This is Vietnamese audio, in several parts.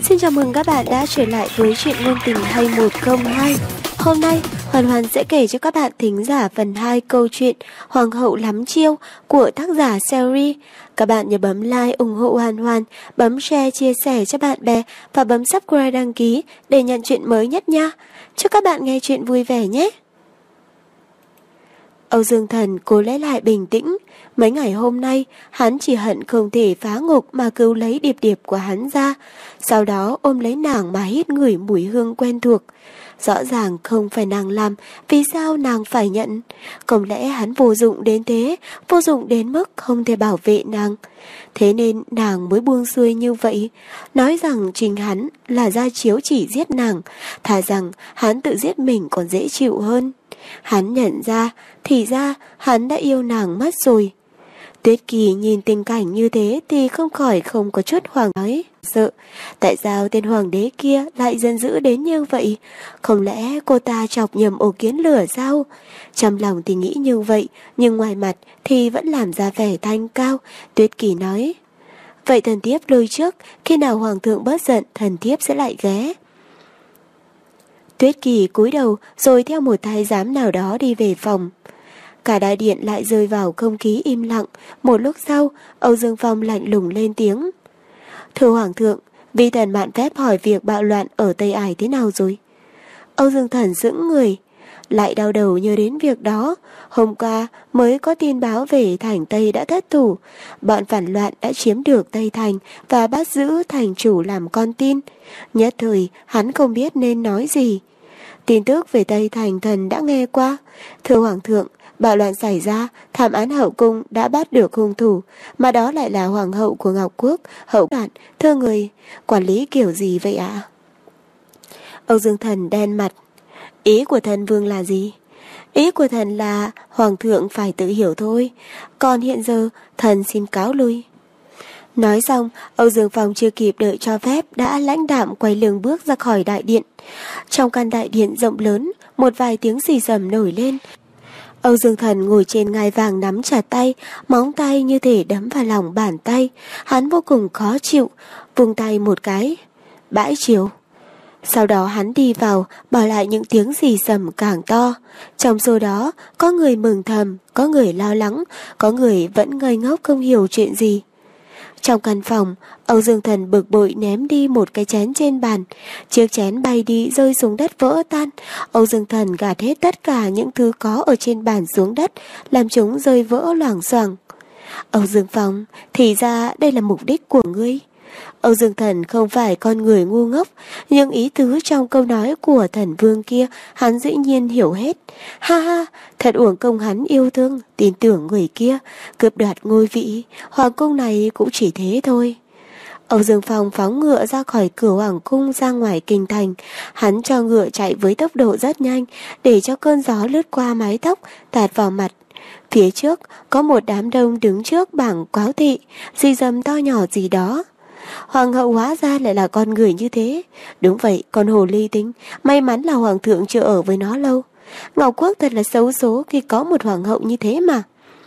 Xin chào mừng các bạn đã trở lại với truyện ngôn tình 2102. Hôm nay, Hoàn Hoàn sẽ kể cho các bạn thính giả phần 2 câu chuyện Hoàng hậu lắm chiêu của tác giả Seri. Các bạn nhớ bấm like ủng hộ Hoàn Hoàn, bấm share chia sẻ cho bạn bè và bấm subscribe đăng ký để nhận chuyện mới nhất nha. Chúc các bạn nghe chuyện vui vẻ nhé. Âu Dương Thần cố lấy lại bình tĩnh. Mấy ngày hôm nay, hắn chỉ hận không thể phá ngục mà cứu lấy Điệp Điệp của hắn ra. Sau đó ôm lấy nàng mà hít ngửi mùi hương quen thuộc. Rõ ràng không phải nàng làm, vì sao nàng phải nhận? Không lẽ hắn vô dụng đến thế, vô dụng đến mức không thể bảo vệ nàng? Thế nên nàng mới buông xuôi như vậy, nói rằng chính hắn là ra chiếu chỉ giết nàng, thà rằng hắn tự giết mình còn dễ chịu hơn. Hắn nhận ra, thì ra hắn đã yêu nàng mất rồi. Tuyết Kỳ nhìn tình cảnh như thế thì không khỏi không có chút hoảng nói sợ. Tại sao tên hoàng đế kia lại giận dữ đến như vậy? Không lẽ cô ta chọc nhầm ổ kiến lửa sao? Trong lòng thì nghĩ như vậy, nhưng ngoài mặt thì vẫn làm ra vẻ thanh cao. Tuyết Kỳ nói: vậy thần thiếp lui trước, khi nào hoàng thượng bớt giận thần thiếp sẽ lại ghé. Tuyết Kỳ cúi đầu rồi theo một thái giám nào đó đi về phòng. Cả đại điện lại rơi vào không khí im lặng. Một lúc sau, Âu Dương Phong lạnh lùng lên tiếng: thưa hoàng thượng, vi thần mạn phép hỏi việc bạo loạn ở Tây Ải thế nào rồi? Âu Dương Thần sững người, lại đau đầu nhớ đến việc đó. Hôm qua mới có tin báo về thành Tây đã thất thủ, bọn phản loạn đã chiếm được Tây Thành và bắt giữ thành chủ làm con tin. Nhất thời hắn không biết nên nói gì. Tin tức về Tây Thành thần đã nghe qua. Thưa hoàng thượng, bạo loạn xảy ra, thảm án hậu cung đã bắt được hung thủ, mà đó lại là hoàng hậu của Ngọc Quốc. Hậu loạn, thưa người, quản lý kiểu gì vậy ạ? Âu Dương Thần đen mặt. Ý của thần vương là gì? Ý của thần là hoàng thượng phải tự hiểu thôi, còn hiện giờ thần xin cáo lui. Nói xong, Âu Dương Phong chưa kịp đợi cho phép đã lãnh đạm quay lưng bước ra khỏi đại điện. Trong căn đại điện rộng lớn, một vài tiếng xì xầm nổi lên. Âu Dương Thần ngồi trên ngai vàng nắm chặt tay, móng tay như thể đấm vào lòng bàn tay. Hắn vô cùng khó chịu, vung tay một cái, bãi chiều. Sau đó hắn đi vào, bỏ lại những tiếng xì xầm càng to. Trong số đó, có người mừng thầm, có người lo lắng, có người vẫn ngây ngốc không hiểu chuyện gì. Trong căn phòng, Âu Dương Thần bực bội ném đi một cái chén trên bàn. Chiếc chén bay đi rơi xuống đất vỡ tan. Âu Dương Thần gạt hết tất cả những thứ có ở trên bàn xuống đất, làm chúng rơi vỡ loảng xoảng. Âu Dương Phong, thì ra đây là mục đích của ngươi. Âu Dương Thần không phải con người ngu ngốc, nhưng ý tứ trong câu nói của thần vương kia hắn dĩ nhiên hiểu hết. Ha ha, thật uổng công hắn yêu thương, tin tưởng người kia, cướp đoạt ngôi vị, hoàng cung này cũng chỉ thế thôi. Âu Dương Phong phóng ngựa ra khỏi cửa hoàng cung ra ngoài kinh thành. Hắn cho ngựa chạy với tốc độ rất nhanh, để cho cơn gió lướt qua mái tóc, tạt vào mặt. Phía trước có một đám đông đứng trước bảng cáo thị, rì rầm to nhỏ gì đó. Hoàng hậu hóa ra lại là con người như thế. Đúng vậy, con hồ ly tinh. May mắn là hoàng thượng chưa ở với nó lâu. Ngọc Quốc thật là xấu số khi có một hoàng hậu như thế mà.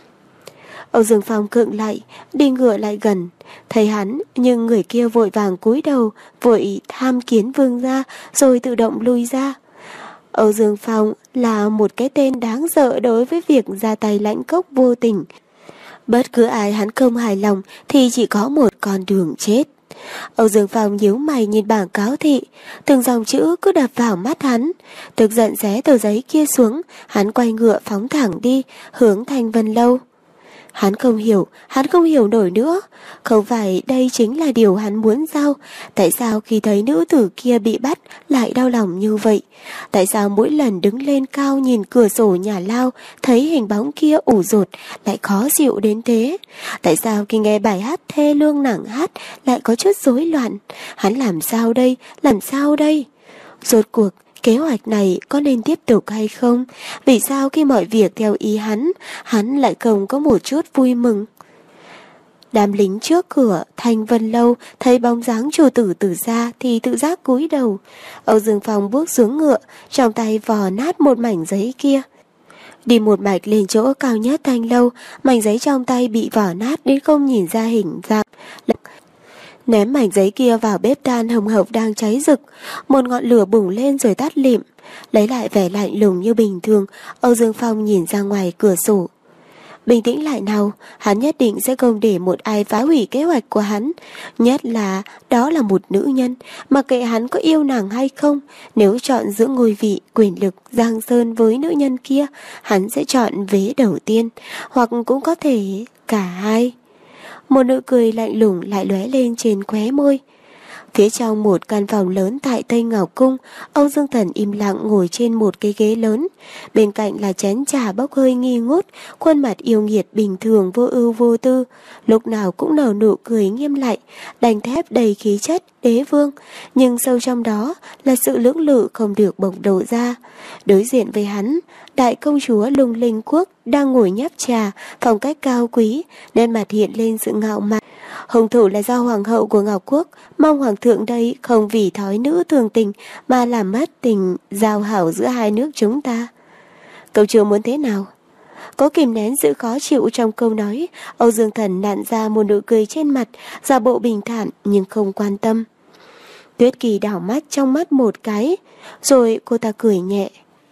Âu Dương Phong khựng lại, đi ngựa lại gần. Thấy hắn, nhưng người kia vội vàng cúi đầu, vội tham kiến vương ra, rồi tự động lui ra. Âu Dương Phong là một cái tên đáng sợ đối với việc ra tay lãnh cốc vô tình. Bất cứ ai hắn không hài lòng thì chỉ có một con đường chết. Âu Dương Phong nhíu mày nhìn bảng cáo thị, từng dòng chữ cứ đập vào mắt hắn. Tức giận xé tờ giấy kia xuống, hắn quay ngựa phóng thẳng đi, hướng Thanh Vân Lâu. Hắn không hiểu nổi nữa. Không phải đây chính là điều hắn muốn sao? Tại sao khi thấy nữ tử kia bị bắt lại đau lòng như vậy? Tại sao mỗi lần đứng lên cao nhìn cửa sổ nhà lao thấy hình bóng kia ủ rột lại khó chịu đến thế? Tại sao khi nghe bài hát thê lương nàng hát lại có chút rối loạn? Hắn làm sao đây? Làm sao đây? Rốt cuộc kế hoạch này có nên tiếp tục hay không? Vì sao khi mọi việc theo ý hắn lại không có một chút vui mừng? Đám lính trước cửa Thanh Vân Lâu thấy bóng dáng chủ tử từ xa thì tự giác cúi đầu. Âu Dương Phong bước xuống ngựa, trong tay vò nát một mảnh giấy kia. Đi một mạch lên chỗ cao nhất Thanh Lâu, mảnh giấy trong tay bị vò nát đến không nhìn ra hình dạng. ném mảnh giấy kia vào bếp than hồng hộc đang cháy rực. Một ngọn lửa bùng lên rồi tắt lịm. Lấy lại vẻ lạnh lùng như bình thường, Âu Dương Phong nhìn ra ngoài cửa sổ. Bình tĩnh lại nào, hắn nhất định sẽ không để một ai phá hủy kế hoạch của hắn. Nhất là đó là một nữ nhân, mặc kệ hắn có yêu nàng hay không. Nếu chọn giữa ngôi vị, quyền lực, giang sơn với nữ nhân kia, hắn sẽ chọn vế đầu tiên, hoặc cũng có thể cả hai. Một nụ cười lạnh lùng lại lóe lên trên khóe môi. Phía trong một căn phòng lớn tại Tây Ngọc Cung, Âu Dương Thần im lặng ngồi trên một cái ghế lớn. Bên cạnh là chén trà bốc hơi nghi ngút, khuôn mặt yêu nghiệt bình thường vô ưu vô tư, lúc nào cũng nở nụ cười nghiêm lạnh, đanh thép đầy khí chất đế vương, nhưng sâu trong đó là sự lưỡng lự không được bộc lộ ra. Đối diện với hắn, đại công chúa Lung Linh Quốc đang ngồi nhấp trà, phong cách cao quý, nên mặt hiện lên sự ngạo mạn. Hung thủ là do hoàng hậu của Ngọc Quốc, mong hoàng thượng đây không vì thói nữ thường tình mà làm mất tình giao hảo giữa hai nước chúng ta. Công chúa muốn thế nào? Có kìm nén sự khó chịu trong câu nói, Âu Dương Thần nặn ra một nụ cười trên mặt, giả bộ bình thản nhưng không quan tâm. Tuyết Kỳ đảo mắt trong mắt một cái, rồi cô ta cười nhẹ.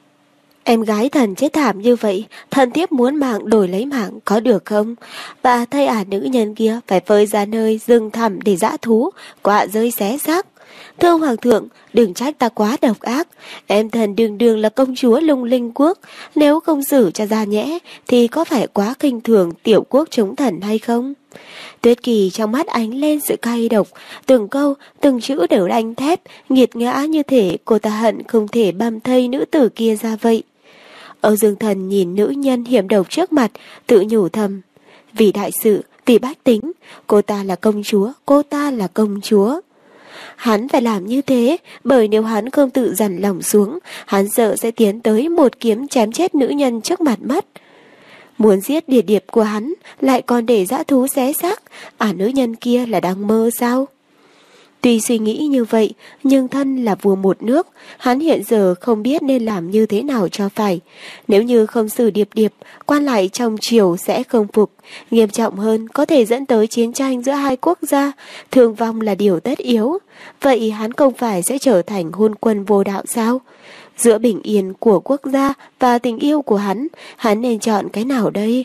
Em gái thần chết thảm như vậy, thần thiếp muốn mạng đổi lấy mạng có được không? Và thay nữ nhân kia phải phơi ra nơi rừng thẳm để dã thú, quạ rơi xé xác. Thưa hoàng thượng, đừng trách ta quá độc ác. Em thần đường đường là công chúa Lung Linh Quốc, nếu không xử cho ra nhẽ thì có phải quá khinh thường tiểu quốc chúng thần hay không? Tuyết Kỳ trong mắt ánh lên sự cay độc, từng câu, từng chữ đều đanh thép, nghiệt ngã như thể cô ta hận không thể băm thây nữ tử kia ra vậy. Âu Dương Thần nhìn nữ nhân hiểm độc trước mặt, tự nhủ thầm. Vì đại sự, vì bách tính, cô ta là công chúa, cô ta là công chúa. Hắn phải làm như thế, bởi nếu hắn không tự dằn lòng xuống, hắn sợ sẽ tiến tới một kiếm chém chết nữ nhân trước mặt mất. Muốn giết địa điệp của hắn, lại còn để dã thú xé xác, nữ nhân kia là đang mơ sao? Tuy suy nghĩ như vậy, nhưng thân là vua một nước, hắn hiện giờ không biết nên làm như thế nào cho phải. Nếu như không xử điệp điệp, quan lại trong triều sẽ không phục. Nghiêm trọng hơn, có thể dẫn tới chiến tranh giữa hai quốc gia, thương vong là điều tất yếu. Vậy hắn không phải sẽ trở thành hôn quân vô đạo sao? Giữa bình yên của quốc gia và tình yêu của hắn nên chọn cái nào đây?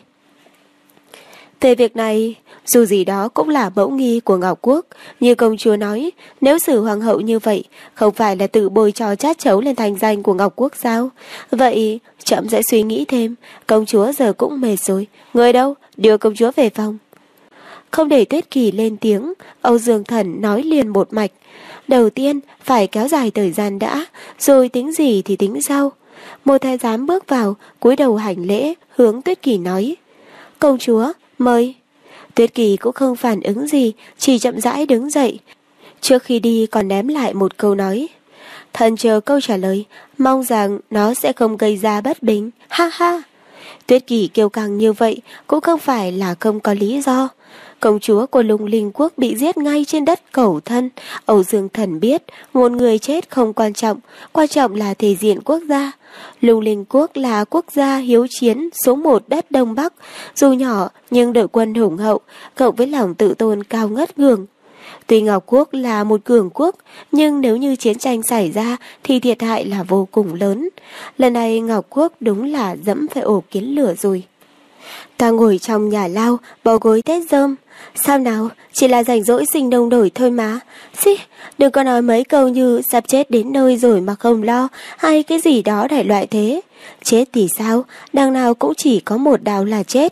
Về việc này, dù gì đó cũng là mẫu nghi của Ngọc Quốc, như công chúa nói, nếu xử hoàng hậu như vậy, không phải là tự bôi trò chát chấu lên thành danh của Ngọc Quốc sao? Vậy, trẫm sẽ suy nghĩ thêm, công chúa giờ cũng mệt rồi, người đâu, đưa công chúa về phòng. Không để Tuyết Kỳ lên tiếng, Âu Dương Thần nói liền một mạch. Đầu tiên, phải kéo dài thời gian đã, rồi tính gì thì tính sau. Một thái giám bước vào, cúi đầu hành lễ, hướng Tuyết Kỳ nói. Công chúa, mời. Tuyết Kỳ cũng không phản ứng gì, chỉ chậm rãi đứng dậy. Trước khi đi còn ném lại một câu nói. Thần chờ câu trả lời, mong rằng nó sẽ không gây ra bất bình. Ha ha. Tuyết Kỳ kiêu căng như vậy cũng không phải là không có lý do. Công chúa của Lung Linh Quốc bị giết ngay trên đất Cẩu Thân. Âu Dương Thần biết, một người chết không quan trọng là thể diện quốc gia. Lung Linh Quốc là quốc gia hiếu chiến số 1 đất Đông Bắc, dù nhỏ nhưng đội quân hùng hậu, cộng với lòng tự tôn cao ngất ngường. Tuy Ngọc Quốc là một cường quốc, nhưng nếu như chiến tranh xảy ra thì thiệt hại là vô cùng lớn. Lần này Ngọc Quốc đúng là dẫm phải ổ kiến lửa rồi. Ta ngồi trong nhà lao, bò gối tết rơm. Sao nào, chỉ là rảnh rỗi sinh đông đổi thôi mà. Xí, đừng có nói mấy câu như sắp chết đến nơi rồi mà không lo, hay cái gì đó đại loại thế. Chết thì sao, đằng nào cũng chỉ có một đạo là chết.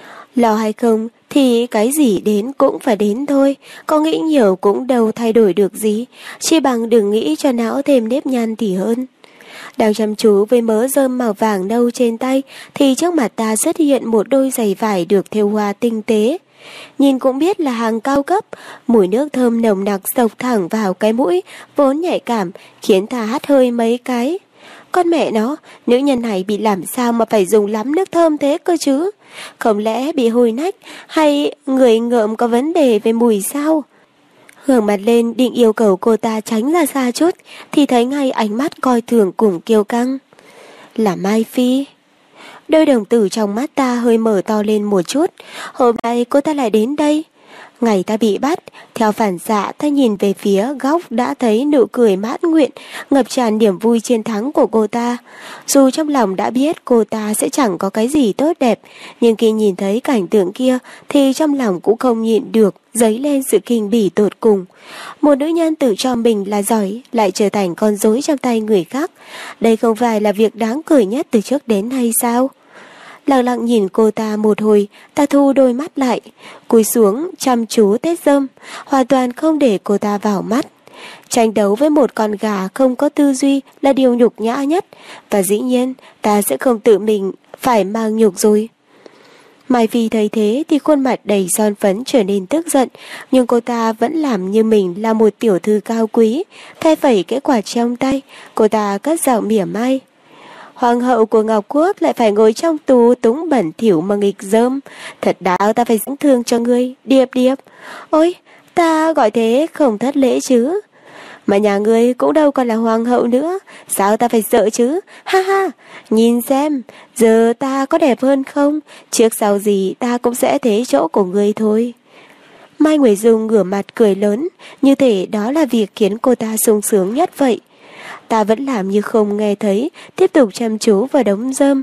Lo hay không thì cái gì đến cũng phải đến thôi, có nghĩ nhiều cũng đâu thay đổi được gì, chỉ bằng đừng nghĩ cho não thêm nếp nhăn thì hơn. Đang chăm chú với mớ rơm màu vàng nâu trên tay thì trước mặt ta xuất hiện một đôi giày vải được thêu hoa tinh tế. Nhìn cũng biết là hàng cao cấp, mùi nước thơm nồng nặc xộc thẳng vào cái mũi vốn nhạy cảm, khiến ta hắt hơi mấy cái. Con mẹ nó, nữ nhân này bị làm sao mà phải dùng lắm nước thơm thế cơ chứ? Không lẽ bị hôi nách hay người ngợm có vấn đề về mùi sao? Ngẩng mặt lên định yêu cầu cô ta tránh ra xa chút thì thấy ngay ánh mắt coi thường cùng kiêu căng. Là Mai Phi. Đôi đồng tử trong mắt ta hơi mở to lên một chút. Hôm nay cô ta lại đến đây. Ngày ta bị bắt, theo phản xạ ta nhìn về phía góc đã thấy nụ cười mãn nguyện, ngập tràn niềm vui chiến thắng của cô ta. Dù trong lòng đã biết cô ta sẽ chẳng có cái gì tốt đẹp, nhưng khi nhìn thấy cảnh tượng kia thì trong lòng cũng không nhịn được, dấy lên sự kinh bỉ tột cùng. Một nữ nhân tự cho mình là giỏi, lại trở thành con rối trong tay người khác. Đây không phải là việc đáng cười nhất từ trước đến nay sao? Lặng lặng nhìn cô ta một hồi, ta thu đôi mắt lại, cúi xuống chăm chú tết rơm, hoàn toàn không để cô ta vào mắt. Tranh đấu với một con gà không có tư duy là điều nhục nhã nhất, và dĩ nhiên ta sẽ không tự mình phải mang nhục rồi. Mai Phi thấy thế thì khuôn mặt đầy son phấn trở nên tức giận, nhưng cô ta vẫn làm như mình là một tiểu thư cao quý, phe phẩy cái quạt trong tay, cô ta cất giọng mỉa mai. Hoàng hậu của Ngọc Quốc lại phải ngồi trong tù túng bẩn thỉu mà nghịch dơm. Thật đau, ta phải dưỡng thương cho ngươi, Điệp Điệp. Ôi, ta gọi thế không thất lễ chứ. Mà nhà ngươi cũng đâu còn là hoàng hậu nữa, sao ta phải sợ chứ? Ha ha, nhìn xem, giờ ta có đẹp hơn không? Trước sau gì ta cũng sẽ thế chỗ của ngươi thôi. Mai Nguyệt Dung ngửa mặt cười lớn, như thể đó là việc khiến cô ta sung sướng nhất vậy. Ta vẫn làm như không nghe thấy, tiếp tục chăm chú vào đống rơm.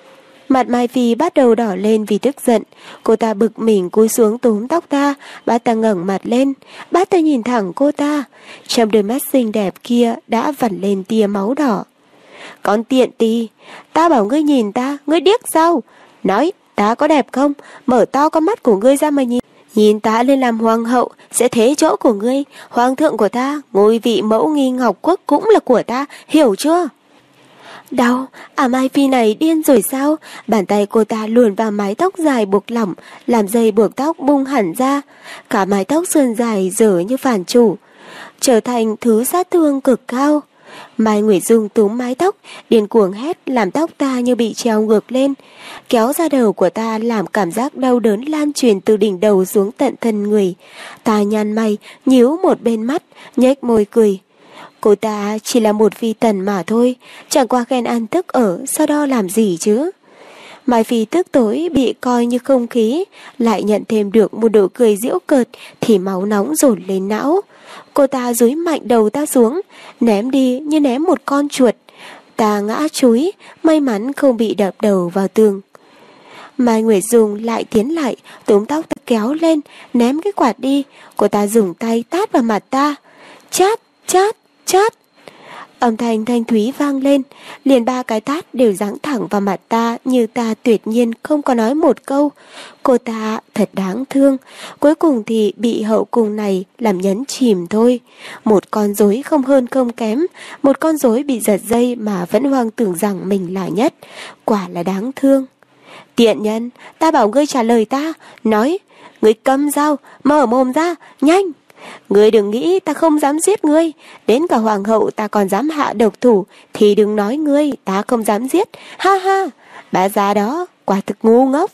Mặt Mai Phi bắt đầu đỏ lên vì tức giận. Cô ta bực mình cúi xuống túm tóc ta, bắt ta ngẩng mặt lên, bắt ta nhìn thẳng cô ta. Trong đôi mắt xinh đẹp kia đã vằn lên tia máu đỏ. Con tiện tì, ta bảo ngươi nhìn ta, ngươi điếc sao? Nói, ta có đẹp không? Mở to con mắt của ngươi ra mà nhìn. Nhìn ta lên làm hoàng hậu, sẽ thế chỗ của ngươi, hoàng thượng của ta, ngôi vị mẫu nghi Ngọc Quốc cũng là của ta, hiểu chưa? Đau, Mai Phi này điên rồi sao? Bàn tay cô ta luồn vào mái tóc dài buộc lỏng, làm dây buộc tóc bung hẳn ra. Cả mái tóc sườn dài dở như phản chủ, trở thành thứ sát thương cực cao. Mai Nguyệt Dung túm mái tóc, điên cuồng hét làm tóc ta như bị treo ngược lên, kéo ra đầu của ta làm cảm giác đau đớn lan truyền từ đỉnh đầu xuống tận thân người. Ta nhăn mày, nhíu một bên mắt, nhếch môi cười. Cô ta chỉ là một phi tần mà thôi, chẳng qua ghen ăn tức ở, so đo làm gì chứ. Mai Phi tức tối bị coi như không khí, lại nhận thêm được một nụ cười giễu cợt thì máu nóng dồn lên não. Cô ta dúi mạnh đầu ta xuống, ném đi như ném một con chuột. Ta ngã chúi, may mắn không bị đập đầu vào tường. Mai Nguyệt Dung lại tiến lại, túm tóc ta kéo lên, ném cái quạt đi. Cô ta dùng tay tát vào mặt ta. Chát, chát, chát. Âm thanh thanh thúy vang lên, liền 3 cái tát đều giáng thẳng vào mặt ta, như ta tuyệt nhiên không có nói một câu. Cô ta thật đáng thương, cuối cùng thì bị hậu cung này làm nhấn chìm thôi. Một con rối không hơn không kém, một con rối bị giật dây mà vẫn hoang tưởng rằng mình là nhất, quả là đáng thương. Tiện nhân, ta bảo ngươi trả lời ta, nói, ngươi cầm dao, mở mồm ra, nhanh. Ngươi đừng nghĩ ta không dám giết ngươi, đến cả hoàng hậu ta còn dám hạ độc thủ, thì đừng nói ngươi, ta không dám giết, ha ha, bà già đó, quả thực ngu ngốc.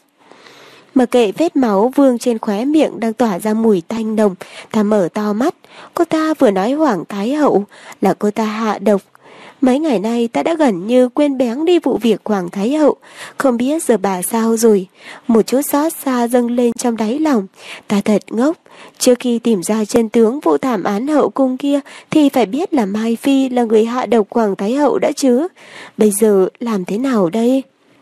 Mà kệ vết máu vương trên khóe miệng đang tỏa ra mùi tanh nồng, ta mở to mắt, cô ta vừa nói Hoàng Thái Hậu là cô ta hạ độc. Mấy ngày nay ta đã gần như quên béng đi vụ việc Hoàng Thái Hậu, không biết giờ bà sao rồi. Một chút xót xa dâng lên trong đáy lòng. Ta thật ngốc, trước khi tìm ra chân tướng vụ thảm án hậu cung kia thì phải biết là Mai Phi là người hạ độc Hoàng Thái Hậu đã chứ. Bây giờ làm thế nào đây?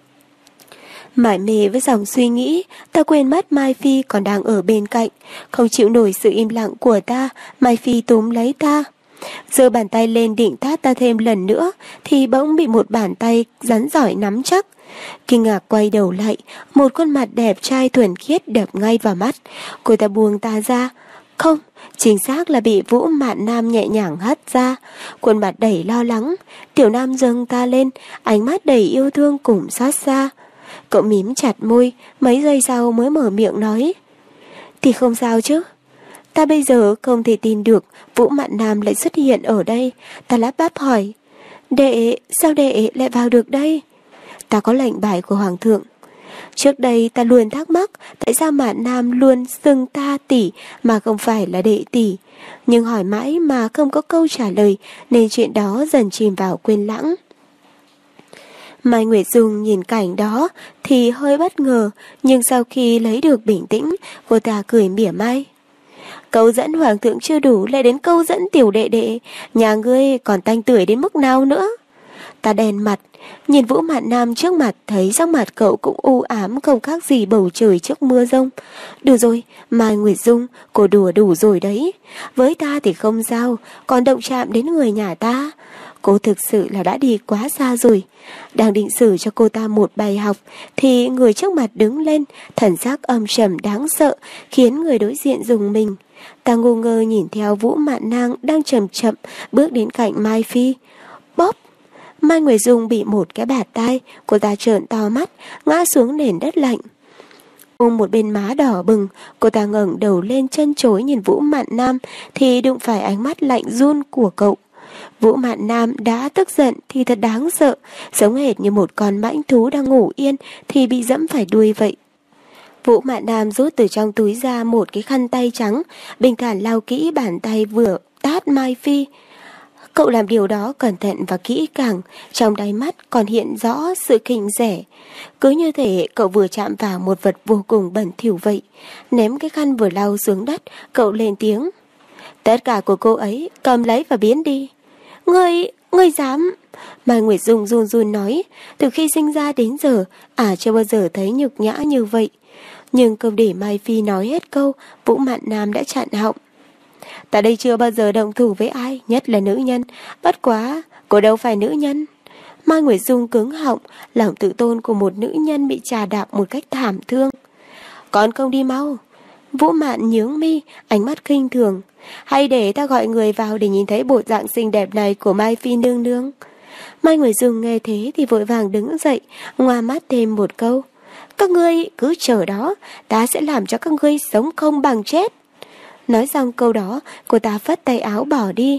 Mải mê với dòng suy nghĩ, ta quên mất Mai Phi còn đang ở bên cạnh. Không chịu nổi sự im lặng của ta, Mai Phi túm lấy ta. Giơ bàn tay lên định tát ta thêm lần nữa thì bỗng bị một bàn tay rắn giỏi nắm chắc. Kinh ngạc quay đầu lại, một khuôn mặt đẹp trai thuần khiết đập ngay vào mắt. Cô ta buông ta ra. Không, chính xác là bị Vũ Mạn Nam nhẹ nhàng hất ra. Khuôn mặt đầy lo lắng. Tiểu Nam dâng ta lên, ánh mắt đầy yêu thương cùng xót xa. Cậu mím chặt môi, mấy giây sau mới mở miệng nói. Thì không sao chứ. Ta bây giờ không thể tin được Vũ Mạn Nam lại xuất hiện ở đây. Ta lắp bắp hỏi, đệ, sao đệ lại vào được đây? Ta có lệnh bài của Hoàng thượng. Trước đây ta luôn thắc mắc tại sao Mạn Nam luôn xưng ta tỷ mà không phải là đệ tỷ. Nhưng hỏi mãi mà không có câu trả lời nên chuyện đó dần chìm vào quên lãng. Mai Nguyệt Dung nhìn cảnh đó thì hơi bất ngờ, nhưng sau khi lấy được bình tĩnh, cô ta cười mỉa mai. Câu dẫn hoàng thượng chưa đủ, lại đến câu dẫn tiểu đệ đệ. Nhà ngươi còn tanh tưởi đến mức nào nữa? Ta đèn mặt, nhìn Vũ Mạn Nam trước mặt, thấy sắc mặt cậu cũng u ám không khác gì bầu trời trước mưa rông. Đủ rồi, Mai Nguyệt Dung, cô đùa đủ rồi đấy. Với ta thì không sao, còn động chạm đến người nhà ta. Cô thực sự là đã đi quá xa rồi. Đang định xử cho cô ta một bài học, thì người trước mặt đứng lên, thần sắc âm trầm đáng sợ, khiến người đối diện rùng mình. Ta ngu ngơ nhìn theo Vũ Mạn Nam đang chậm chậm bước đến cạnh Mai Phi. Bóp! Mai Nguyệt Dung bị một cái bạt tai, cô ta trợn to mắt, ngã xuống nền đất lạnh. Ôm một bên má đỏ bừng, cô ta ngẩng đầu lên chân chối nhìn Vũ Mạn Nam thì đụng phải ánh mắt lạnh run của cậu. Vũ Mạn Nam đã tức giận thì thật đáng sợ, giống hệt như một con mãnh thú đang ngủ yên thì bị dẫm phải đuôi vậy. Vũ Mạn Nam rút từ trong túi ra một cái khăn tay trắng, bình thản lau kỹ bàn tay vừa tát Mai Phi. Cậu làm điều đó cẩn thận và kỹ càng, trong đáy mắt còn hiện rõ sự khinh rẻ. Cứ như thể cậu vừa chạm vào một vật vô cùng bẩn thỉu vậy. Ném cái khăn vừa lau xuống đất, cậu lên tiếng. Tất cả của cô ấy, cầm lấy và biến đi. Ngươi dám... Mai Nguyệt Dung run run nói, từ khi sinh ra đến giờ, chưa bao giờ thấy nhục nhã như vậy. Nhưng không để Mai Phi nói hết câu, Vũ Mạn Nam đã chặn họng. Ta đây chưa bao giờ động thủ với ai, nhất là nữ nhân. Bất quá, cô đâu phải nữ nhân. Mai Nguyệt Dung cứng họng, lòng tự tôn của một nữ nhân bị chà đạp một cách thảm thương. Còn không đi mau. Vũ Mạn nhướng mi, ánh mắt khinh thường. Hay để ta gọi người vào để nhìn thấy bộ dạng xinh đẹp này của Mai Phi nương nương. Mai Nguyệt Dung nghe thế thì vội vàng đứng dậy, ngoa mắt thêm một câu. Các ngươi cứ chờ đó, ta sẽ làm cho các ngươi sống không bằng chết. Nói xong câu đó, cô ta phất tay áo bỏ đi.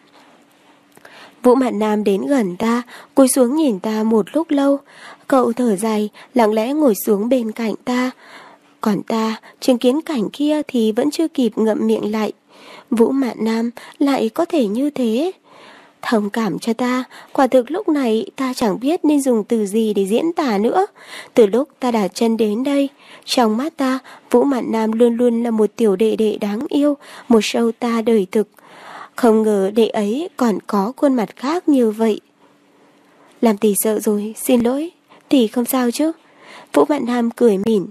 Vũ Mạn Nam đến gần ta, cúi xuống nhìn ta một lúc lâu. Cậu thở dài, lặng lẽ ngồi xuống bên cạnh ta. Còn ta, chứng kiến cảnh kia thì vẫn chưa kịp ngậm miệng lại. Vũ Mạn Nam lại có thể như thế. Thông cảm cho ta, quả thực lúc này ta chẳng biết nên dùng từ gì để diễn tả nữa. Từ lúc ta đặt chân đến đây, trong mắt ta, Vũ Mạn Nam luôn luôn là một tiểu đệ đệ đáng yêu, một show ta đời thực. Không ngờ đệ ấy còn có khuôn mặt khác như vậy. Làm tỷ sợ rồi, xin lỗi, tỷ không sao chứ? Vũ Mạn Nam cười mỉm.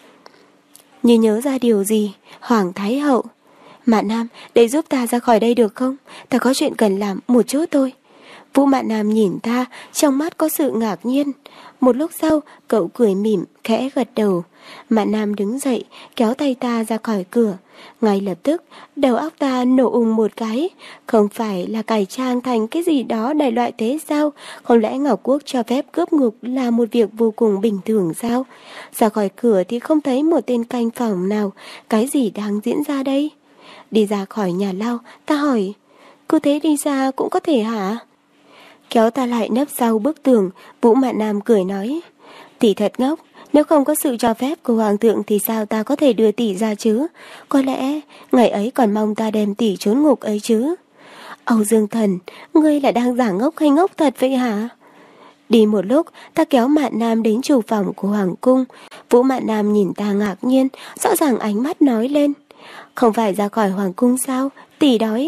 Như nhớ ra điều gì, Hoàng Thái Hậu. Mạn Nam, để giúp ta ra khỏi đây được không? Ta có chuyện cần làm một chút thôi. Vũ Mạn Nam nhìn ta, trong mắt có sự ngạc nhiên. Một lúc sau, cậu cười mỉm, khẽ gật đầu. Mạn Nam đứng dậy, kéo tay ta ra khỏi cửa. Ngay lập tức, đầu óc ta nổ ùng một cái. Không phải là cải trang thành cái gì đó đại loại thế sao? Không lẽ Ngọc Quốc cho phép cướp ngục là một việc vô cùng bình thường sao? Ra khỏi cửa thì không thấy một tên canh phòng nào. Cái gì đang diễn ra đây? Đi ra khỏi nhà lao, ta hỏi, cứ thế đi ra cũng có thể hả? Kéo ta lại nấp sau bức tường, Vũ Mạn Nam cười nói, tỷ thật ngốc, nếu không có sự cho phép của Hoàng thượng thì sao ta có thể đưa tỷ ra chứ? Có lẽ ngày ấy còn mong ta đem tỷ trốn ngục ấy chứ? Âu Dương Thần, ngươi là đang giả ngốc hay ngốc thật vậy hả? Đi một lúc, ta kéo Mạn Nam đến chủ phòng của Hoàng cung. Vũ Mạn Nam nhìn ta ngạc nhiên, rõ ràng ánh mắt nói lên. Không phải ra khỏi Hoàng cung sao? Tỷ đói.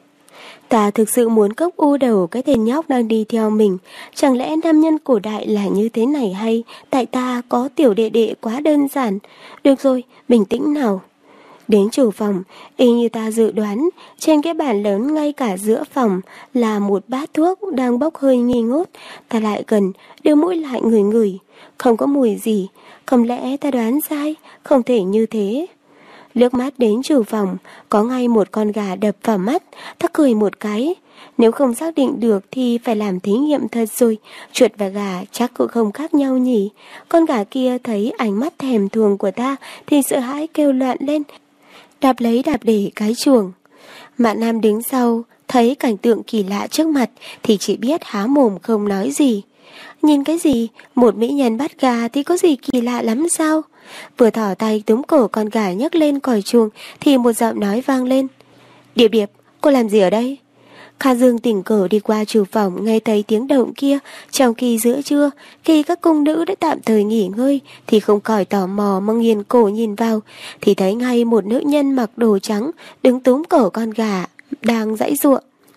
Ta thực sự muốn cốc u đầu cái tên nhóc đang đi theo mình. Chẳng lẽ nam nhân cổ đại là như thế này hay? Tại ta có tiểu đệ đệ quá đơn giản. Được rồi, bình tĩnh nào. Đến chủ phòng, y như ta dự đoán, trên cái bàn lớn ngay cả giữa phòng là một bát thuốc đang bốc hơi nghi ngút. Ta lại gần, đưa mũi lại ngửi ngửi. Không có mùi gì. Không lẽ ta đoán sai? Không thể như thế. Liếc mắt đến chủ phòng, có ngay một con gà đập vào mắt, ta cười một cái. Nếu không xác định được thì phải làm thí nghiệm thật rồi, chuột và gà chắc cũng không khác nhau nhỉ. Con gà kia thấy ánh mắt thèm thuồng của ta thì sợ hãi kêu loạn lên, đạp lấy đạp để cái chuồng. Mạn Nam đứng sau, thấy cảnh tượng kỳ lạ trước mặt thì chỉ biết há mồm không nói gì. Nhìn cái gì, một mỹ nhân bắt gà thì có gì kỳ lạ lắm sao? Vừa thỏ tay túm cổ con gà nhấc lên còi chuông thì một giọng nói vang lên. Điệp Điệp, cô làm gì ở đây? Kha Dương tình cờ đi qua chủ phòng, nghe thấy tiếng động kia. Trong khi giữa trưa, khi các cung nữ đã tạm thời nghỉ ngơi, thì không khỏi tò mò mà nghiêng cổ nhìn vào, thì thấy ngay một nữ nhân mặc đồ trắng đứng túm cổ con gà đang giãy giụa.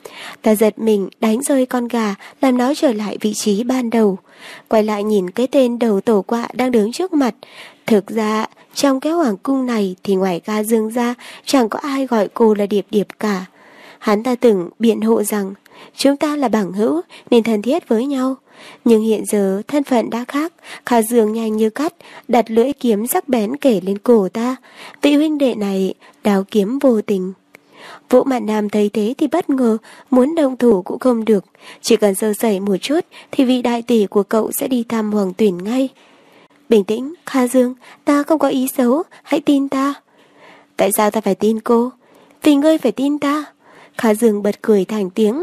Ta giật mình đánh rơi con gà, làm nó trở lại vị trí ban đầu. Quay lại nhìn cái tên đầu tổ quạ đang đứng trước mặt. Thực ra trong cái hoàng cung này thì ngoài Kha Dương ra, chẳng có ai gọi cô là Điệp Điệp cả. Hắn ta từng biện hộ rằng chúng ta là bằng hữu nên thân thiết với nhau. Nhưng hiện giờ thân phận đã khác. Kha Dương nhanh như cắt đặt lưỡi kiếm sắc bén kể lên cổ ta. Vị huynh đệ này đào kiếm vô tình. Vũ Mạn Nam thấy thế thì bất ngờ, muốn động thủ cũng không được. Chỉ cần sơ sẩy một chút thì vị đại tỷ của cậu sẽ đi thăm Hoàng Tuyển ngay. Bình tĩnh, Kha Dương, ta không có ý xấu, hãy tin ta. Tại sao ta phải tin cô? Vì ngươi phải tin ta. Kha Dương bật cười thành tiếng,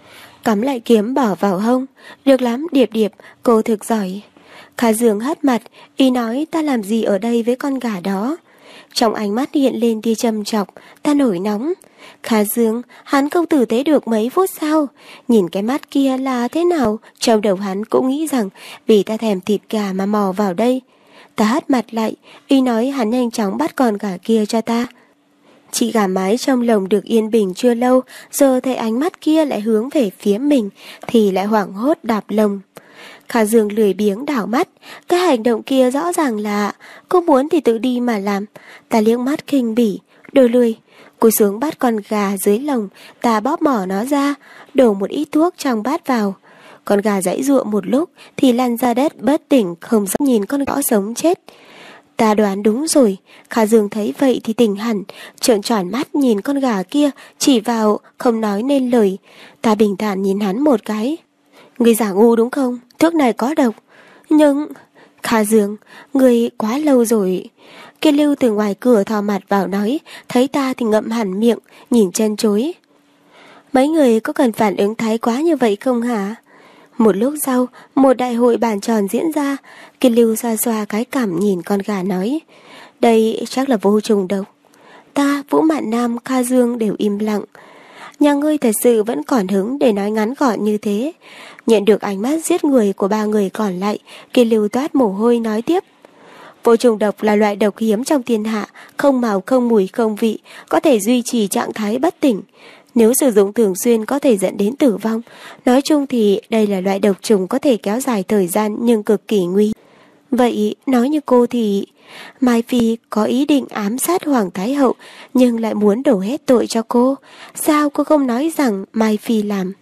cắm lại kiếm bỏ vào hông. Được lắm, Điệp Điệp, cô thực giỏi. Kha Dương hất mặt, ý nói ta làm gì ở đây với con gà đó. Trong ánh mắt hiện lên tia châm chọc, ta nổi nóng. Kha Dương, hắn không tử tế được mấy phút sau. Nhìn cái mắt kia là thế nào, trong đầu hắn cũng nghĩ rằng vì ta thèm thịt gà mà mò vào đây. Ta hất mặt lại, ý nói hắn nhanh chóng bắt con gà kia cho ta. Chị gà mái trong lồng được yên bình chưa lâu, giờ thấy ánh mắt kia lại hướng về phía mình, thì lại hoảng hốt đạp lồng. Kha Dương lười biếng đảo mắt, cái hành động kia rõ ràng là cô muốn thì tự đi mà làm. Ta liếc mắt khinh bỉ, đồ lười. Cúi xuống bắt con gà dưới lồng, ta bóp mỏ nó ra, đổ một ít thuốc trong bát vào. Con gà giãy giụa một lúc thì lăn ra đất bất tỉnh, không dám nhìn con gõ sống chết. Ta đoán đúng rồi. Kha Dương thấy vậy thì tỉnh hẳn, trợn tròn mắt nhìn con gà kia, chỉ vào không nói nên lời. Ta bình thản nhìn hắn một cái. Người giả ngu đúng không? Thuốc này có độc. Nhưng... Kha Dương, người quá lâu rồi. Kiên Lưu từ ngoài cửa thò mặt vào nói, thấy ta thì ngậm hẳn miệng, nhìn chân chối. Mấy người có cần phản ứng thái quá như vậy không hả? Một lúc sau, một đại hội bàn tròn diễn ra. Kiên Lưu xoa xoa cái cằm nhìn con gà nói, đây chắc là vô trùng độc. Ta, Vũ Mạn Nam, Kha Dương đều im lặng. Nhà ngươi thật sự vẫn còn hứng để nói ngắn gọn như thế. Nhận được ánh mắt giết người của ba người còn lại, Kiên Lưu toát mồ hôi nói tiếp. Vô trùng độc là loại độc hiếm trong thiên hạ, không màu, không mùi, không vị, có thể duy trì trạng thái bất tỉnh. Nếu sử dụng thường xuyên có thể dẫn đến tử vong. Nói chung thì đây là loại độc trùng có thể kéo dài thời gian nhưng cực kỳ nguy. Vậy nói như cô thì Mai Phi có ý định ám sát Hoàng Thái Hậu nhưng lại muốn đổ hết tội cho cô. Sao cô không nói rằng Mai Phi làm?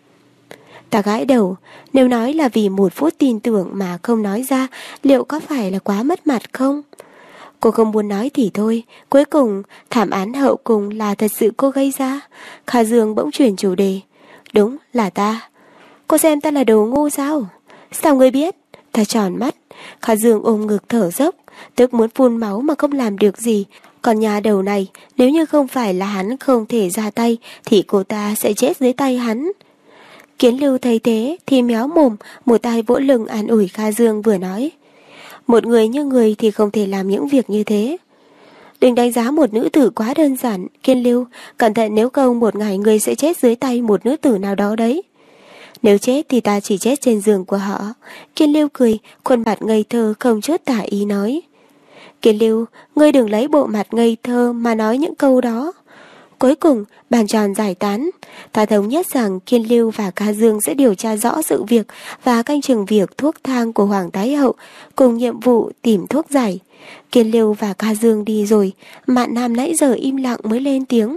Ta gãi đầu, nếu nói là vì một phút tin tưởng mà không nói ra, liệu có phải là quá mất mặt không? Cô không muốn nói thì thôi, cuối cùng thảm án hậu cùng là thật sự cô gây ra. Kha Dương bỗng chuyển chủ đề. Đúng là ta. Cô xem ta là đồ ngu sao? Sao ngươi biết? Ta tròn mắt. Kha Dương ôm ngực thở dốc, tức muốn phun máu mà không làm được gì. Còn nhà đầu này, nếu như không phải là hắn không thể ra tay thì cô ta sẽ chết dưới tay hắn. Kiến Lưu thấy thế thì méo mồm, một tay vỗ lưng an ủi Kha Dương vừa nói. Một người như người thì không thể làm những việc như thế. Đừng đánh giá một nữ tử quá đơn giản, Kiên Lưu, cẩn thận nếu không một ngày người sẽ chết dưới tay một nữ tử nào đó đấy. Nếu chết thì ta chỉ chết trên giường của họ. Kiên Lưu cười, khuôn mặt ngây thơ không chút tả ý nói. Kiên Lưu, ngươi đừng lấy bộ mặt ngây thơ mà nói những câu đó. Cuối cùng, bàn tròn giải tán. Ta thống nhất rằng Kiên Lưu và Kha Dương sẽ điều tra rõ sự việc và canh chừng việc thuốc thang của Hoàng Thái Hậu, cùng nhiệm vụ tìm thuốc giải. Kiên Lưu và Kha Dương đi rồi, Mạn Nam nãy giờ im lặng mới lên tiếng.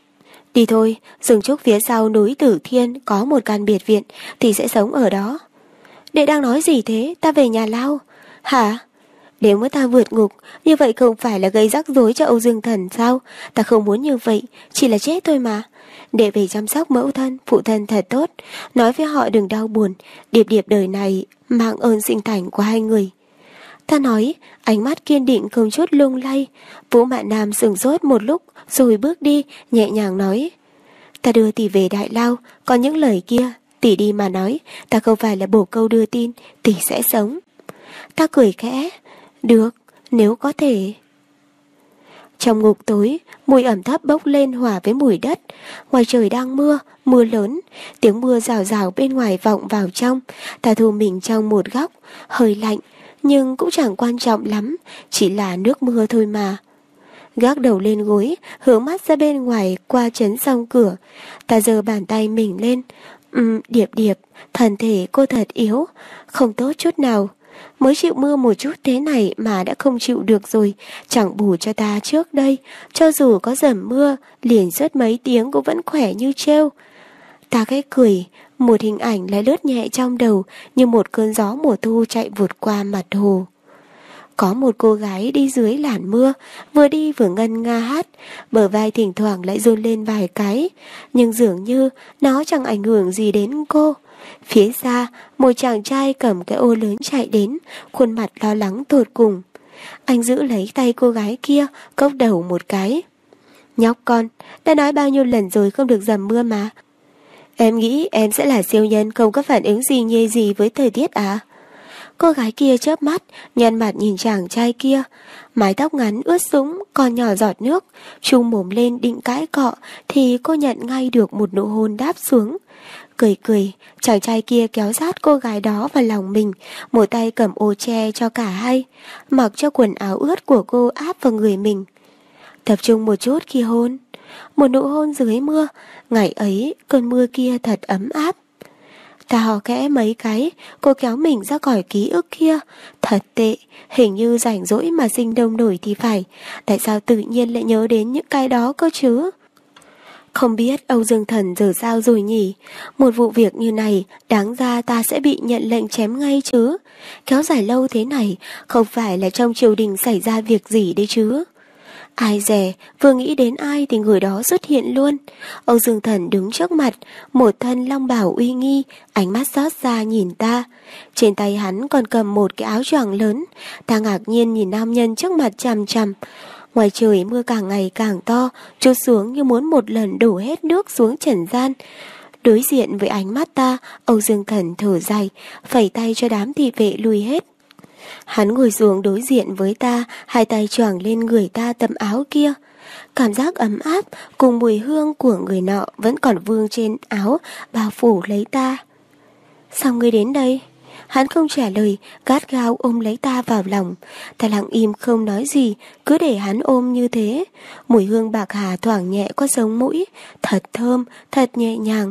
Đi thôi, rừng trúc phía sau núi Tử Thiên có một căn biệt viện thì sẽ sống ở đó. Đệ đang nói gì thế? Ta về nhà lao. Hả? Nếu mà ta vượt ngục, như vậy không phải là gây rắc rối cho Âu Dương Thần sao? Ta không muốn như vậy, chỉ là chết thôi mà. Để về chăm sóc mẫu thân, phụ thân thật tốt. Nói với họ đừng đau buồn. Điệp Điệp đời này mang ơn sinh thành của hai người. Ta nói, ánh mắt kiên định không chút lung lay. Vũ Mạn Nam sửng sốt một lúc rồi bước đi, nhẹ nhàng nói. Ta đưa tỷ về Đại Lao, còn những lời kia tỷ đi mà nói, ta không phải là bồ câu đưa tin, tỷ sẽ sống. Ta cười khẽ. Được, nếu có thể. Trong ngục tối, mùi ẩm thấp bốc lên hòa với mùi đất. Ngoài trời đang mưa, mưa lớn. Tiếng mưa rào rào bên ngoài vọng vào trong. Ta thu mình trong một góc, hơi lạnh, nhưng cũng chẳng quan trọng lắm, chỉ là nước mưa thôi mà. Gác đầu lên gối, hướng mắt ra bên ngoài qua chấn song cửa. Ta giơ bàn tay mình lên. Điệp Điệp, thân thể cô thật yếu, không tốt chút nào. Mới chịu mưa một chút thế này mà đã không chịu được rồi, chẳng bù cho ta trước đây. Cho dù có dầm mưa, liền suốt mấy tiếng cũng vẫn khỏe như trêu. Ta khẽ cười, một hình ảnh lại lướt nhẹ trong đầu như một cơn gió mùa thu chạy vụt qua mặt hồ. Có một cô gái đi dưới làn mưa, vừa đi vừa ngân nga hát, bờ vai thỉnh thoảng lại run lên vài cái, nhưng dường như nó chẳng ảnh hưởng gì đến cô. Phía xa, một chàng trai cầm cái ô lớn chạy đến, khuôn mặt lo lắng tột cùng. Anh giữ lấy tay cô gái kia, cốc đầu một cái. Nhóc con, đã nói bao nhiêu lần rồi không được dầm mưa mà. Em nghĩ em sẽ là siêu nhân không có phản ứng gì nhê gì với thời tiết à? Cô gái kia chớp mắt, nhăn mặt nhìn chàng trai kia. Mái tóc ngắn ướt sũng, còn nhỏ giọt nước. Trung mồm lên định cãi cọ, thì cô nhận ngay được một nụ hôn đáp xuống. Cười cười, chàng trai kia kéo sát cô gái đó vào lòng mình, một tay cầm ô che cho cả hai, mặc cho quần áo ướt của cô áp vào người mình. Tập trung một chút khi hôn. Một nụ hôn dưới mưa. Ngày ấy, cơn mưa kia thật ấm áp. Ta hò khẽ mấy cái, cô kéo mình ra khỏi ký ức kia. Thật tệ, hình như rảnh rỗi mà sinh đông nổi thì phải. Tại sao tự nhiên lại nhớ đến những cái đó cơ chứ? Không biết Âu Dương Thần giờ sao rồi nhỉ? Một vụ việc như này, đáng ra ta sẽ bị nhận lệnh chém ngay chứ. Kéo dài lâu thế này, không phải là trong triều đình xảy ra việc gì đấy chứ. Ai dè, vừa nghĩ đến ai thì người đó xuất hiện luôn. Âu Dương Thần đứng trước mặt, một thân long bào uy nghi, ánh mắt xót xa nhìn ta. Trên tay hắn còn cầm một cái áo choàng lớn. Ta ngạc nhiên nhìn nam nhân trước mặt chằm chằm. Ngoài trời mưa càng ngày càng to, trút xuống như muốn một lần đổ hết nước xuống trần gian. Đối diện với ánh mắt ta, Âu Dương Thần thở dài, phẩy tay cho đám thị vệ lùi hết. Hắn ngồi xuống đối diện với ta, hai tay choàng lên người ta tấm áo kia. Cảm giác ấm áp cùng mùi hương của người nọ vẫn còn vương trên áo, bao phủ lấy ta. Sao ngươi đến đây? Hắn không trả lời, gắt gao ôm lấy ta vào lòng. Ta lặng im không nói gì, cứ để hắn ôm như thế. Mùi hương bạc hà thoảng nhẹ qua sống mũi, thật thơm, thật nhẹ nhàng.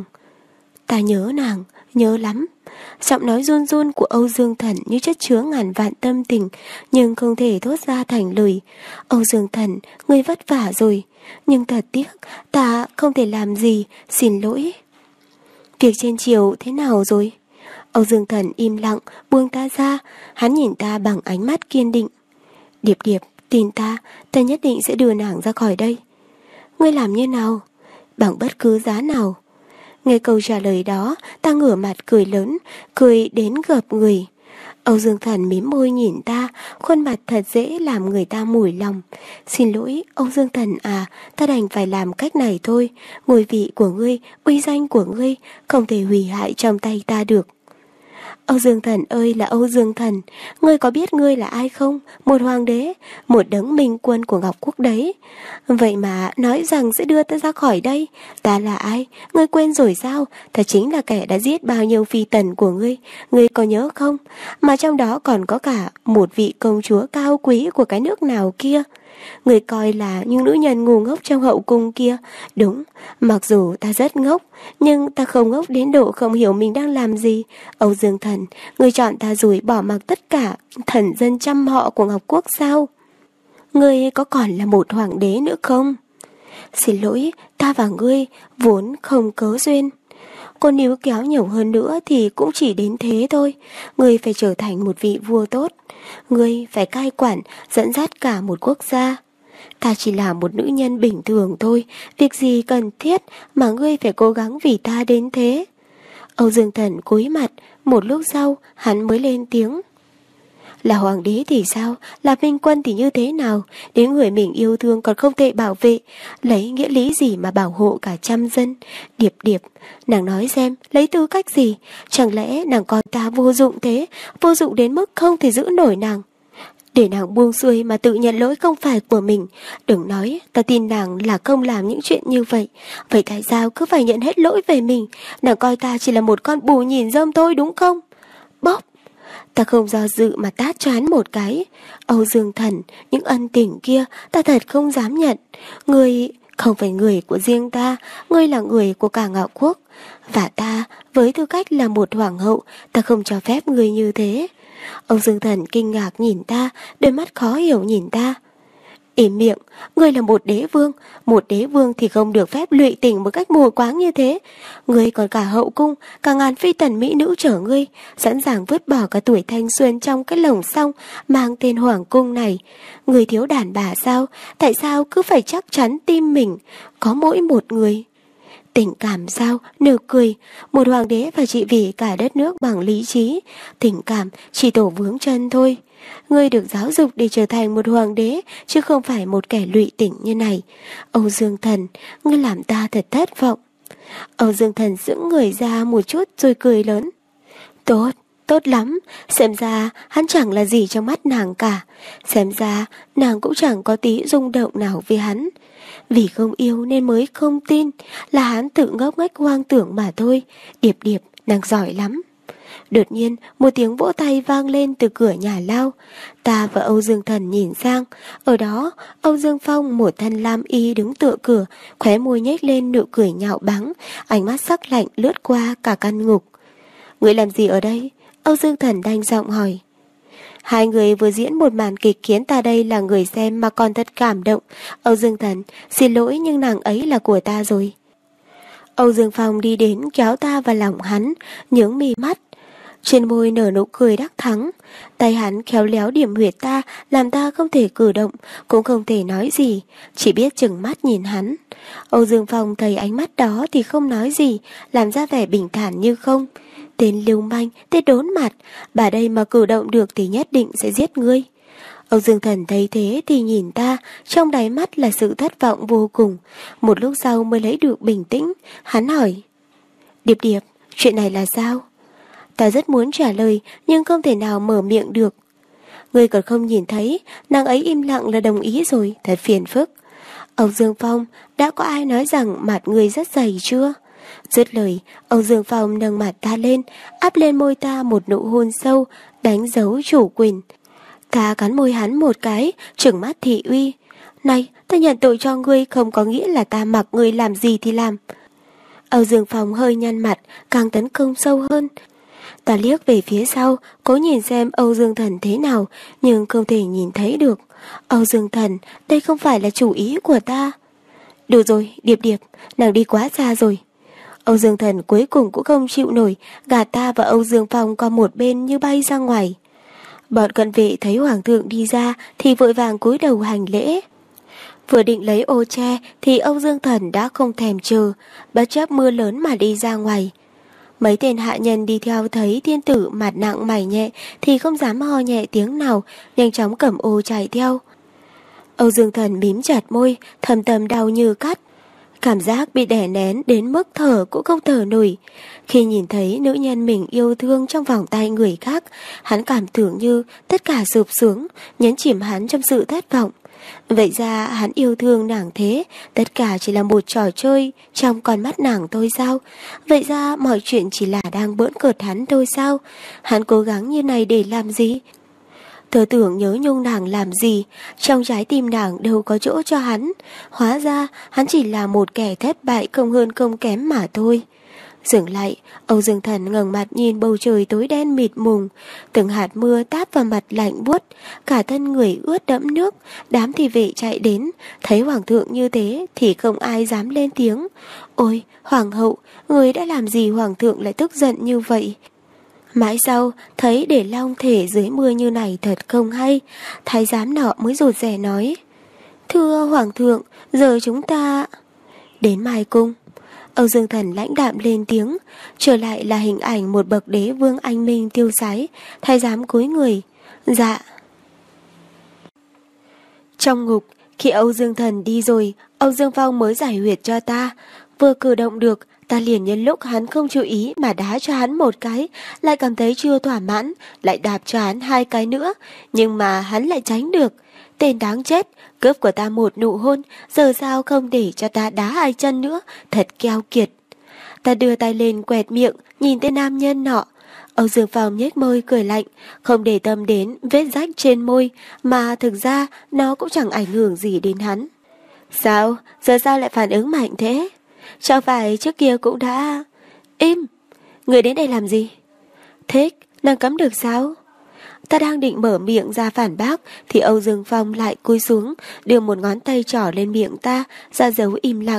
Ta nhớ nàng, nhớ lắm. Giọng nói run run của Âu Dương Thần như chất chứa ngàn vạn tâm tình, nhưng không thể thốt ra thành lời. Âu Dương Thần, ngươi vất vả rồi, nhưng thật tiếc, ta không thể làm gì, xin lỗi. Việc trên triều thế nào rồi? Âu Dương Thần im lặng, buông ta ra, hắn nhìn ta bằng ánh mắt kiên định. Điệp Điệp, tin ta, ta nhất định sẽ đưa nàng ra khỏi đây. Ngươi làm như nào? Bằng bất cứ giá nào. Nghe câu trả lời đó, ta ngửa mặt cười lớn, cười đến gợp người. Âu Dương Thần mím môi nhìn ta, khuôn mặt thật dễ làm người ta mủi lòng. Xin lỗi, Âu Dương Thần à, ta đành phải làm cách này thôi. Ngôi vị của ngươi, uy danh của ngươi, không thể hủy hại trong tay ta được. Âu Dương Thần ơi là Âu Dương Thần, ngươi có biết ngươi là ai không? Một hoàng đế, một đấng minh quân của Ngọc Quốc đấy. Vậy mà nói rằng sẽ đưa ta ra khỏi đây. Ta là ai? Ngươi quên rồi sao? Ta chính là kẻ đã giết bao nhiêu phi tần của ngươi. Ngươi có nhớ không? Mà trong đó còn có cả một vị công chúa cao quý của cái nước nào kia. Người coi là những nữ nhân ngu ngốc trong hậu cung kia. Đúng, mặc dù ta rất ngốc, nhưng ta không ngốc đến độ không hiểu mình đang làm gì. Âu Dương Thần, người chọn ta rồi bỏ mặc tất cả thần dân trăm họ của Ngọc Quốc sao? Ngươi có còn là một hoàng đế nữa không? Xin lỗi, ta và ngươi vốn không cớ duyên. Cô níu kéo nhiều hơn nữa thì cũng chỉ đến thế thôi. Ngươi phải trở thành một vị vua tốt. Ngươi phải cai quản, dẫn dắt cả một quốc gia. Ta chỉ là một nữ nhân bình thường thôi. Việc gì cần thiết mà ngươi phải cố gắng vì ta đến thế? Âu Dương Thần cúi mặt, một lúc sau hắn mới lên tiếng. Là hoàng đế thì sao? Là minh quân thì như thế nào? Đến người mình yêu thương còn không thể bảo vệ, lấy nghĩa lý gì mà bảo hộ cả trăm dân? Điệp Điệp, nàng nói xem, lấy tư cách gì? Chẳng lẽ nàng coi ta vô dụng thế? Vô dụng đến mức không thể giữ nổi nàng? Để nàng buông xuôi mà tự nhận lỗi không phải của mình. Đừng nói ta tin nàng là không làm những chuyện như vậy. Vậy tại sao cứ phải nhận hết lỗi về mình? Nàng coi ta chỉ là một con bù nhìn rơm thôi đúng không? Bóp! Ta không do dự mà tát cho hắn một cái. Âu Dương Thần, những ân tình kia ta thật không dám nhận. Ngươi không phải người của riêng ta, ngươi là người của cả Ngạo Quốc. Và ta, với tư cách là một hoàng hậu, ta không cho phép ngươi như thế. Âu Dương Thần kinh ngạc nhìn ta, đôi mắt khó hiểu nhìn ta. Im miệng, ngươi là một đế vương thì không được phép lụy tình một cách mù quáng như thế. Ngươi còn cả hậu cung, cả ngàn phi tần mỹ nữ chở ngươi, sẵn sàng vứt bỏ cả tuổi thanh xuân trong cái lồng song mang tên hoàng cung này. Ngươi thiếu đàn bà sao? Tại sao cứ phải chắc chắn tim mình có mỗi một người? Tình cảm sao? Nực cười. Một hoàng đế phải trị vì cả đất nước bằng lý trí. Tình cảm chỉ tổ vướng chân thôi. Ngươi được giáo dục để trở thành một hoàng đế, chứ không phải một kẻ lụy tình như này. Âu Dương Thần, ngươi làm ta thật thất vọng. Âu Dương Thần giữ người ra một chút rồi cười lớn. Tốt, tốt lắm. Xem ra hắn chẳng là gì trong mắt nàng cả. Xem ra nàng cũng chẳng có tí rung động nào với hắn. Vì không yêu nên mới không tin, là hắn tự ngốc nghếch hoang tưởng mà thôi. Điệp Điệp, nàng giỏi lắm. Đột nhiên một tiếng vỗ tay vang lên từ cửa nhà lao. Ta và Âu Dương Thần nhìn sang. Ở đó Âu Dương Phong một thân lam y đứng tựa cửa, khóe môi nhếch lên nụ cười nhạo báng, ánh mắt sắc lạnh lướt qua cả căn ngục. Ngươi làm gì ở đây? Âu Dương Thần đanh giọng hỏi. Hai người vừa diễn một màn kịch khiến ta đây là người xem mà còn thật cảm động. Âu Dương Thần, xin lỗi nhưng nàng ấy là của ta rồi. Âu Dương Phong đi đến kéo ta vào lòng hắn, nhướng mi mắt. Trên môi nở nụ cười đắc thắng. Tay hắn khéo léo điểm huyệt ta, làm ta không thể cử động, cũng không thể nói gì, chỉ biết chừng mắt nhìn hắn. Âu Dương Phong thấy ánh mắt đó thì không nói gì, làm ra vẻ bình thản như không. Tên lưu manh, tên đốn mặt, bà đây mà cử động được thì nhất định sẽ giết ngươi. Âu Dương Thần thấy thế thì nhìn ta, trong đáy mắt là sự thất vọng vô cùng. Một lúc sau mới lấy được bình tĩnh, hắn hỏi. Điệp Điệp, chuyện này là sao? Ta rất muốn trả lời nhưng không thể nào mở miệng được. Ngươi còn không nhìn thấy, nàng ấy im lặng là đồng ý rồi, thật phiền phức. Âu Dương Phong, đã có ai nói rằng mặt ngươi rất dày chưa? Dứt lời, Âu Dương Phong nâng mặt ta lên, áp lên môi ta một nụ hôn sâu, đánh dấu chủ quyền. Ta cắn môi hắn một cái, trừng mắt thị uy. Này, ta nhận tội cho ngươi không có nghĩa là ta mặc ngươi làm gì thì làm. Âu Dương Phong hơi nhăn mặt, càng tấn công sâu hơn. Ta liếc về phía sau, cố nhìn xem Âu Dương Thần thế nào, nhưng không thể nhìn thấy được. Âu Dương Thần, đây không phải là chủ ý của ta. Được rồi, Điệp Điệp, nàng đi quá xa rồi. Âu Dương Thần cuối cùng cũng không chịu nổi, gạt ta và Âu Dương Phong qua một bên như bay ra ngoài. Bọn cận vệ thấy hoàng thượng đi ra thì vội vàng cúi đầu hành lễ. Vừa định lấy ô che thì Âu Dương Thần đã không thèm chờ, bất chấp mưa lớn mà đi ra ngoài. Mấy tên hạ nhân đi theo thấy tiên tử mặt nặng mày nhẹ thì không dám ho nhẹ tiếng nào, nhanh chóng cầm ô chạy theo. Âu Dương Thần mím chặt môi, thầm thầm đau như cắt. Cảm giác bị đè nén đến mức thở cũng không thở nổi. Khi nhìn thấy nữ nhân mình yêu thương trong vòng tay người khác, hắn cảm tưởng như tất cả sụp xuống, nhấn chìm hắn trong sự thất vọng. Vậy ra hắn yêu thương nàng thế, tất cả chỉ là một trò chơi trong con mắt nàng thôi sao? Vậy ra mọi chuyện chỉ là đang bỡn cợt hắn thôi sao? Hắn cố gắng như này để làm gì? Tớ tưởng nhớ nhung nàng làm gì, trong trái tim nàng đâu có chỗ cho hắn. Hóa ra hắn chỉ là một kẻ thất bại không hơn không kém mà thôi. Dừng lại, Âu Dương Thần ngẩng mặt nhìn bầu trời tối đen mịt mùng, từng hạt mưa táp vào mặt lạnh buốt, cả thân người ướt đẫm nước. Đám thị vệ chạy đến, thấy hoàng thượng như thế thì không ai dám lên tiếng. Ôi, hoàng hậu, người đã làm gì hoàng thượng lại tức giận như vậy? Mãi sau, thấy để long thể dưới mưa như này thật không hay, thái giám nọ mới rụt rè nói. Thưa hoàng thượng, giờ chúng ta... Đến Mai Cung. Âu Dương Thần lãnh đạm lên tiếng, trở lại là hình ảnh một bậc đế vương anh minh tiêu sái, thái giám cúi người. Dạ. Trong ngục, khi Âu Dương Thần đi rồi, Âu Dương Phong mới giải huyệt cho ta. Vừa cử động được, Ta liền nhân lúc hắn không chú ý mà đá cho hắn một cái, lại cảm thấy chưa thỏa mãn, lại đạp cho hắn 2 cái nữa, nhưng mà hắn lại tránh được. Tên đáng chết, cướp của ta một nụ hôn, giờ sao không để cho ta đá 2 chân nữa, thật keo kiệt. Ta đưa tay lên quẹt miệng, nhìn tên nam nhân nọ. Âu Dương Phong nhếch môi cười lạnh, không để tâm đến vết rách trên môi, mà thực ra nó cũng chẳng ảnh hưởng gì đến hắn. Sao? Giờ sao lại phản ứng mạnh thế? Chẳng phải trước kia cũng đã... Im! Người đến đây làm gì? Thích, nàng cấm được sao? Ta đang định mở miệng ra phản bác thì Âu Dương Phong lại cúi xuống, đưa một ngón tay trỏ lên miệng ta, ra dấu im lặng.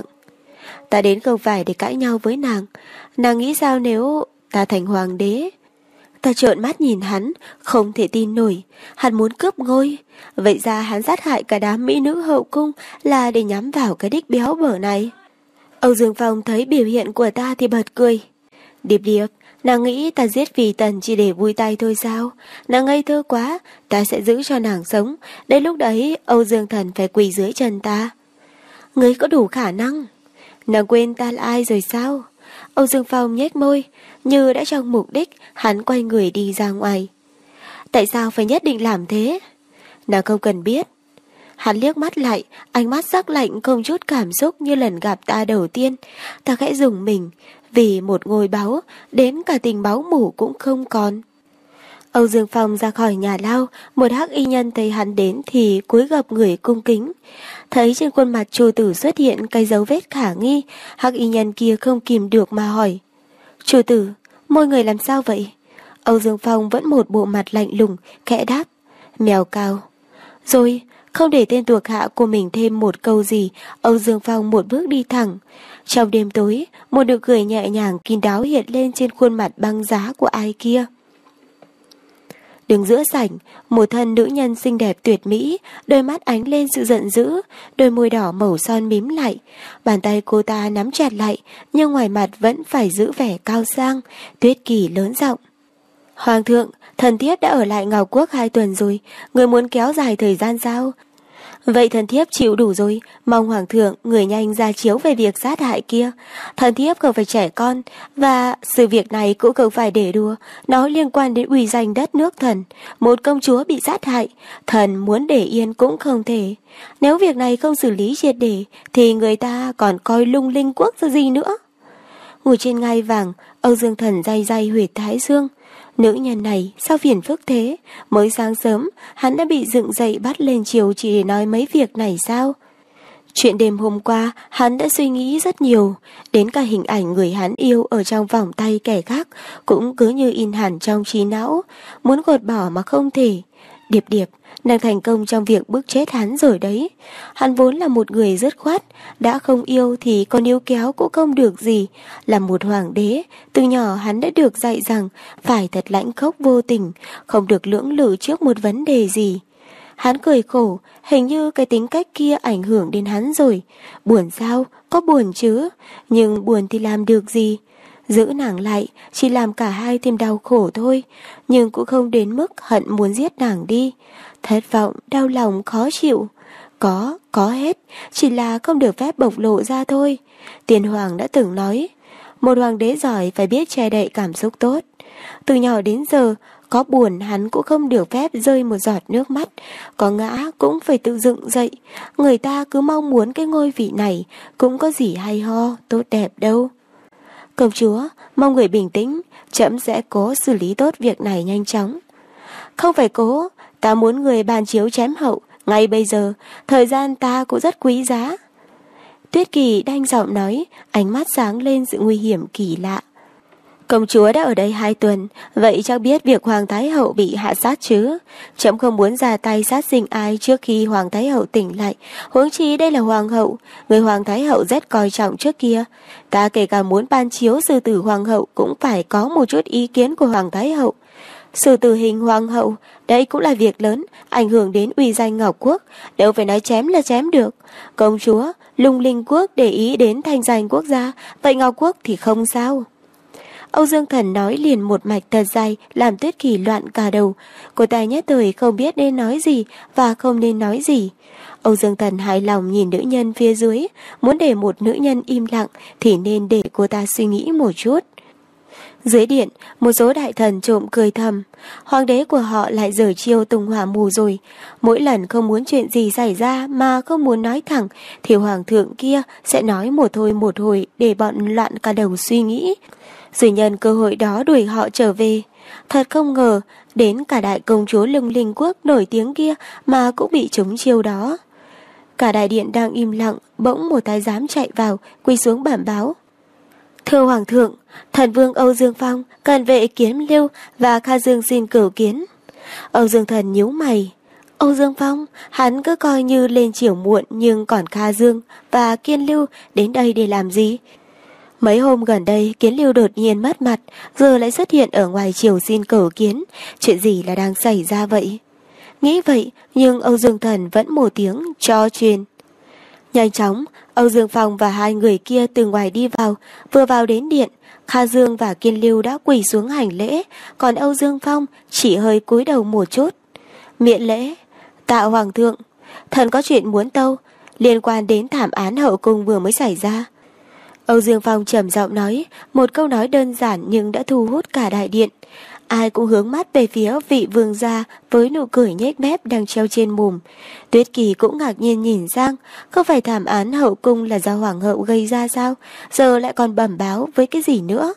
Ta đến không phải để cãi nhau với nàng. Nàng nghĩ sao nếu ta thành hoàng đế? Ta trợn mắt nhìn hắn, không thể tin nổi. Hắn muốn cướp ngôi. Vậy ra hắn sát hại cả đám mỹ nữ hậu cung là để nhắm vào cái đích béo bở này. Âu Dương Phong thấy biểu hiện của ta thì bật cười. Điệp Điệp, nàng nghĩ ta giết Vì Tần chỉ để vui tay thôi sao? Nàng ngây thơ quá, ta sẽ giữ cho nàng sống. Đến lúc đấy Âu Dương Thần phải quỳ dưới chân ta. Ngươi có đủ khả năng. Nàng quên ta là ai rồi sao? Âu Dương Phong nhếch môi, như đã trong mục đích, hắn quay người đi ra ngoài. Tại sao phải nhất định làm thế? Nàng không cần biết. Hắn liếc mắt lại, ánh mắt sắc lạnh không chút cảm xúc như lần gặp ta đầu tiên. Ta khẽ rùng mình, vì một ngôi báu, đến cả tình báu mủ cũng không còn. Âu Dương Phong ra khỏi nhà lao, một hắc y nhân thấy hắn đến thì cúi gập người cung kính. Thấy trên khuôn mặt Chu Tử xuất hiện cái dấu vết khả nghi, hắc y nhân kia không kìm được mà hỏi. Chu Tử, môi người làm sao vậy? Âu Dương Phong vẫn một bộ mặt lạnh lùng, khẽ đáp. Mèo cao. Rồi, không để tên thuộc hạ của mình thêm một câu gì, Âu Dương Phong một bước đi thẳng. Trong đêm tối, một nụ cười nhẹ nhàng kín đáo hiện lên trên khuôn mặt băng giá của ai kia. Đứng giữa sảnh, một thân nữ nhân xinh đẹp tuyệt mỹ, đôi mắt ánh lên sự giận dữ, đôi môi đỏ màu son mím lại. Bàn tay cô ta nắm chặt lại, nhưng ngoài mặt vẫn phải giữ vẻ cao sang. Tuyết Kỳ lớn giọng. Hoàng thượng, thần thiếp đã ở lại Ngọc Quốc 2 tuần rồi, người muốn kéo dài thời gian sao? Vậy thần thiếp chịu đủ rồi, mong hoàng thượng người nhanh ra chiếu về việc sát hại kia. Thần thiếp không phải trẻ con, và sự việc này cũng không phải để đùa, nó liên quan đến uy danh đất nước thần. Một công chúa bị sát hại, thần muốn để yên cũng không thể. Nếu việc này không xử lý triệt để, thì người ta còn coi Lung Linh quốc ra gì nữa. Ngồi trên ngai vàng, Âu Dương Thần day day huyệt thái dương. Nữ nhân này sao phiền phức thế? Mới sáng sớm hắn đã bị dựng dậy bắt lên chiều chỉ để nói mấy việc này sao? Chuyện đêm hôm qua hắn đã suy nghĩ rất nhiều, đến cả hình ảnh người hắn yêu ở trong vòng tay kẻ khác cũng cứ như in hẳn trong trí não, muốn gột bỏ mà không thể. Điệp Điệp, nàng thành công trong việc bức chết hắn rồi đấy. Hắn vốn là một người dứt khoát, đã không yêu thì còn níu kéo cũng không được gì. Là một hoàng đế, từ nhỏ hắn đã được dạy rằng phải thật lãnh khốc vô tình, không được lưỡng lự trước một vấn đề gì. Hắn cười khổ, hình như cái tính cách kia ảnh hưởng đến hắn rồi. Buồn sao? Có buồn chứ, nhưng buồn thì làm được gì? Giữ nàng lại chỉ làm cả hai thêm đau khổ thôi, nhưng cũng không đến mức hận muốn giết nàng đi. Thất vọng, đau lòng, khó chịu. Có hết, chỉ là không được phép bộc lộ ra thôi. Tiền Hoàng đã từng nói, một hoàng đế giỏi phải biết che đậy cảm xúc tốt. Từ nhỏ đến giờ, có buồn hắn cũng không được phép rơi một giọt nước mắt, có ngã cũng phải tự dựng dậy. Người ta cứ mong muốn cái ngôi vị này, cũng có gì hay ho, tốt đẹp đâu. Công chúa, mong người bình tĩnh, trẫm sẽ cố xử lý tốt việc này nhanh chóng. Không phải cố, ta muốn người bàn chiếu chém hậu, ngay bây giờ, thời gian ta cũng rất quý giá. Tuyết Kỳ đanh giọng nói, ánh mắt sáng lên sự nguy hiểm kỳ lạ. Công chúa đã ở đây 2 tuần, vậy chắc biết việc Hoàng Thái Hậu bị hạ sát chứ? Trẫm không muốn ra tay sát sinh ai trước khi Hoàng Thái Hậu tỉnh lại, huống chi đây là Hoàng hậu, người Hoàng Thái Hậu rất coi trọng trước kia. Ta kể cả muốn ban chiếu xử tử Hoàng hậu cũng phải có một chút ý kiến của Hoàng Thái Hậu. Xử tử hình Hoàng hậu, đây cũng là việc lớn, ảnh hưởng đến uy danh Ngọc Quốc, đâu phải nói chém là chém được. Công chúa, Lung Linh quốc để ý đến thanh danh quốc gia, vậy Ngọc Quốc thì không sao. Âu Dương Thần nói liền một mạch thật dài, làm Tuyết Kỳ loạn cả đầu. Cô ta nhất thời không biết nên nói gì và không nên nói gì. Âu Dương Thần hài lòng nhìn nữ nhân phía dưới, muốn để một nữ nhân im lặng thì nên để cô ta suy nghĩ một chút. Dưới điện, một số đại thần trộm cười thầm. Hoàng đế của họ lại giở chiêu tung hỏa mù rồi. Mỗi lần không muốn chuyện gì xảy ra mà không muốn nói thẳng, thì hoàng thượng kia sẽ nói một thôi một hồi để bọn loạn cả đầu suy nghĩ. Rồi nhân cơ hội đó đuổi họ trở về. Thật không ngờ, đến cả đại công chúa Lung Linh Quốc nổi tiếng kia mà cũng bị trúng chiêu đó. Cả đại điện đang im lặng, bỗng một thái giám chạy vào, quỳ xuống bẩm báo. Thưa Hoàng thượng, thần vương Âu Dương Phong, cận vệ Kiến Lưu và Kha Dương xin cửu kiến. Âu Dương Thần nhíu mày. Âu Dương Phong, hắn cứ coi như lên chiều muộn, nhưng còn Kha Dương và Kiên Lưu đến đây để làm gì? Mấy hôm gần đây Kiến Lưu đột nhiên mất mặt, giờ lại xuất hiện ở ngoài triều xin cửu kiến. Chuyện gì là đang xảy ra vậy? Nghĩ vậy, nhưng Âu Dương Thần vẫn một tiếng cho truyền. Nhanh chóng, Âu Dương Phong và hai người kia từ ngoài đi vào, vừa vào đến điện, Kha Dương và Kiên Lưu đã quỳ xuống hành lễ, còn Âu Dương Phong chỉ hơi cúi đầu một chút. Miễn lễ, tạ Hoàng thượng, thần có chuyện muốn tâu, liên quan đến thảm án hậu cung vừa mới xảy ra. Âu Dương Phong trầm giọng nói, một câu nói đơn giản nhưng đã thu hút cả đại điện. Ai cũng hướng mắt về phía vị vương gia với nụ cười nhếch mép đang treo trên mồm. Tuyết Kỳ cũng ngạc nhiên nhìn sang, không phải thảm án hậu cung là do hoàng hậu gây ra sao, giờ lại còn bẩm báo với cái gì nữa.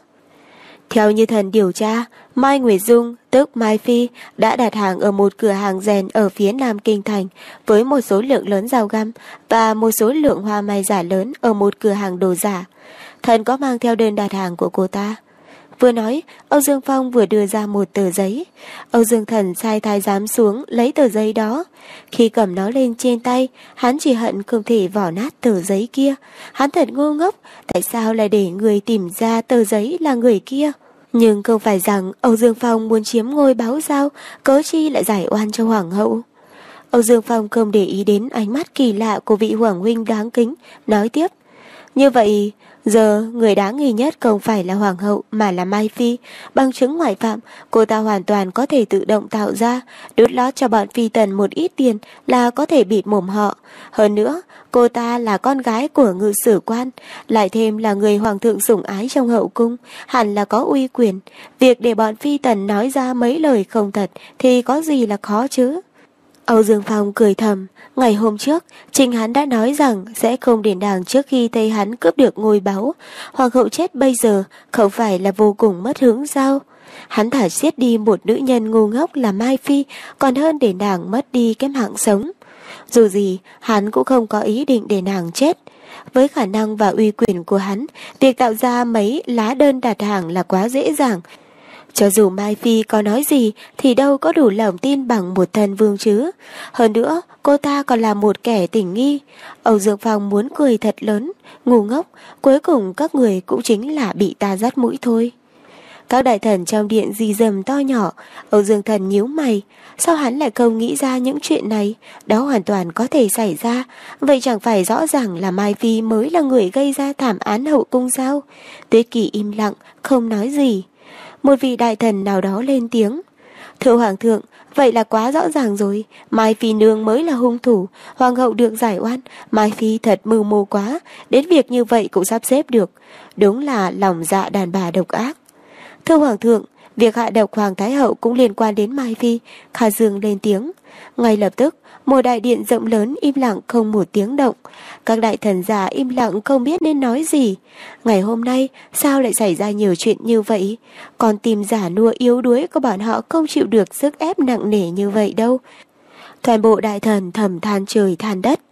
Theo như thần điều tra, Mai Nguyệt Dung, tức Mai Phi, đã đặt hàng ở một cửa hàng rèn ở phía Nam Kinh Thành với một số lượng lớn dao găm và một số lượng hoa mai giả lớn ở một cửa hàng đồ giả. Thần có mang theo đơn đặt hàng của cô ta. Vừa nói, Âu Dương Phong vừa đưa ra một tờ giấy. Âu Dương Thần sai thái giám xuống lấy tờ giấy đó. Khi cầm nó lên trên tay, hắn chỉ hận không thể vỏ nát tờ giấy kia. Hắn thật ngu ngốc, tại sao lại để người tìm ra tờ giấy là người kia? Nhưng không phải rằng Âu Dương Phong muốn chiếm ngôi báo sao, cớ chi lại giải oan cho hoàng hậu. Âu Dương Phong không để ý đến ánh mắt kỳ lạ của vị hoàng huynh đáng kính, nói tiếp. Như vậy, giờ người đáng nghi nhất không phải là hoàng hậu mà là Mai Phi. Bằng chứng ngoại phạm, cô ta hoàn toàn có thể tự động tạo ra, đút lót cho bọn phi tần một ít tiền là có thể bịt mồm họ. Hơn nữa, cô ta là con gái của ngự sử quan, lại thêm là người hoàng thượng sủng ái trong hậu cung, hẳn là có uy quyền. Việc để bọn phi tần nói ra mấy lời không thật thì có gì là khó chứ. Âu Dương Phong cười thầm, ngày hôm trước, chính hắn đã nói rằng sẽ không đền đàng trước khi thấy hắn cướp được ngôi báu. Hoàng hậu chết bây giờ không phải là vô cùng mất hứng sao? Hắn thả giết đi một nữ nhân ngu ngốc là Mai Phi, còn hơn để nàng mất đi cái mạng sống. Dù gì, hắn cũng không có ý định để nàng chết. Với khả năng và uy quyền của hắn, việc tạo ra mấy lá đơn đặt hàng là quá dễ dàng. Cho dù Mai Phi có nói gì thì đâu có đủ lòng tin bằng một thân vương chứ. Hơn nữa, cô ta còn là một kẻ tình nghi. Âu Dương Phong muốn cười thật lớn, ngu ngốc, cuối cùng các người cũng chính là bị ta dắt mũi thôi. Các đại thần trong điện rì rầm to nhỏ, Âu Dương Thần nhíu mày. Sao hắn lại không nghĩ ra những chuyện này? Đó hoàn toàn có thể xảy ra. Vậy chẳng phải rõ ràng là Mai Phi mới là người gây ra thảm án hậu cung sao? Tuyết Kỳ im lặng, không nói gì. Một vị đại thần nào đó lên tiếng. Thưa Hoàng thượng, vậy là quá rõ ràng rồi. Mai Phi nương mới là hung thủ, hoàng hậu được giải oan. Mai Phi thật mưu mô quá, đến việc như vậy cũng sắp xếp được. Đúng là lòng dạ đàn bà độc ác. Thưa Hoàng thượng, việc hạ độc Hoàng Thái Hậu cũng liên quan đến Mai Phi. Kha Dương lên tiếng. Ngay lập tức, một đại điện rộng lớn im lặng không một tiếng động. Các đại thần giả im lặng không biết nên nói gì. Ngày hôm nay, sao lại xảy ra nhiều chuyện như vậy? Còn tìm giả nua yếu đuối của bọn họ không chịu được sức ép nặng nề như vậy đâu. Toàn bộ đại thần thầm than trời than đất.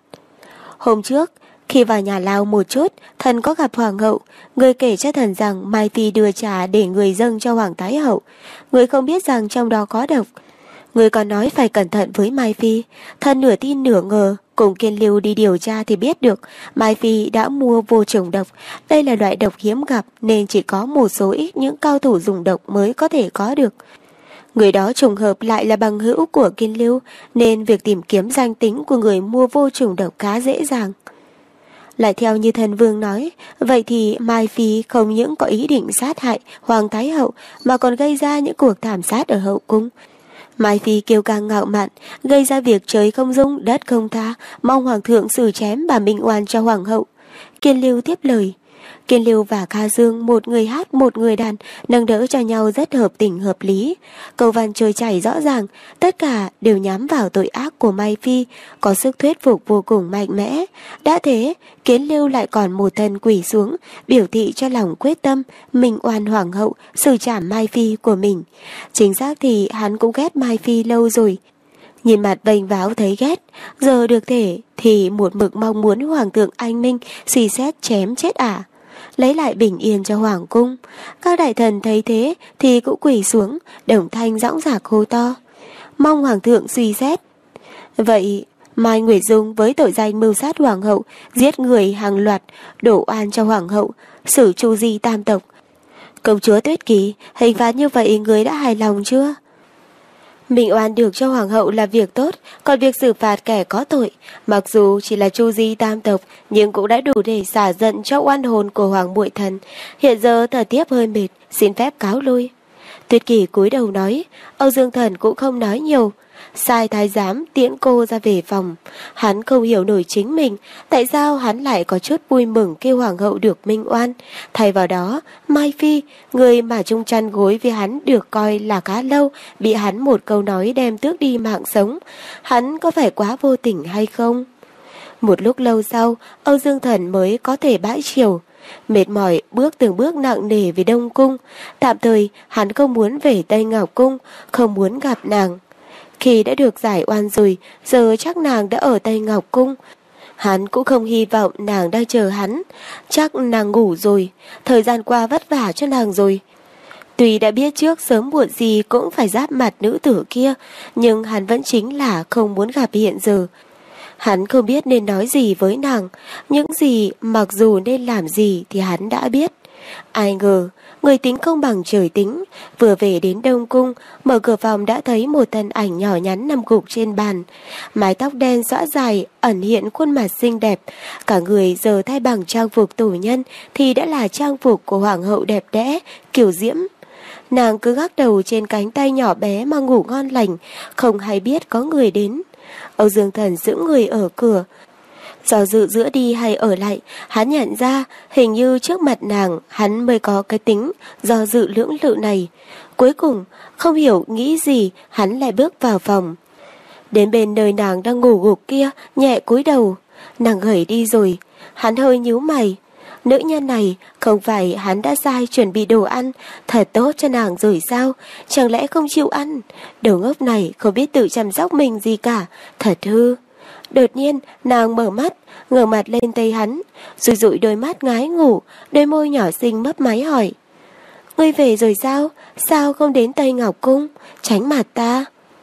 Hôm trước, khi vào nhà lao một chút, thần có gặp hoàng hậu. Người kể cho thần rằng Mai Phi đưa trà để người dâng cho Hoàng Thái Hậu. Người không biết rằng trong đó có độc. Người còn nói phải cẩn thận với Mai Phi. Thần nửa tin nửa ngờ, cùng Kiên Lưu đi điều tra thì biết được Mai Phi đã mua vô trùng độc. Đây là loại độc hiếm gặp nên chỉ có một số ít những cao thủ dùng độc mới có thể có được. Người đó trùng hợp lại là bằng hữu của Kiên Lưu, nên việc tìm kiếm danh tính của người mua vô trùng độc khá dễ dàng. Lại theo như thần vương nói, vậy thì Mai Phi không những có ý định sát hại Hoàng Thái Hậu mà còn gây ra những cuộc thảm sát ở hậu cung. Mai Phi kiêu căng ngạo mạn, gây ra việc trời không dung đất không tha, mong Hoàng thượng xử chém bà Minh Oan cho Hoàng hậu. Kiên Lưu tiếp lời. Kiên Lưu và Kha Dương, một người hát một người đàn, nâng đỡ cho nhau rất hợp tình hợp lý. Câu văn trôi chảy rõ ràng, tất cả đều nhắm vào tội ác của Mai Phi, có sức thuyết phục vô cùng mạnh mẽ. Đã thế, Kiến Lưu lại còn một thân quỳ xuống, biểu thị cho lòng quyết tâm minh oan Hoàng hậu, xử trảm Mai Phi của mình. Chính xác thì hắn cũng ghét Mai Phi lâu rồi. Nhìn mặt vênh váo thấy ghét, giờ được thể thì một mực mong muốn Hoàng thượng anh minh suy xét chém chết ả, lấy lại bình yên cho Hoàng cung. Các đại thần thấy thế thì cũng quỳ xuống, đồng thanh dõng dạc hô to, mong Hoàng thượng suy xét. Vậy Mai Nguyệt Dung với tội danh mưu sát Hoàng hậu, giết người hàng loạt, đổ oan cho Hoàng hậu, xử Chu Di tam tộc. Công chúa Tuyết Kỳ, hình phạt như vậy người đã hài lòng chưa? Minh oan được cho Hoàng hậu là việc tốt, còn việc xử phạt kẻ có tội, mặc dù chỉ là Chu Di tam tộc, nhưng cũng đã đủ để xả giận cho oan hồn của Hoàng muội thần. Hiện giờ thời tiếp hơi mệt, xin phép cáo lui. Tuyết Kỳ cúi đầu nói, Âu Dương Thần cũng không nói nhiều, sai thái giám tiễn cô ra về phòng. Hắn không hiểu nổi chính mình, tại sao hắn lại có chút vui mừng kêu Hoàng hậu được minh oan. Thay vào đó, Mai Phi, người mà chung chăn gối với hắn được coi là khá lâu, bị hắn một câu nói đem tước đi mạng sống. Hắn có phải quá vô tình hay không? Một lúc lâu sau, Âu Dương Thần mới có thể bãi chiều. Mệt mỏi bước từng bước nặng nề về Đông Cung. Tạm thời hắn không muốn về Tây Ngọc Cung, không muốn gặp nàng. Khi đã được giải oan rồi, giờ chắc nàng đã ở Tây Ngọc Cung. Hắn cũng không hy vọng nàng đang chờ hắn. Chắc nàng ngủ rồi, thời gian qua vất vả cho nàng rồi. Tuy đã biết trước sớm muộn gì cũng phải giáp mặt nữ tử kia, nhưng hắn vẫn chính là không muốn gặp hiện giờ. Hắn không biết nên nói gì với nàng, những gì mặc dù nên làm gì thì hắn đã biết. Ai ngờ, người tính không bằng trời tính, vừa về đến Đông Cung, mở cửa phòng đã thấy một thân ảnh nhỏ nhắn nằm gục trên bàn. Mái tóc đen xõa dài, ẩn hiện khuôn mặt xinh đẹp, cả người giờ thay bằng trang phục tù nhân thì đã là trang phục của Hoàng hậu đẹp đẽ, kiều diễm. Nàng cứ gác đầu trên cánh tay nhỏ bé mà ngủ ngon lành, không hay biết có người đến. Âu Dương Thần giữ người ở cửa, do dự giữa đi hay ở lại, hắn nhận ra hình như trước mặt nàng hắn mới có cái tính do dự lưỡng lự này. Cuối cùng không hiểu nghĩ gì, hắn lại bước vào phòng. Đến bên nơi nàng đang ngủ gục kia, nhẹ cúi đầu. Nàng gầy đi rồi. Hắn hơi nhíu mày. Nữ nhân này không phải hắn đã sai chuẩn bị đồ ăn thật tốt cho nàng rồi sao? Chẳng lẽ không chịu ăn? Đồ ngốc này không biết tự chăm sóc mình gì cả, thật hư. Đột nhiên nàng mở mắt, ngửa mặt lên tay hắn, rủi rủi đôi mắt ngái ngủ, đôi môi nhỏ xinh mấp máy hỏi, ngươi về rồi sao? Sao không đến Tây Ngọc Cung? Tránh mặt ta.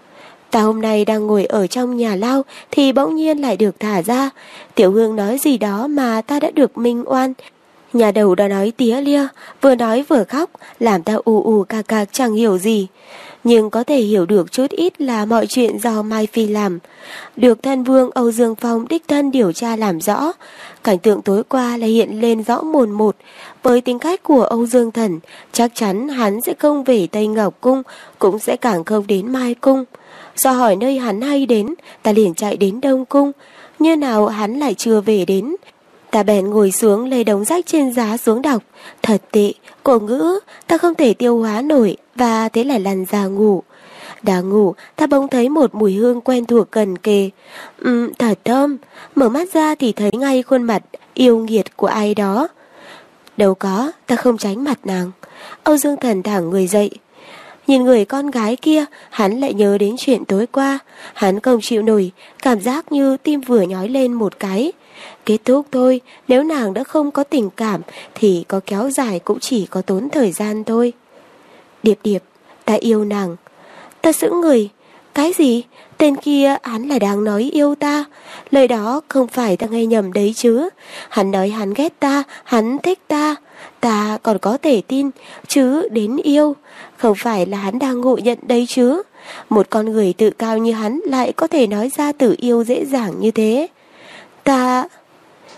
Ta hôm nay đang ngồi ở trong nhà lao thì bỗng nhiên lại được thả ra. Tiểu Hương nói gì đó mà ta đã được minh oan. Nhà đầu đã nói tía lia, vừa nói vừa khóc, làm ta ù ù cà cà chẳng hiểu gì. Nhưng có thể hiểu được chút ít là mọi chuyện do Mai Phi làm. Được thân vương Âu Dương Phong đích thân điều tra làm rõ. Cảnh tượng tối qua là hiện lên rõ mồn một. Với tính cách của Âu Dương Thần, chắc chắn hắn sẽ không về Tây Ngọc Cung, cũng sẽ càng không đến Mai Cung. Do hỏi nơi hắn hay đến, ta liền chạy đến Đông Cung. Như nào hắn lại chưa về đến? Ta bèn ngồi xuống lấy đống rách trên giá xuống đọc. Thật tệ, cổ ngữ, ta không thể tiêu hóa nổi, và thế là lăn ra ngủ. Đang ngủ, ta bỗng thấy một mùi hương quen thuộc gần kề. Thật thơm. Mở mắt ra thì thấy ngay khuôn mặt yêu nghiệt của ai đó. Đâu có, ta không tránh mặt nàng. Âu Dương Thần thẳng người dậy. Nhìn người con gái kia, hắn lại nhớ đến chuyện tối qua. Hắn không chịu nổi, cảm giác như tim vừa nhói lên một cái. Kết thúc thôi, nếu nàng đã không có tình cảm thì có kéo dài cũng chỉ có tốn thời gian thôi. Điệp Điệp, ta yêu nàng. Ta sững người. Cái gì? Tên kia hắn là đang nói yêu ta. Lời đó không phải ta nghe nhầm đấy chứ. Hắn nói hắn ghét ta, hắn thích ta. Ta còn có thể tin, chứ đến yêu. Không phải là hắn đang ngộ nhận đấy chứ. Một con người tự cao như hắn lại có thể nói ra từ yêu dễ dàng như thế. Ta...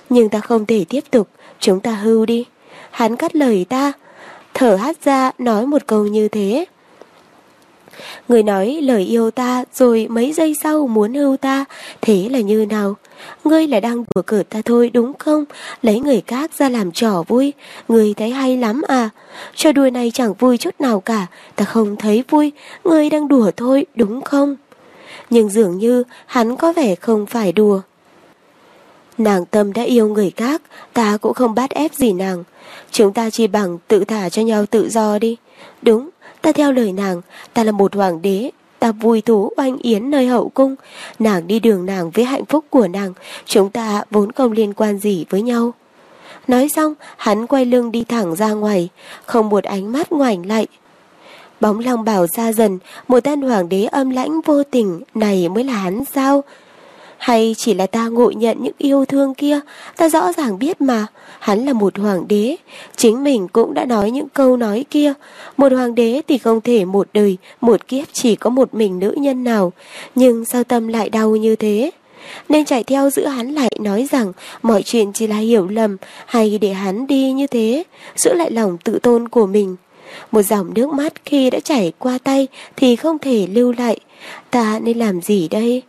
Nhưng ta không thể tiếp tục, chúng ta hưu đi. Hắn cắt lời ta, thở hắt ra nói một câu như thế. Người nói lời yêu ta rồi mấy giây sau muốn hưu ta, thế là như nào? Ngươi là đang đùa cợt ta thôi đúng không? Lấy người khác ra làm trò vui, ngươi thấy hay lắm à? Trò đùa này chẳng vui chút nào cả, ta không thấy vui, ngươi đang đùa thôi đúng không? Nhưng dường như hắn có vẻ không phải đùa. Nàng Tâm đã yêu người khác, ta cũng không bắt ép gì nàng. Chúng ta chỉ bằng tự thả cho nhau tự do đi. Đúng, ta theo lời nàng, ta là một hoàng đế, ta vui thú oanh yến nơi hậu cung. Nàng đi đường nàng với hạnh phúc của nàng, chúng ta vốn không liên quan gì với nhau. Nói xong, hắn quay lưng đi thẳng ra ngoài, không một ánh mắt ngoảnh lại. Bóng Long Bảo xa dần, một tên hoàng đế âm lãnh vô tình này mới là hắn sao? Hay chỉ là ta ngộ nhận những yêu thương kia? Ta rõ ràng biết mà, hắn là một hoàng đế. Chính mình cũng đã nói những câu nói kia. Một hoàng đế thì không thể một đời, một kiếp chỉ có một mình nữ nhân nào. Nhưng sao tâm lại đau như thế? Nên chạy theo giữ hắn lại nói rằng mọi chuyện chỉ là hiểu lầm, hay để hắn đi như thế, giữ lại lòng tự tôn của mình. Một dòng nước mắt khi đã chảy qua tay thì không thể lưu lại. Ta nên làm gì đây?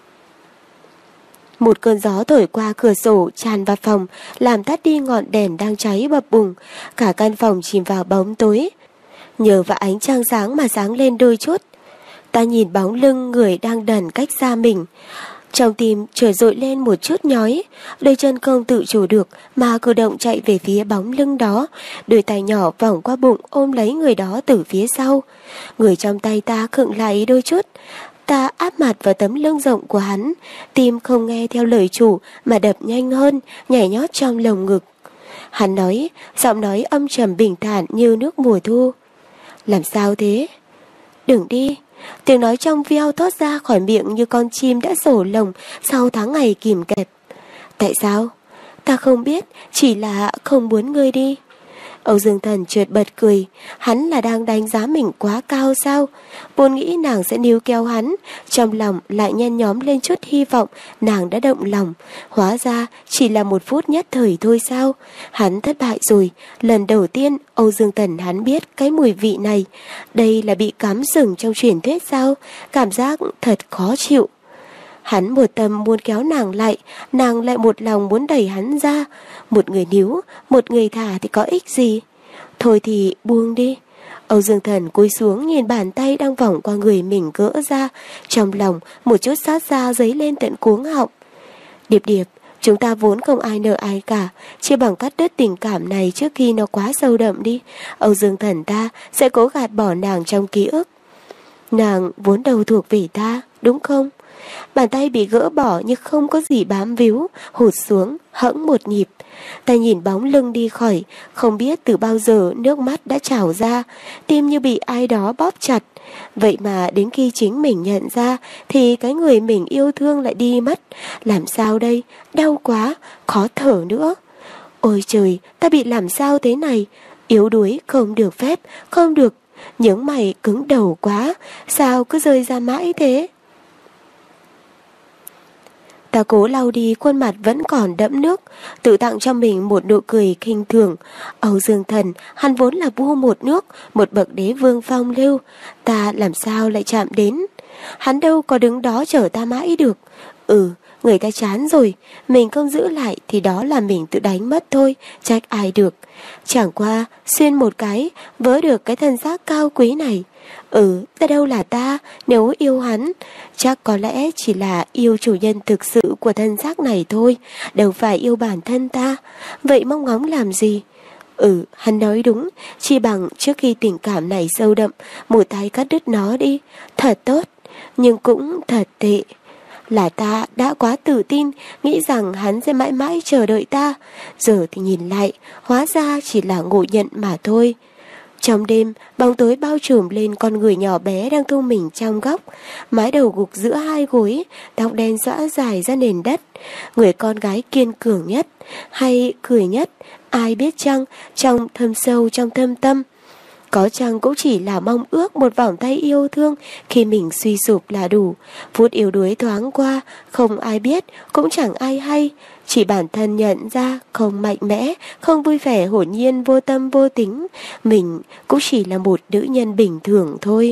Một cơn gió thổi qua cửa sổ tràn vào phòng, làm tắt đi ngọn đèn đang cháy bập bùng. Cả căn phòng chìm vào bóng tối. Nhờ vào ánh trăng sáng mà sáng lên đôi chút. Ta nhìn bóng lưng người đang đần cách xa mình. Trong tim trở dội lên một chút nhói. Đôi chân không tự chủ được mà cử động chạy về phía bóng lưng đó. Đôi tay nhỏ vòng qua bụng ôm lấy người đó từ phía sau. Người trong tay ta khựng lại đôi chút. Ta áp mặt vào tấm lưng rộng của hắn, tim không nghe theo lời chủ mà đập nhanh hơn, nhảy nhót trong lồng ngực. Hắn nói, giọng nói âm trầm bình thản như nước mùa thu. Làm sao thế? Đừng đi. Tiếng nói trong veo thoát ra khỏi miệng như con chim đã sổ lồng sau tháng ngày kìm kẹp. Tại sao? Ta không biết, chỉ là không muốn ngươi đi. Âu Dương Thần chợt bật cười, hắn là đang đánh giá mình quá cao sao? Vốn nghĩ nàng sẽ níu kéo hắn, trong lòng lại nhen nhóm lên chút hy vọng nàng đã động lòng. Hóa ra chỉ là một phút nhất thời thôi sao? Hắn thất bại rồi, lần đầu tiên Âu Dương Thần hắn biết cái mùi vị này. Đây là bị cắm sừng trong truyền thuyết sao? Cảm giác thật khó chịu. Hắn một tâm muốn kéo nàng lại một lòng muốn đẩy hắn ra. Một người níu, một người thả thì có ích gì? Thôi thì buông đi. Âu Dương Thần cúi xuống nhìn bàn tay đang vòng qua người mình gỡ ra. Trong lòng một chút xót xa dấy lên tận cuống họng. Điệp Điệp, chúng ta vốn không ai nợ ai cả, chỉ bằng cắt đứt tình cảm này trước khi nó quá sâu đậm đi. Âu Dương Thần ta sẽ cố gạt bỏ nàng trong ký ức. Nàng vốn đầu thuộc về ta, đúng không? Bàn tay bị gỡ bỏ nhưng không có gì bám víu, hụt xuống, hẫng một nhịp. Ta nhìn bóng lưng đi khỏi, không biết từ bao giờ nước mắt đã trào ra, tim như bị ai đó bóp chặt. Vậy mà đến khi chính mình nhận ra thì cái người mình yêu thương lại đi mất. Làm sao đây? Đau quá, khó thở nữa. Ôi trời, ta bị làm sao thế này? Yếu đuối không được phép, không được. Những mày cứng đầu quá, sao cứ rơi ra mãi thế? Ta cố lau đi khuôn mặt vẫn còn đẫm nước, tự tặng cho mình một nụ cười khinh thường. Âu Dương Thần, hắn vốn là vua một nước, một bậc đế vương phong lưu, ta làm sao lại chạm đến? Hắn đâu có đứng đó chờ ta mãi được. Người ta chán rồi, mình không giữ lại thì đó là mình tự đánh mất thôi, trách ai được. Chẳng qua xuyên một cái vỡ được cái thân xác cao quý này. Ta đâu là ta, nếu yêu hắn chắc có lẽ chỉ là yêu chủ nhân thực sự của thân xác này thôi, đâu phải yêu bản thân ta. Vậy mong ngóng làm gì? Hắn nói đúng, chỉ bằng trước khi tình cảm này sâu đậm, một tay cắt đứt nó đi. Thật tốt, nhưng cũng thật tệ. Là ta đã quá tự tin, nghĩ rằng hắn sẽ mãi mãi chờ đợi ta. Giờ thì nhìn lại, hóa ra chỉ là ngộ nhận mà thôi. Trong đêm, bóng tối bao trùm lên con người nhỏ bé đang thu mình trong góc. Mái đầu gục giữa hai gối, tóc đen xõa dài ra nền đất. Người con gái kiên cường nhất, hay cười nhất, ai biết chăng, trong thâm sâu trong thâm tâm. Có chăng cũng chỉ là mong ước một vòng tay yêu thương khi mình suy sụp là đủ. Phút yếu đuối thoáng qua, không ai biết, cũng chẳng ai hay. Chỉ bản thân nhận ra không mạnh mẽ, không vui vẻ, hồn nhiên, vô tâm vô tính, mình cũng chỉ là một nữ nhân bình thường thôi.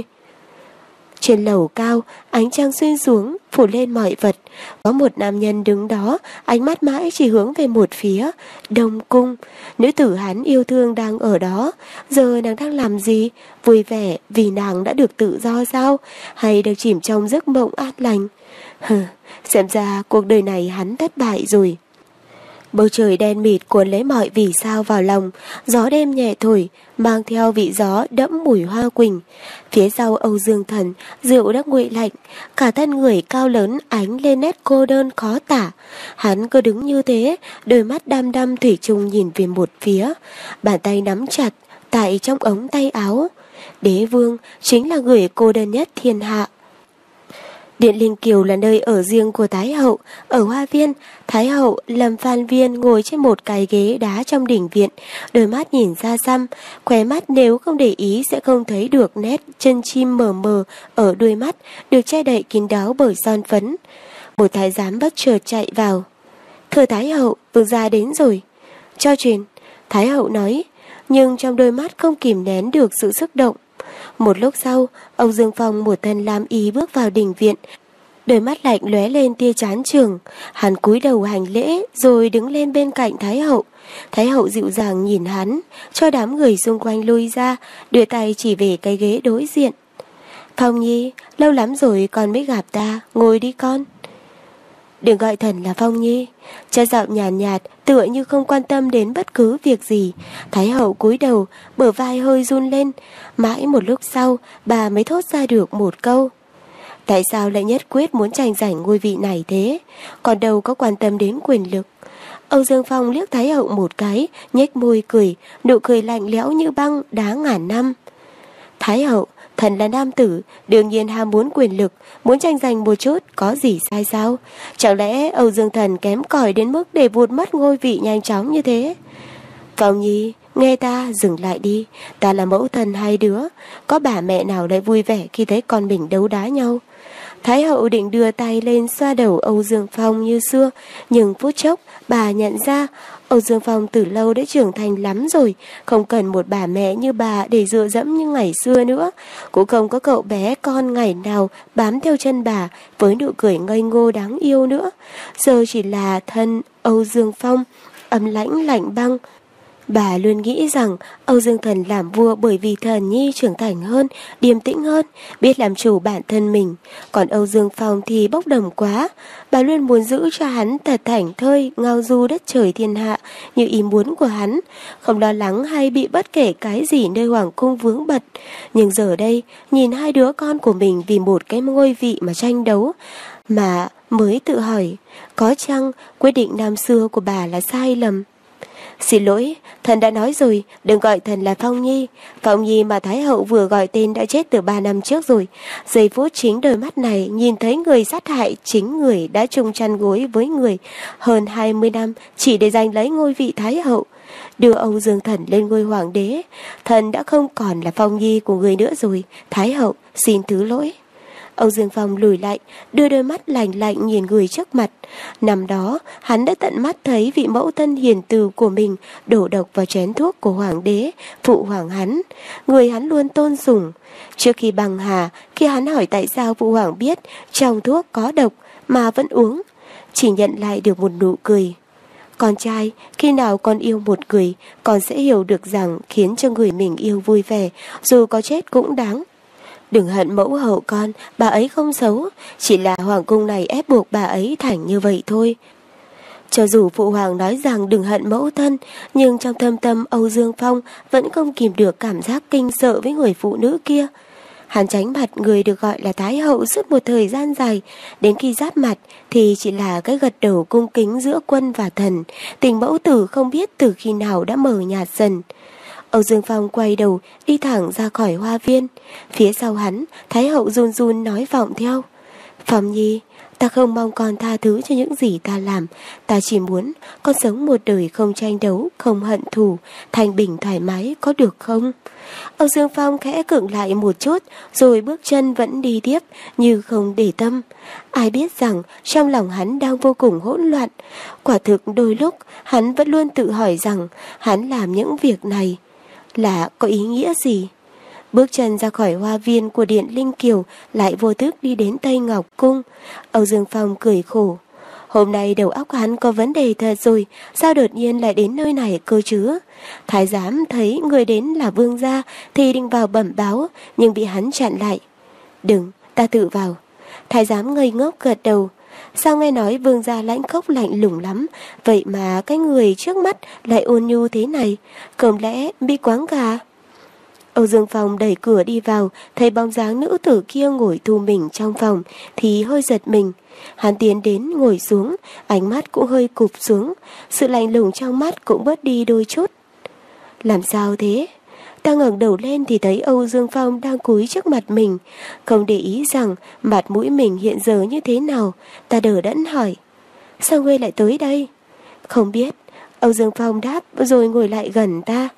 Trên lầu cao, ánh trăng xuyên xuống, phủ lên mọi vật. Có một nam nhân đứng đó, ánh mắt mãi chỉ hướng về một phía, Đông Cung. Nữ tử hắn yêu thương đang ở đó. Giờ nàng đang làm gì? Vui vẻ vì nàng đã được tự do sao? Hay được chìm trong giấc mộng an lành? Xem ra cuộc đời này hắn thất bại rồi. Bầu trời đen mịt cuốn lấy mọi vì sao vào lòng, gió đêm nhẹ thổi, mang theo vị gió đẫm mùi hoa quỳnh. Phía sau Âu Dương Thần, rượu đã nguội lạnh, cả thân người cao lớn ánh lên nét cô đơn khó tả. Hắn cứ đứng như thế, đôi mắt đăm đăm thủy chung nhìn về một phía, bàn tay nắm chặt tại trong ống tay áo. Đế vương chính là người cô đơn nhất thiên hạ. Điện Linh Kiều là nơi ở riêng của Thái hậu. Ở hoa viên, Thái hậu Lâm Phan Viên ngồi trên một cái ghế đá trong đình viện, đôi mắt nhìn xa xăm, khóe mắt nếu không để ý sẽ không thấy được nét chân chim mờ mờ ở đuôi mắt, được che đậy kín đáo bởi son phấn. Một thái giám bất chợt chạy vào. Thưa Thái hậu, vương gia đến rồi. Cho truyền, Thái hậu nói, nhưng trong đôi mắt không kìm nén được sự xúc động. Một lúc sau, Âu Dương Phong một thân lam y bước vào đình viện, đôi mắt lạnh lóe lên tia chán chường. Hắn cúi đầu hành lễ rồi đứng lên bên cạnh Thái hậu. Thái hậu dịu dàng nhìn hắn, cho đám người xung quanh lui ra, đưa tay chỉ về cái ghế đối diện. Phong Nhi, lâu lắm rồi con mới gặp ta, ngồi đi con. Đừng gọi thần là Phong Nhi. Chất giọng nhàn nhạt, tựa như không quan tâm đến bất cứ việc gì. Thái hậu cúi đầu, bờ vai hơi run lên. Mãi một lúc sau, bà mới thốt ra được một câu. Tại sao lại nhất quyết muốn tranh giành ngôi vị này thế? Còn đâu có quan tâm đến quyền lực. Âu Dương Phong liếc Thái hậu một cái, nhếch môi cười, nụ cười lạnh lẽo như băng đá ngàn năm. Thái hậu, thần là nam tử, đương nhiên ham muốn quyền lực, muốn tranh giành một chút, có gì sai sao? Chẳng lẽ Âu Dương Thần kém cỏi đến mức để vụt mất ngôi vị nhanh chóng như thế? Phong Nhi, nghe ta, dừng lại đi. Ta là mẫu thân hai đứa, có bà mẹ nào lại vui vẻ khi thấy con mình đấu đá nhau? Thái hậu định đưa tay lên xoa đầu Âu Dương Phong như xưa, nhưng phút chốc bà nhận ra Âu Dương Phong từ lâu đã trưởng thành lắm rồi, không cần một bà mẹ như bà để dựa dẫm như ngày xưa nữa, cũng không có cậu bé con ngày nào bám theo chân bà với nụ cười ngây ngô đáng yêu nữa. Giờ chỉ là thân Âu Dương Phong âm lãnh lạnh băng. Bà luôn nghĩ rằng Âu Dương Thần làm vua bởi vì Thần Nhi trưởng thành hơn, điềm tĩnh hơn, biết làm chủ bản thân mình. Còn Âu Dương Phong thì bốc đồng quá. Bà luôn muốn giữ cho hắn thật thảnh thơi, ngao du đất trời thiên hạ như ý muốn của hắn, không lo lắng hay bị bất kể cái gì nơi hoàng cung vướng bận. Nhưng giờ đây, nhìn hai đứa con của mình vì một cái ngôi vị mà tranh đấu, mà mới tự hỏi, có chăng quyết định năm xưa của bà là sai lầm? Xin lỗi, thần đã nói rồi, đừng gọi thần là Phong Nhi. Phong Nhi mà Thái hậu vừa gọi tên đã chết từ 3 năm trước rồi. Giây phút chính đôi mắt này nhìn thấy người sát hại chính người đã chung chăn gối với người hơn 20 năm chỉ để giành lấy ngôi vị Thái hậu, đưa Âu Dương Thần lên ngôi hoàng đế. Thần đã không còn là Phong Nhi của người nữa rồi. Thái hậu, xin thứ lỗi. Âu Dương Phong lùi lại, đưa đôi mắt lạnh lạnh nhìn người trước mặt. Năm đó, hắn đã tận mắt thấy vị mẫu thân hiền từ của mình đổ độc vào chén thuốc của hoàng đế, phụ hoàng hắn, người hắn luôn tôn sùng. Trước khi băng hà, khi hắn hỏi tại sao phụ hoàng biết trong thuốc có độc mà vẫn uống, chỉ nhận lại được một nụ cười. Con trai, khi nào con yêu một người, con sẽ hiểu được rằng khiến cho người mình yêu vui vẻ, dù có chết cũng đáng. Đừng hận mẫu hậu con, bà ấy không xấu, chỉ là hoàng cung này ép buộc bà ấy thành như vậy thôi. Cho dù phụ hoàng nói rằng đừng hận mẫu thân, nhưng trong thâm tâm Âu Dương Phong vẫn không kìm được cảm giác kinh sợ với người phụ nữ kia. Hắn tránh mặt người được gọi là Thái hậu suốt một thời gian dài, đến khi giáp mặt thì chỉ là cái gật đầu cung kính giữa quân và thần, tình mẫu tử không biết từ khi nào đã mờ nhạt dần. Âu Dương Phong quay đầu đi thẳng ra khỏi hoa viên. Phía sau hắn, Thái hậu run run nói vọng theo, Phong Nhi, Ta không mong con tha thứ cho những gì ta làm. Ta chỉ muốn con sống một đời không tranh đấu, không hận thù, thanh bình thoải mái, có được không? Âu Dương Phong khẽ cưỡng lại một chút, rồi bước chân vẫn đi tiếp, như không để tâm. Ai biết rằng trong lòng hắn đang vô cùng hỗn loạn. Quả thực đôi lúc hắn vẫn luôn tự hỏi rằng hắn làm những việc này là có ý nghĩa gì. Bước chân ra khỏi hoa viên của Điện Linh Kiều, lại vô thức đi đến Tây Ngọc Cung. Âu Dương Phong cười khổ. Hôm nay đầu óc hắn có vấn đề thật rồi, sao đột nhiên lại đến nơi này cơ chứ? Thái giám thấy người đến là vương gia thì định vào bẩm báo, nhưng bị hắn chặn lại. Đừng, ta tự vào. Thái giám ngây ngốc gật đầu. Sao nghe nói vương gia lãnh khốc lạnh lùng lắm, vậy mà cái người trước mắt lại ôn nhu thế này, không lẽ bị quáng gà? Âu Dương Phong đẩy cửa đi vào, thấy bóng dáng nữ tử kia ngồi thu mình trong phòng thì hơi giật mình. Hắn tiến đến ngồi xuống, ánh mắt cũng hơi cụp xuống, sự lạnh lùng trong mắt cũng bớt đi đôi chút. Làm sao thế? Ta ngẩng đầu lên thì thấy Âu Dương Phong đang cúi trước mặt mình, không để ý rằng mặt mũi mình hiện giờ như thế nào. Ta đờ đẫn hỏi, sao ngươi lại tới đây? Không biết. Âu Dương Phong đáp rồi ngồi lại gần ta.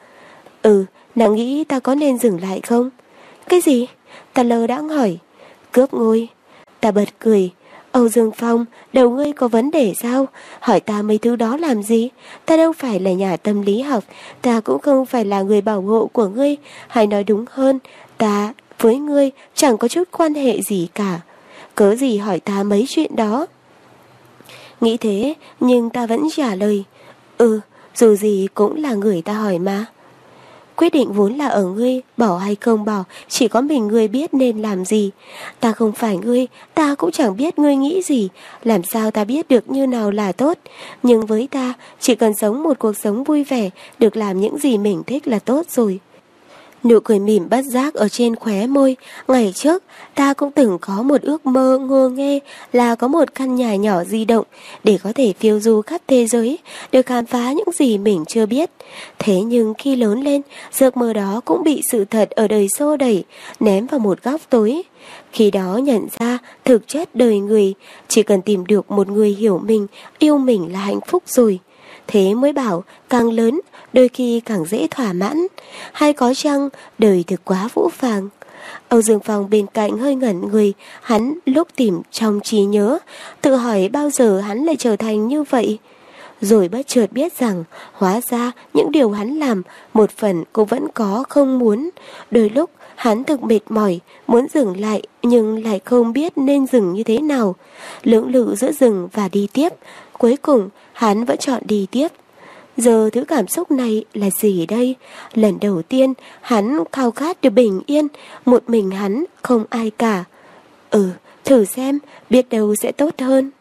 Nàng nghĩ ta có nên dừng lại không? Cái gì? Ta lơ đãng hỏi. Cướp ngôi. Ta bật cười. Âu Dương Phong, đầu ngươi có vấn đề sao? Hỏi ta mấy thứ đó làm gì? Ta đâu phải là nhà tâm lý học, ta cũng không phải là người bảo hộ của ngươi. Hay nói đúng hơn, ta với ngươi chẳng có chút quan hệ gì cả. Cớ gì hỏi ta mấy chuyện đó? Nghĩ thế, nhưng ta vẫn trả lời. Dù gì cũng là người ta hỏi mà. Quyết định vốn là ở ngươi, bỏ hay không bỏ, chỉ có mình ngươi biết nên làm gì. Ta không phải ngươi, ta cũng chẳng biết ngươi nghĩ gì, làm sao ta biết được như nào là tốt. Nhưng với ta, chỉ cần sống một cuộc sống vui vẻ, được làm những gì mình thích là tốt rồi. Nụ cười mỉm bất giác ở trên khóe môi. Ngày trước ta cũng từng có một ước mơ ngô nghê là có một căn nhà nhỏ di động để có thể phiêu du khắp thế giới, được khám phá những gì mình chưa biết. Thế nhưng khi lớn lên, giấc mơ đó cũng bị sự thật ở đời xô đẩy, ném vào một góc tối. Khi đó nhận ra thực chất đời người chỉ cần tìm được một người hiểu mình, yêu mình là hạnh phúc rồi. Thế mới bảo càng lớn đôi khi càng dễ thỏa mãn. Hay có chăng đời thực quá phũ phàng? Âu Dương Phong bên cạnh hơi ngẩn người, hắn lúc tìm trong trí nhớ, tự hỏi bao giờ hắn lại trở thành như vậy. Rồi bất chợt biết rằng hóa ra những điều hắn làm một phần cũng vẫn có không muốn. Đôi lúc hắn thực mệt mỏi, muốn dừng lại nhưng lại không biết nên dừng như thế nào. Lưỡng lự giữa dừng và đi tiếp, cuối cùng hắn vẫn chọn đi tiếp. Giờ thứ cảm xúc này là gì đây? Lần đầu tiên hắn khao khát được bình yên, một mình hắn, không ai cả. Thử xem, biết đâu sẽ tốt hơn.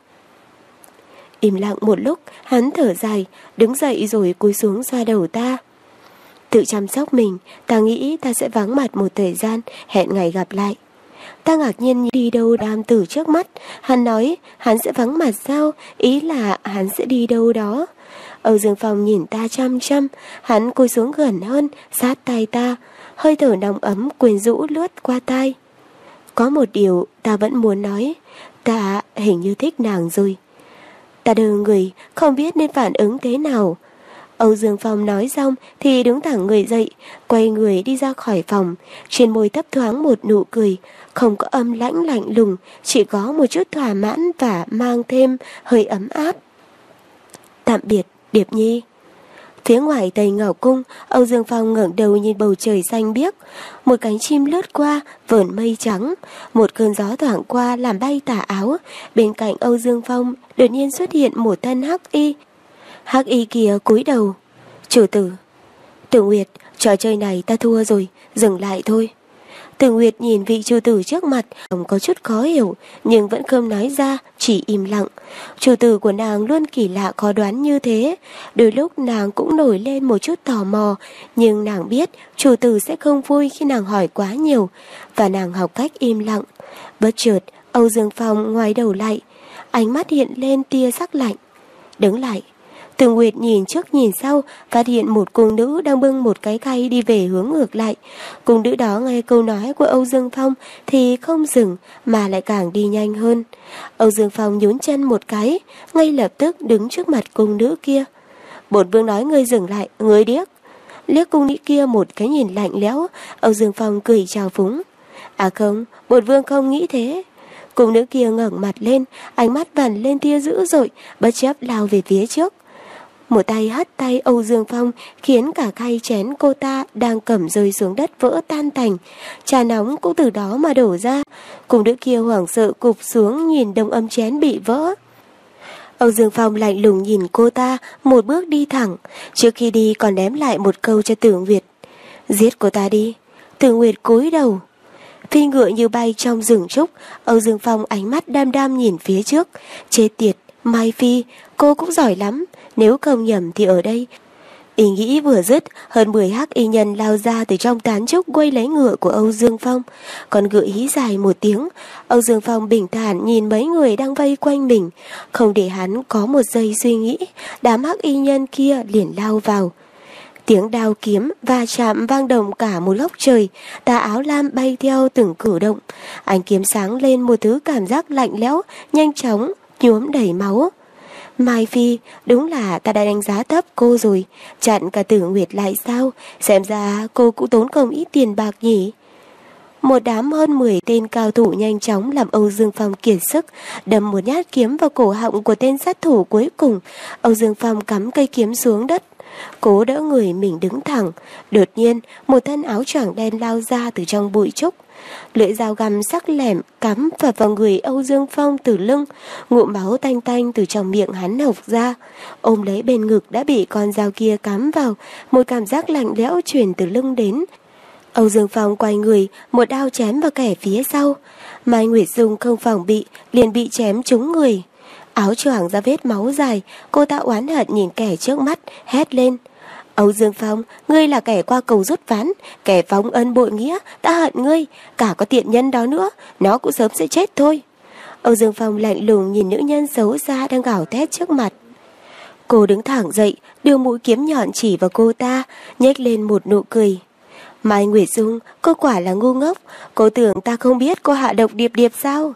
Im lặng một lúc, hắn thở dài, đứng dậy rồi cúi xuống xoa đầu ta. Tự chăm sóc mình, ta nghĩ ta sẽ vắng mặt một thời gian, hẹn ngày gặp lại. Ta ngạc nhiên đi đâu đam tử trước mắt. Hắn nói hắn sẽ vắng mặt sao? Ý là hắn sẽ đi đâu đó. Âu Dương Phong nhìn ta chăm chăm, hắn cúi xuống gần hơn, sát tay ta, hơi thở nóng ấm quyến rũ lướt qua tai. Có một điều ta vẫn muốn nói, ta hình như thích nàng rồi. Ta đờ người, không biết nên phản ứng thế nào. Âu Dương Phong nói xong thì đứng thẳng người dậy, quay người đi ra khỏi phòng, trên môi thấp thoáng một nụ cười, không có âm lãnh lạnh lùng, chỉ có một chút thỏa mãn và mang thêm hơi ấm áp. Tạm biệt, Điệp Nhi. Phía ngoài Tây Ngọc Cung, Âu Dương Phong ngẩng đầu nhìn bầu trời xanh biếc. Một cánh chim lướt qua, vờn mây trắng. Một cơn gió thoảng qua làm bay tà áo. Bên cạnh Âu Dương Phong đột nhiên xuất hiện một thân hắc y. Hắc y kia cúi đầu. Chủ tử. Tử Nguyệt, trò chơi này ta thua rồi, dừng lại thôi. Tử Nguyệt nhìn vị chủ tử trước mặt, có chút khó hiểu, nhưng vẫn không nói ra, chỉ im lặng. Chủ tử của nàng luôn kỳ lạ khó đoán như thế. Đôi lúc nàng cũng nổi lên một chút tò mò, nhưng nàng biết chủ tử sẽ không vui khi nàng hỏi quá nhiều, và nàng học cách im lặng. Bất chợt, Âu Dương Phong ngoái đầu lại, ánh mắt hiện lên tia sắc lạnh. Đứng lại. Tưởng Nguyệt nhìn trước nhìn sau, phát hiện một cung nữ đang bưng một cái khay đi về hướng ngược lại. Cung nữ đó nghe câu nói của Âu Dương Phong thì không dừng mà lại càng đi nhanh hơn. Âu Dương Phong nhún chân một cái, ngay lập tức đứng trước mặt cung nữ kia. Bổn vương nói ngươi dừng lại, ngươi điếc. Liếc cung nữ kia một cái nhìn lạnh lẽo, Âu Dương Phong cười chào phúng. À không, bổn vương không nghĩ thế. Cung nữ kia ngẩng mặt lên, ánh mắt vằn lên tia dữ dội, bất chấp lao về phía trước. Một tay hất tay Âu Dương Phong khiến cả khay chén cô ta đang cầm rơi xuống đất vỡ tan tành. Trà nóng cũng từ đó mà đổ ra. Cung nữ kia hoảng sợ cụp xuống nhìn đống ấm chén bị vỡ. Âu Dương Phong lạnh lùng nhìn cô ta, một bước đi thẳng. Trước khi đi còn ném lại một câu cho Tưởng Nguyệt. Giết cô ta đi. Tưởng Nguyệt cúi đầu. Phi ngựa như bay trong rừng trúc. Âu Dương Phong ánh mắt đăm đăm nhìn phía trước. Chết tiệt, Mai Phi, cô cũng giỏi lắm. Nếu không nhầm thì ở đây. Ý nghĩ vừa dứt, hơn 10 hắc y nhân lao ra từ trong tán trúc quay lấy ngựa của Âu Dương Phong. Còn ngựa hí dài một tiếng. Âu Dương Phong bình thản nhìn mấy người đang vây quanh mình. Không để hắn có một giây suy nghĩ, đám hắc y nhân kia liền lao vào. Tiếng đao kiếm va chạm vang động cả một góc trời, tà áo lam bay theo từng cử động. Ánh kiếm sáng lên một thứ cảm giác lạnh lẽo, nhanh chóng, nhuốm đầy máu. Mai Phi, đúng là ta đã đánh giá thấp cô rồi, chặn cả Tưởng Nguyệt lại sao, xem ra cô cũng tốn không ít tiền bạc nhỉ. Một đám hơn 10 tên cao thủ nhanh chóng làm Âu Dương Phong kiệt sức, đâm một nhát kiếm vào cổ họng của tên sát thủ cuối cùng. Âu Dương Phong cắm cây kiếm xuống đất, cố đỡ người mình đứng thẳng. Đột nhiên, một thân áo choàng đen lao ra từ trong bụi trúc. Lưỡi dao găm sắc lẻm cắm vào người Âu Dương Phong từ lưng, ngụm máu tanh tanh từ trong miệng hắn hộc ra. Ôm lấy bên ngực đã bị con dao kia cắm vào, một cảm giác lạnh lẽo truyền từ lưng đến. Âu Dương Phong quay người, một đao chém vào kẻ phía sau. Mai Nguyệt Dung không phòng bị, liền bị chém trúng người. Áo choàng ra vết máu dài, cô ta oán hận nhìn kẻ trước mắt, hét lên. Âu Dương Phong, ngươi là kẻ qua cầu rút ván, kẻ phóng ân bội nghĩa, ta hận ngươi, cả có tiện nhân đó nữa, nó cũng sớm sẽ chết thôi. Âu Dương Phong lạnh lùng nhìn nữ nhân xấu xa đang gào thét trước mặt. Cô đứng thẳng dậy, đưa mũi kiếm nhọn chỉ vào cô ta, nhếch lên một nụ cười. Mai Nguyệt Dung, cô quả là ngu ngốc, cô tưởng ta không biết cô hạ độc Điệp Điệp sao?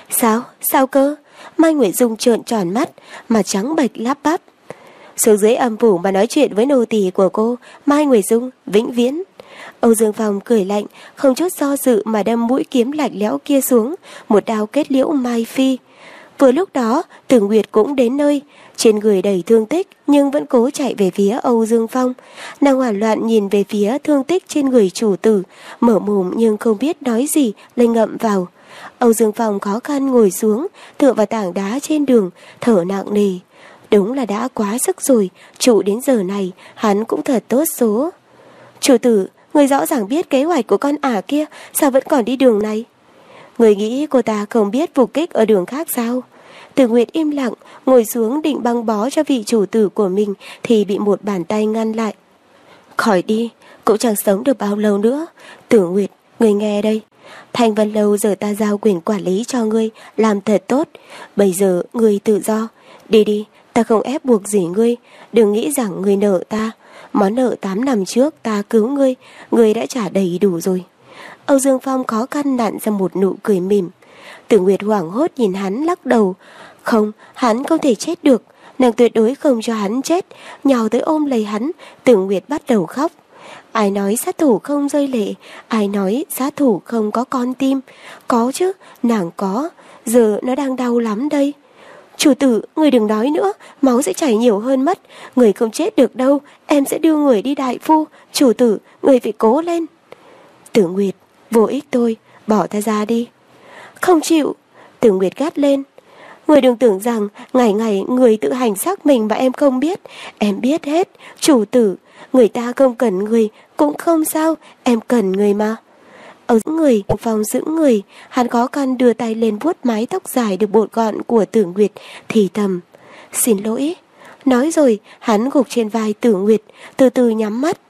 Sao cơ? Mai Nguyệt Dung trợn tròn mắt, mặt trắng bệch lắp bắp. Xuống dưới âm phủ mà nói chuyện với nô tỳ của cô, Mai Nguyệt Dung, vĩnh viễn. Âu Dương Phong cười lạnh, không chút do dự mà đâm mũi kiếm lạnh lẽo kia xuống, một đao kết liễu Mai Phi. Vừa lúc đó, Tưởng Nguyệt cũng đến nơi, trên người đầy thương tích nhưng vẫn cố chạy về phía Âu Dương Phong. Nàng hoảng loạn nhìn về phía thương tích trên người chủ tử, mở mồm nhưng không biết nói gì, lên ngậm vào. Âu Dương Phong khó khăn ngồi xuống, tựa vào tảng đá trên đường, thở nặng nề. Đúng là đã quá sức rồi, trụ đến giờ này, hắn cũng thật tốt số. Chủ tử, người rõ ràng biết kế hoạch của con ả kia, sao vẫn còn đi đường này? Người nghĩ cô ta không biết phục kích ở đường khác sao? Tưởng Nguyệt im lặng, ngồi xuống định băng bó cho vị chủ tử của mình thì bị một bàn tay ngăn lại. Khỏi đi, cũng chẳng sống được bao lâu nữa. Tưởng Nguyệt, người nghe đây. Thanh Vân Lâu giờ ta giao quyền quản lý cho ngươi, làm thật tốt. Bây giờ ngươi tự do. Đi đi, ta không ép buộc gì ngươi. Đừng nghĩ rằng ngươi nợ ta. Món nợ 8 năm trước ta cứu ngươi đã trả đầy đủ rồi. Âu Dương Phong khó khăn nặn ra một nụ cười mỉm. Tưởng Nguyệt hoảng hốt nhìn hắn lắc đầu. Không, hắn không thể chết được. Nàng tuyệt đối không cho hắn chết. Nhào tới ôm lấy hắn. Tưởng Nguyệt bắt đầu khóc. Ai nói sát thủ không rơi lệ, ai nói sát thủ không có con tim. Có chứ, nàng có. Giờ nó đang đau lắm đây. Chủ tử, người đừng nói nữa, máu sẽ chảy nhiều hơn mất. Người không chết được đâu, em sẽ đưa người đi đại phu. Chủ tử, người phải cố lên. Tưởng Nguyệt, vô ích thôi, bỏ ta ra đi. Không chịu. Tưởng Nguyệt gắt lên. Người đừng tưởng rằng ngày ngày người tự hành xác mình mà em không biết. Em biết hết. Chủ tử, người ta không cần người cũng không sao, em cần người mà. Ở người phòng giữ người, hắn khó khăn đưa tay lên vuốt mái tóc dài được bột gọn của Tưởng Nguyệt, thì thầm. Xin lỗi. Nói rồi, hắn gục trên vai Tưởng Nguyệt, từ từ nhắm mắt.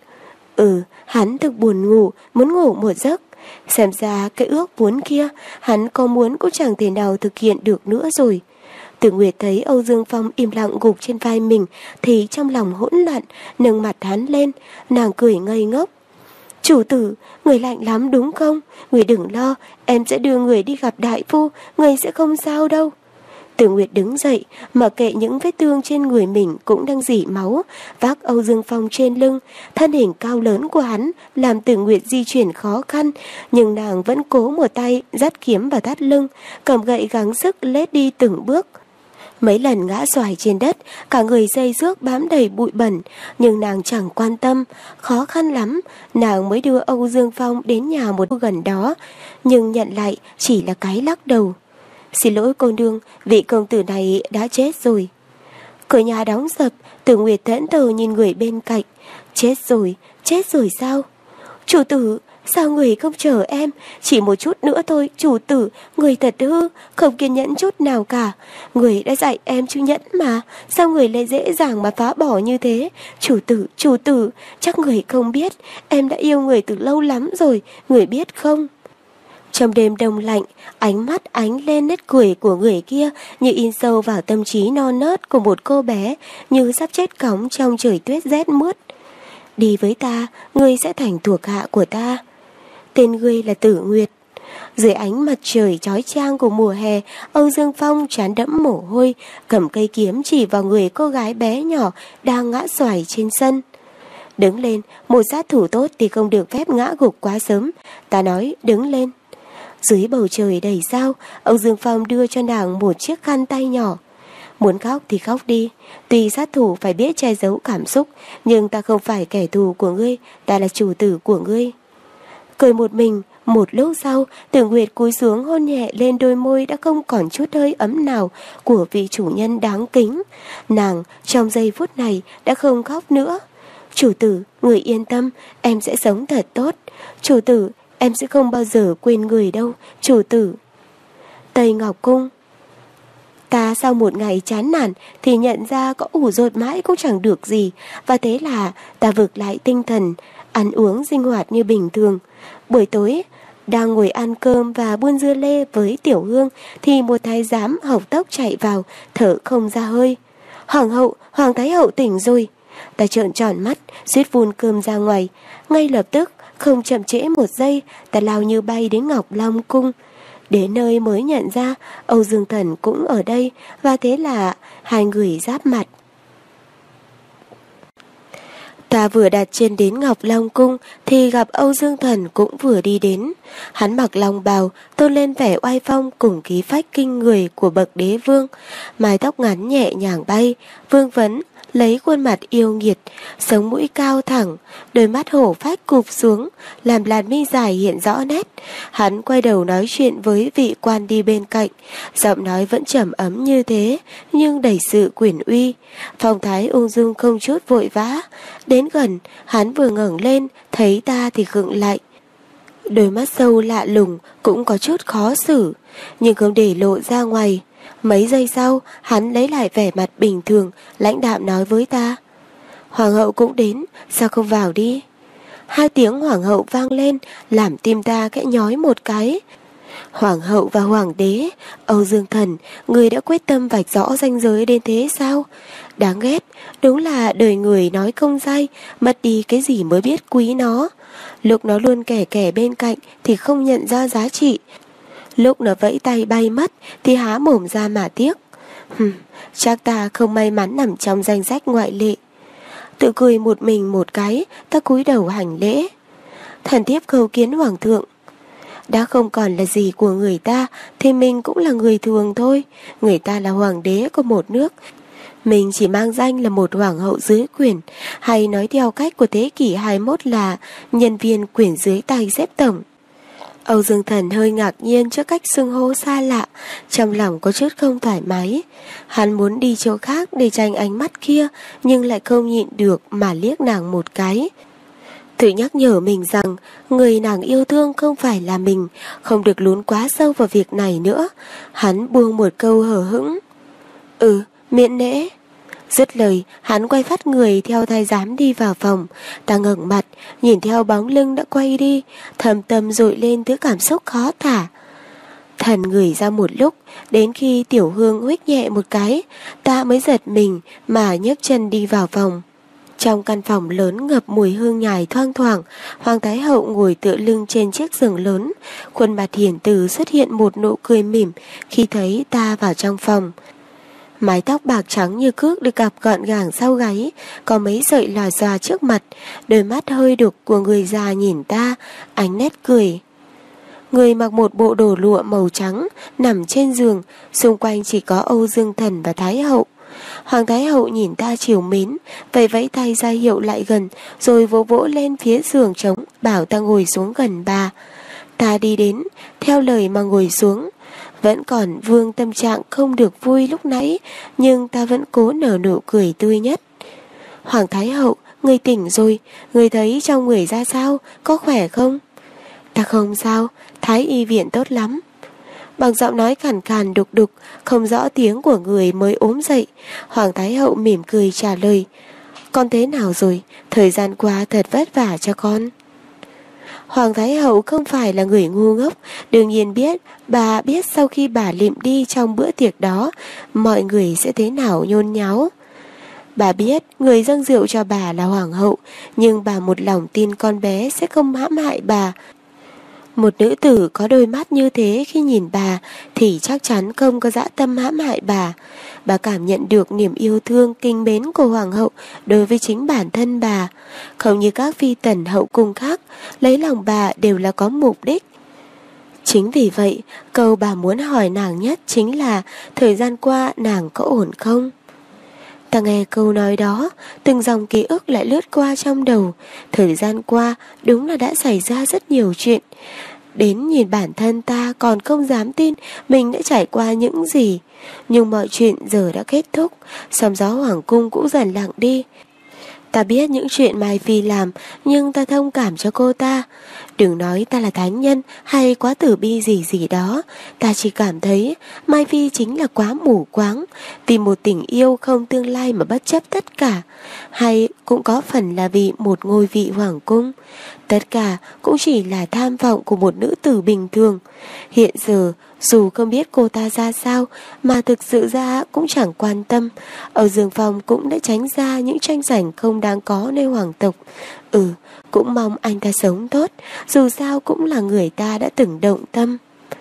Hắn thực buồn ngủ, muốn ngủ một giấc. Xem ra cái ước muốn kia, hắn có muốn cũng chẳng thể nào thực hiện được nữa rồi. Tử Nguyệt thấy Âu Dương Phong im lặng gục trên vai mình thì trong lòng hỗn loạn, nâng mặt hắn lên, nàng cười ngây ngốc. Chủ tử, người lạnh lắm đúng không? Người đừng lo, em sẽ đưa người đi gặp đại phu, người sẽ không sao đâu. Tử Nguyệt đứng dậy, mặc kệ những vết thương trên người mình cũng đang rỉ máu, vác Âu Dương Phong trên lưng. Thân hình cao lớn của hắn làm Tử Nguyệt di chuyển khó khăn, nhưng nàng vẫn cố một tay dắt kiếm vào thắt lưng, cầm gậy gắng sức lết đi từng bước. Mấy lần ngã xoài trên đất, cả người dây rước bám đầy bụi bẩn, nhưng nàng chẳng quan tâm. Khó khăn lắm, nàng mới đưa Âu Dương Phong đến nhà một gần đó, nhưng nhận lại chỉ là cái lắc đầu. Xin lỗi cô nương, vị công tử này đã chết rồi. Cửa nhà đóng sập, Tử Nguyệt thẫn thờ nhìn người bên cạnh. Chết rồi sao? Chủ tử, sao người không chờ em? Chỉ một chút nữa thôi, chủ tử, người thật hư, không kiên nhẫn chút nào cả. Người đã dạy em chữ nhẫn mà, sao người lại dễ dàng mà phá bỏ như thế? Chủ tử, chắc người không biết, em đã yêu người từ lâu lắm rồi, người biết không? Trong đêm đông lạnh, ánh mắt ánh lên nét cười của người kia như in sâu vào tâm trí non nớt của một cô bé, như sắp chết cóng trong trời tuyết rét mướt. Đi với ta, ngươi sẽ thành thuộc hạ của ta. Tên ngươi là Tử Nguyệt. Dưới ánh mặt trời chói chang của mùa hè, Âu Dương Phong trán đẫm mồ hôi, cầm cây kiếm chỉ vào người cô gái bé nhỏ đang ngã xoài trên sân. Đứng lên, một sát thủ tốt thì không được phép ngã gục quá sớm. Ta nói đứng lên. Dưới bầu trời đầy sao, Âu Dương Phong đưa cho nàng một chiếc khăn tay nhỏ. Muốn khóc thì khóc đi, tuy sát thủ phải biết che giấu cảm xúc, nhưng ta không phải kẻ thù của ngươi, ta là chủ tử của ngươi. Cười một mình, một lúc sau, Tử Nguyệt cúi xuống hôn nhẹ lên đôi môi đã không còn chút hơi ấm nào của vị chủ nhân đáng kính. Nàng trong giây phút này đã không khóc nữa. Chủ tử, người yên tâm, em sẽ sống thật tốt. Chủ tử, em sẽ không bao giờ quên người đâu, chủ tử. Tây Ngọc Cung. Ta sau một ngày chán nản thì nhận ra có ủ rột mãi cũng chẳng được gì, và thế là ta vực lại tinh thần, ăn uống sinh hoạt như bình thường. Buổi tối, đang ngồi ăn cơm và buôn dưa lê với Tiểu Hương thì một thái giám hộc tốc chạy vào, thở không ra hơi. Hoàng thái hậu tỉnh rồi. Ta trợn tròn mắt, suýt vun cơm ra ngoài. Ngay lập tức, không chậm trễ một giây, ta lao như bay đến Ngọc Long Cung. Đến nơi mới nhận ra Âu Dương Thần cũng ở đây, và thế là hai người giáp mặt. Ta vừa đặt chân đến Ngọc Long Cung thì gặp Âu Dương Thần cũng vừa đi đến. Hắn mặc long bào, tôn lên vẻ oai phong cùng khí phách kinh người của bậc đế vương. Mái tóc ngắn nhẹ nhàng bay, vương vấn, lấy khuôn mặt yêu nghiệt, sống mũi cao thẳng, đôi mắt hổ phách cụp xuống, làm làn mi dài hiện rõ nét. Hắn quay đầu nói chuyện với vị quan đi bên cạnh, giọng nói vẫn trầm ấm như thế, nhưng đầy sự quyền uy. Phong thái ung dung không chút vội vã. Đến gần, hắn vừa ngẩng lên, thấy ta thì khựng lại. Đôi mắt sâu lạ lùng cũng có chút khó xử, nhưng không để lộ ra ngoài. Mấy giây sau, hắn lấy lại vẻ mặt bình thường, lãnh đạm nói với ta. Hoàng hậu cũng đến, sao không vào đi? Hai tiếng hoàng hậu vang lên, làm tim ta khẽ nhói một cái. Hoàng hậu và hoàng đế, Âu Dương Thần, người đã quyết tâm vạch rõ ranh giới đến thế sao? Đáng ghét, đúng là đời người nói không dai, mất đi cái gì mới biết quý nó. Lúc nó luôn kẻ kẻ bên cạnh thì không nhận ra giá trị. Lúc nó vẫy tay bay mất thì há mồm ra mà tiếc. Chắc ta không may mắn nằm trong danh sách ngoại lệ. Tự cười một mình một cái, ta cúi đầu hành lễ. Thần thiếp khấu kiến hoàng thượng. Đã không còn là gì của người ta thì mình cũng là người thường thôi. Người ta là hoàng đế của một nước, mình chỉ mang danh là một hoàng hậu dưới quyền, hay nói theo cách của thế kỷ 21 là nhân viên quyền dưới tay xếp tổng. Âu Dương Thần hơi ngạc nhiên trước cách xưng hô xa lạ, trong lòng có chút không thoải mái. Hắn muốn đi chỗ khác để tránh ánh mắt kia, nhưng lại không nhịn được mà liếc nàng một cái. Tự nhắc nhở mình rằng người nàng yêu thương không phải là mình, không được lún quá sâu vào việc này nữa. Hắn buông một câu hờ hững. Miễn nễ. Dứt lời, hắn quay phát người theo thái giám đi vào phòng. Ta ngẩng mặt, nhìn theo bóng lưng đã quay đi, thầm tâm dội lên thứ cảm xúc khó tả. Thần ngửi ra một lúc, đến khi Tiểu Hương huých nhẹ một cái, ta mới giật mình mà nhấc chân đi vào phòng. Trong căn phòng lớn ngập mùi hương nhài thoang thoảng, Hoàng Thái Hậu ngồi tựa lưng trên chiếc giường lớn, khuôn mặt hiền từ xuất hiện một nụ cười mỉm khi thấy ta vào trong phòng. Mái tóc bạc trắng như cước được cặp gọn gàng sau gáy, có mấy sợi lòa xòa trước mặt, đôi mắt hơi đục của người già nhìn ta, ánh nét cười. Người mặc một bộ đồ lụa màu trắng, nằm trên giường, xung quanh chỉ có Âu Dương Thần và Thái Hậu. Hoàng Thái Hậu nhìn ta trìu mến, vẫy vẫy tay ra hiệu lại gần, rồi vỗ vỗ lên phía giường trống, bảo ta ngồi xuống gần bà. Ta đi đến, theo lời mà ngồi xuống. Vẫn còn vương tâm trạng không được vui lúc nãy, nhưng ta vẫn cố nở nụ cười tươi nhất. Hoàng Thái Hậu, người tỉnh rồi, người thấy trong người ra sao, có khỏe không? Ta không sao, Thái y viện tốt lắm. Bằng giọng nói khàn khàn đục đục, không rõ tiếng của người mới ốm dậy, Hoàng Thái Hậu mỉm cười trả lời. Con thế nào rồi, thời gian qua thật vất vả cho con. Hoàng Thái Hậu không phải là người ngu ngốc, đương nhiên biết, bà biết sau khi bà lịm đi trong bữa tiệc đó, mọi người sẽ thế nào nhôn nháo. Bà biết người dâng rượu cho bà là Hoàng hậu, nhưng bà một lòng tin con bé sẽ không hãm hại bà. Một nữ tử có đôi mắt như thế khi nhìn bà thì chắc chắn không có dã tâm hãm hại bà. Bà cảm nhận được niềm yêu thương kính mến của Hoàng hậu đối với chính bản thân bà. Không như các phi tần hậu cung khác, lấy lòng bà đều là có mục đích. Chính vì vậy, câu bà muốn hỏi nàng nhất chính là thời gian qua nàng có ổn không? Ta nghe câu nói đó, từng dòng ký ức lại lướt qua trong đầu. Thời gian qua đúng là đã xảy ra rất nhiều chuyện. Đến nhìn bản thân ta còn không dám tin mình đã trải qua những gì. Nhưng mọi chuyện giờ đã kết thúc, sóng gió hoàng cung cũng dần lặng đi. Ta biết những chuyện Mai Phi làm, nhưng ta thông cảm cho cô ta. Đừng nói ta là thánh nhân hay quá tử bi gì gì đó, ta chỉ cảm thấy Mai Phi chính là quá mù quáng, vì một tình yêu không tương lai mà bất chấp tất cả. Hay cũng có phần là vì một ngôi vị hoàng cung. Tất cả cũng chỉ là tham vọng của một nữ tử bình thường. Hiện giờ dù không biết cô ta ra sao, mà thực sự ra cũng chẳng quan tâm. Âu Dương Phong cũng đã tránh ra những tranh giành không đáng có nơi hoàng tộc. Cũng mong anh ta sống tốt, dù sao cũng là người ta đã từng động tâm.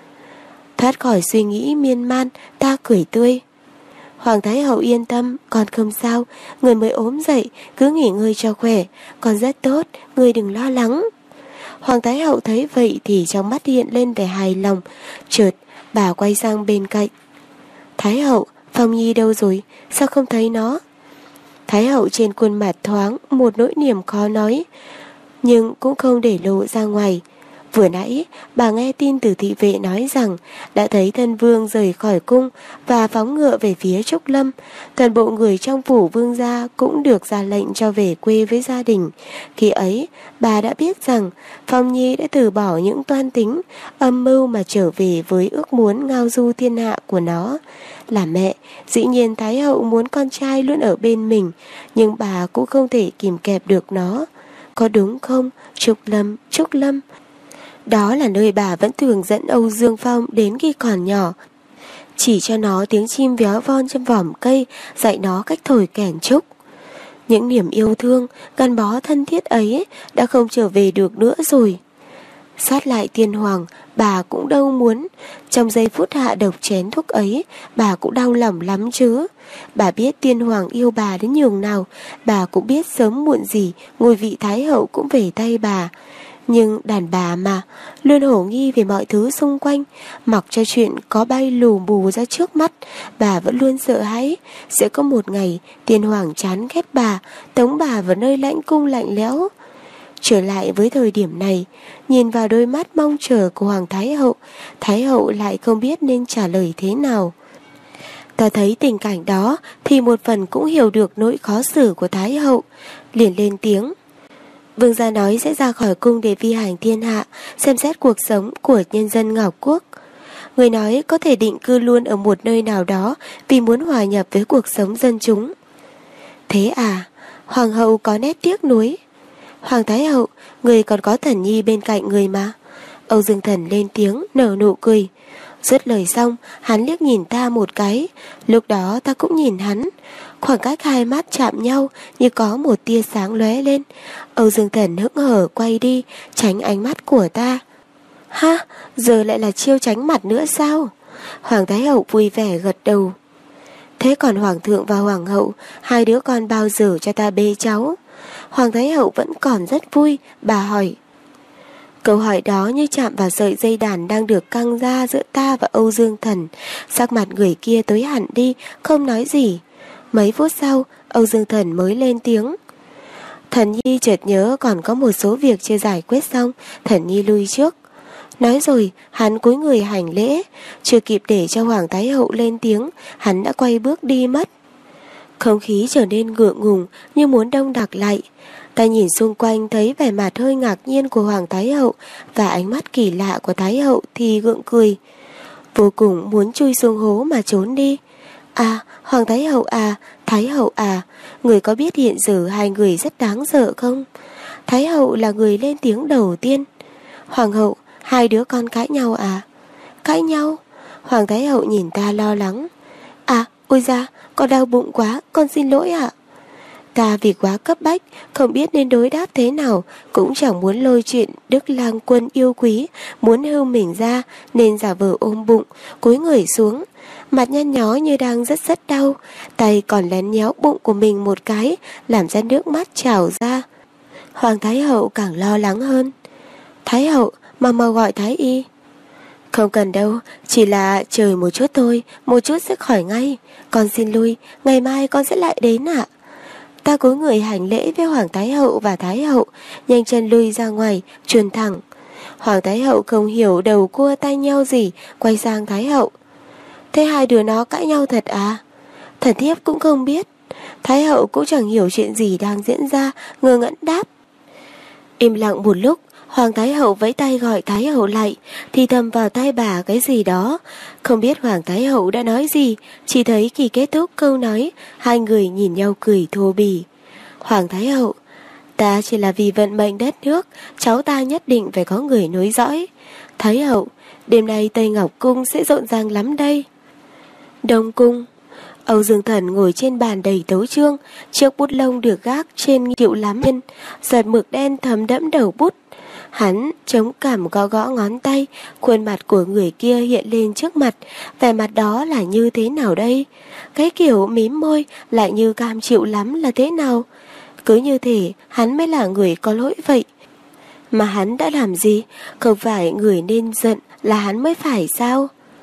Thoát khỏi suy nghĩ miên man, ta cười tươi. Hoàng Thái Hậu yên tâm, con không sao, người mới ốm dậy, cứ nghỉ ngơi cho khỏe, con rất tốt, người đừng lo lắng. Hoàng Thái Hậu thấy vậy thì trong mắt hiện lên vẻ hài lòng. Chợt bà quay sang bên cạnh. Thái Hậu, Phong Nhi đâu rồi, sao không thấy nó? Thái Hậu trên khuôn mặt thoáng một nỗi niềm khó nói, nhưng cũng không để lộ ra ngoài. Vừa nãy bà nghe tin từ thị vệ nói rằng đã thấy thân vương rời khỏi cung và phóng ngựa về phía Trúc Lâm. Toàn bộ người trong phủ vương gia cũng được ra lệnh cho về quê với gia đình. Khi ấy bà đã biết rằng Phong Nhi đã từ bỏ những toan tính âm mưu mà trở về với ước muốn ngao du thiên hạ của nó. Là mẹ, dĩ nhiên Thái Hậu muốn con trai luôn ở bên mình, nhưng bà cũng không thể kìm kẹp được nó. Có đúng không? Trúc Lâm, Trúc Lâm. Đó là nơi bà vẫn thường dẫn Âu Dương Phong đến khi còn nhỏ, chỉ cho nó tiếng chim véo von trong vòm cây, dạy nó cách thổi kèn trúc. Những niềm yêu thương, gắn bó thân thiết ấy đã không trở về được nữa rồi. Sát lại tiên hoàng, bà cũng đâu muốn. Trong giây phút hạ độc chén thuốc ấy, bà cũng đau lòng lắm chứ. Bà biết tiên hoàng yêu bà đến nhường nào, bà cũng biết sớm muộn gì ngôi vị thái hậu cũng về tay bà. Nhưng đàn bà mà, luôn hổ nghi về mọi thứ xung quanh, mặc cho chuyện có bay lù bù ra trước mắt, bà vẫn luôn sợ hãi sẽ có một ngày tiên hoàng chán ghét bà, tống bà vào nơi lãnh cung lạnh lẽo. Trở lại với thời điểm này, nhìn vào đôi mắt mong chờ của Hoàng Thái hậu lại không biết nên trả lời thế nào. Ta thấy tình cảnh đó thì một phần cũng hiểu được nỗi khó xử của Thái hậu, liền lên tiếng. Vương gia nói sẽ ra khỏi cung để vi hành thiên hạ, xem xét cuộc sống của nhân dân Ngọc Quốc. Người nói có thể định cư luôn ở một nơi nào đó vì muốn hòa nhập với cuộc sống dân chúng. Thế à? Hoàng hậu có nét tiếc nuối. Hoàng Thái hậu, người còn có Thần Nhi bên cạnh người mà. Âu Dương Thần lên tiếng nở nụ cười. Dứt lời xong, hắn liếc nhìn ta một cái. Lúc đó ta cũng nhìn hắn. Khoảng cách hai mắt chạm nhau như có một tia sáng lóe lên. Âu Dương Thần hững hờ quay đi, tránh ánh mắt của ta. Ha, giờ lại là chiêu tránh mặt nữa sao? Hoàng Thái Hậu vui vẻ gật đầu. Thế còn Hoàng thượng và Hoàng hậu, hai đứa con bao giờ cho ta bế cháu? Hoàng Thái Hậu vẫn còn rất vui, bà hỏi. Câu hỏi đó như chạm vào sợi dây đàn đang được căng ra giữa ta và Âu Dương Thần. Sắc mặt người kia tối hẳn đi, không nói gì. Mấy phút sau, Âu Dương Thần mới lên tiếng. Thần Nhi chợt nhớ còn có một số việc chưa giải quyết xong, Thần Nhi lui trước. Nói rồi, hắn cúi người hành lễ, chưa kịp để cho Hoàng Thái Hậu lên tiếng, hắn đã quay bước đi mất. Không khí trở nên ngượng ngùng như muốn đông đặc lại. Ta nhìn xung quanh thấy vẻ mặt hơi ngạc nhiên của Hoàng Thái Hậu và ánh mắt kỳ lạ của Thái Hậu thì gượng cười. Vô cùng muốn chui xuống hố mà trốn đi. À, Hoàng Thái Hậu à, Thái Hậu à, người có biết hiện giờ hai người rất đáng sợ không? Thái Hậu là người lên tiếng đầu tiên. Hoàng hậu, hai đứa con cãi nhau à? Cãi nhau? Hoàng Thái Hậu nhìn ta lo lắng. À, ôi da, con đau bụng quá, con xin lỗi ạ. Ta vì quá cấp bách, không biết nên đối đáp thế nào, cũng chẳng muốn lôi chuyện Đức Lang Quân yêu quý, muốn hưu mình ra, nên giả vờ ôm bụng, cúi người xuống. Mặt nhăn nhó như đang rất đau, tay còn lén nhéo bụng của mình một cái, làm ra nước mắt trào ra. Hoàng Thái Hậu càng lo lắng hơn. Thái Hậu, mau gọi Thái Y. Không cần đâu, chỉ là chờ một chút thôi, một chút sẽ khỏi ngay. Con xin lui, ngày mai con sẽ lại đến ạ. Ta cúi người hành lễ với Hoàng Thái Hậu và Thái Hậu, nhanh chân lui ra ngoài, truyền thẳng. Hoàng Thái Hậu không hiểu đầu cua tay nhau gì, quay sang Thái Hậu. Thế hai đứa nó cãi nhau thật à? Thần thiếp cũng không biết. Thái Hậu cũng chẳng hiểu chuyện gì đang diễn ra, ngơ ngẩn đáp. Im lặng một lúc, Hoàng Thái Hậu vẫy tay gọi Thái Hậu lại, thì thầm vào tai bà cái gì đó. Không biết Hoàng Thái Hậu đã nói gì, chỉ thấy khi kết thúc câu nói, hai người nhìn nhau cười thô bỉ. Hoàng Thái Hậu, ta chỉ là vì vận mệnh đất nước, cháu ta nhất định phải có người nối dõi. Thái Hậu, đêm nay Tây Ngọc Cung sẽ rộn ràng lắm đây. Đông Cung. Âu Dương Thần ngồi trên bàn đầy tấu chương, chiếc bút lông được gác trên kiệu lắm yên, giọt mực đen thấm đẫm đầu bút. Hắn chống cằm gõ gõ ngón tay, khuôn mặt của người kia hiện lên trước mặt, vẻ mặt đó là như thế nào đây? Cái kiểu mím môi lại như cam chịu lắm là thế nào? Cứ như thể hắn mới là người có lỗi vậy. Mà hắn đã làm gì? Không phải người nên giận là hắn mới phải sao?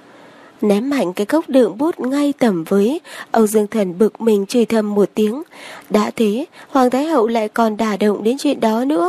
Ném mạnh cái cốc đựng bút ngay tầm với, Âu Dương Thần bực mình chửi thầm một tiếng. Đã thế, Hoàng Thái Hậu lại còn đả động đến chuyện đó nữa.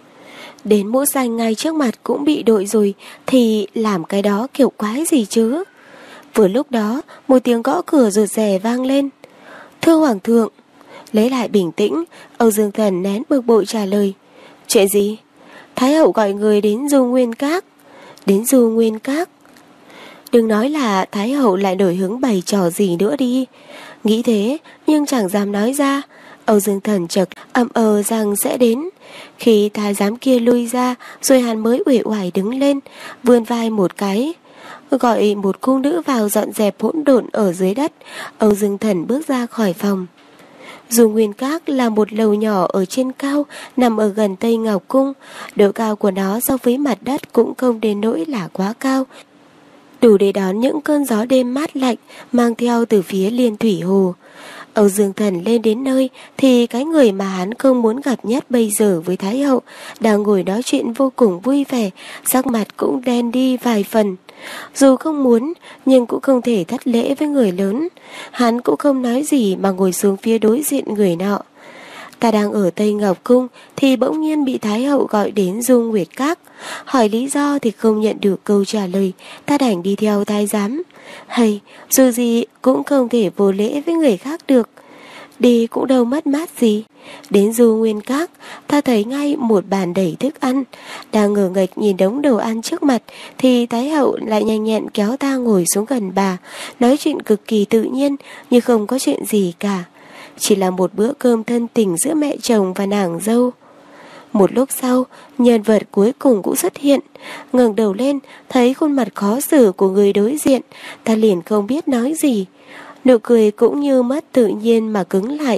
Đến mũ xanh ngay trước mặt cũng bị đội rồi, thì làm cái đó kiểu quái gì chứ? Vừa lúc đó, một tiếng gõ cửa rụt rè vang lên. Thưa Hoàng thượng. Lấy lại bình tĩnh, Âu Dương Thần nén bực bội trả lời. Chuyện gì? Thái Hậu gọi người đến Du Nguyên Các. Đến Du Nguyên Các? Đừng nói là Thái Hậu lại nổi hứng bày trò gì nữa đi. Nghĩ thế, nhưng chẳng dám nói ra. Âu Dương Thần chợt ậm rằng sẽ đến. Khi thái giám kia lui ra, rồi hắn mới uể oải đứng lên, vươn vai một cái, gọi một cung nữ vào dọn dẹp hỗn độn ở dưới đất. Âu Dương Thần bước ra khỏi phòng. Du Nguyên Các là một lầu nhỏ ở trên cao, nằm ở gần Tây Ngọc Cung. Độ cao của nó so với mặt đất cũng không đến nỗi là quá cao, đủ để đón những cơn gió đêm mát lạnh mang theo từ phía Liên Thủy Hồ. Âu Dương Thần lên đến nơi thì cái người mà hắn không muốn gặp nhất bây giờ với Thái Hậu đang ngồi nói chuyện vô cùng vui vẻ, sắc mặt cũng đen đi vài phần. Dù không muốn nhưng cũng không thể thất lễ với người lớn. Hắn cũng không nói gì mà ngồi xuống phía đối diện người nọ. Ta đang ở Tây Ngọc Cung thì bỗng nhiên bị Thái Hậu gọi đến Du Nguyệt Các. Hỏi lý do thì không nhận được câu trả lời. Ta đành đi theo thái giám. Hay, dù gì cũng không thể vô lễ với người khác được. Đi cũng đâu mất mát gì. Đến Du Nguyên Các, ta thấy ngay một bàn đầy thức ăn. Đang ngờ nghệch nhìn đống đồ ăn trước mặt thì Thái Hậu lại nhanh nhẹn kéo ta ngồi xuống gần bà, nói chuyện cực kỳ tự nhiên như không có chuyện gì cả. Chỉ là một bữa cơm thân tình giữa mẹ chồng và nàng dâu. Một lúc sau, nhân vật cuối cùng cũng xuất hiện. Ngẩng đầu lên, thấy khuôn mặt khó xử của người đối diện, ta liền không biết nói gì. Nụ cười cũng như mất tự nhiên mà cứng lại.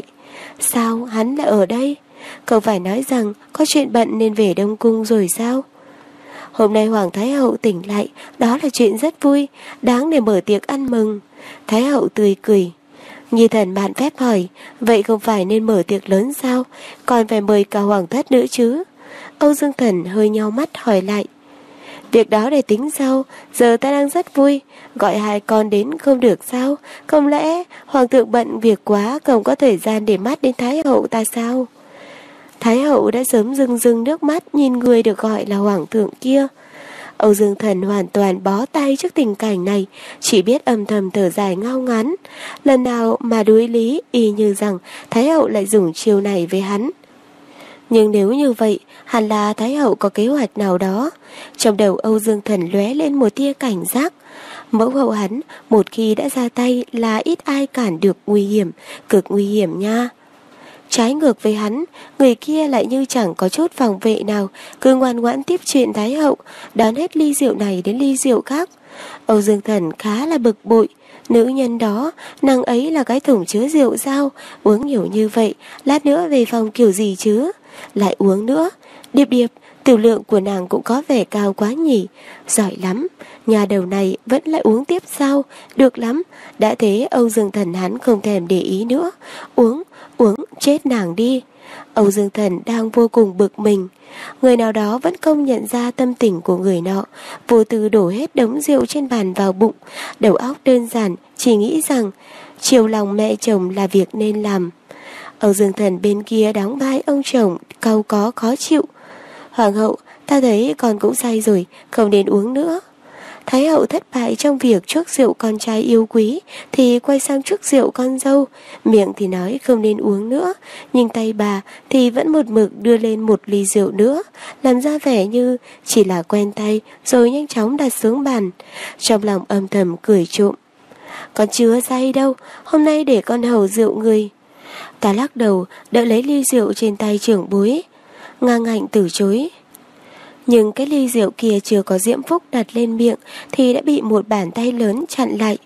Sao hắn lại ở đây? Không phải nói rằng có chuyện bận nên về Đông Cung rồi sao? Hôm nay Hoàng Thái Hậu tỉnh lại, đó là chuyện rất vui, đáng để mở tiệc ăn mừng. Thái Hậu tươi cười. Nhi thần bạn phép hỏi, vậy không phải nên mở tiệc lớn sao? Còn phải mời cả Hoàng thất nữa chứ? Âu Dương Thần hơi nheo mắt hỏi lại. Việc đó để tính sau, giờ ta đang rất vui, gọi hai con đến không được sao? Không lẽ Hoàng thượng bận việc quá, không có thời gian để mắt đến Thái Hậu ta sao? Thái Hậu đã sớm rưng rưng nước mắt nhìn người được gọi là Hoàng thượng kia. Âu Dương Thần hoàn toàn bó tay trước tình cảnh này, chỉ biết âm thầm thở dài ngao ngán. Lần nào mà đối lý y như rằng Thái Hậu lại dùng chiêu này với hắn. Nhưng nếu như vậy, hẳn là Thái Hậu có kế hoạch nào đó. Trong đầu Âu Dương Thần lóe lên một tia cảnh giác. Mẫu hậu hắn một khi đã ra tay là ít ai cản được, nguy hiểm, cực nguy hiểm nha. Trái ngược với hắn, người kia lại như chẳng có chút phòng vệ nào, cứ ngoan ngoãn tiếp chuyện Thái Hậu, đón hết ly rượu này đến ly rượu khác. Âu Dương Thần khá là bực bội. Nữ nhân đó, nàng ấy là cái thùng chứa rượu sao? Uống nhiều như vậy, lát nữa về phòng kiểu gì chứ? Lại uống nữa. Điệp Điệp, tiểu lượng của nàng cũng có vẻ cao quá nhỉ. Giỏi lắm, nhà đầu này vẫn lại uống tiếp sao? Được lắm. Đã thế Âu Dương Thần hắn không thèm để ý nữa. Uống, chết nàng đi. Âu Dương Thần đang vô cùng bực mình. Người nào đó vẫn không nhận ra tâm tình của người nọ, vô tư đổ hết đống rượu trên bàn vào bụng. Đầu óc đơn giản, chỉ nghĩ rằng chiều lòng mẹ chồng là việc nên làm. Âu Dương Thần bên kia đóng vai ông chồng cau có khó chịu. Hoàng hậu, ta thấy con cũng say rồi, không nên uống nữa. Thái hậu thất bại trong việc chuốc rượu con trai yêu quý thì quay sang chuốc rượu con dâu, miệng thì nói không nên uống nữa, nhưng tay bà thì vẫn một mực đưa lên một ly rượu nữa, làm ra vẻ như chỉ là quen tay, rồi nhanh chóng đặt xuống bàn. Trong lòng âm thầm cười trộm. Con chưa say đâu, hôm nay để con hầu rượu người. Ta lắc đầu, đỡ lấy ly rượu trên tay trưởng bối, ngang ngạnh từ chối. Nhưng cái ly rượu kia chưa có Diễm Phúc đặt lên miệng thì đã bị một bàn tay lớn chặn lại.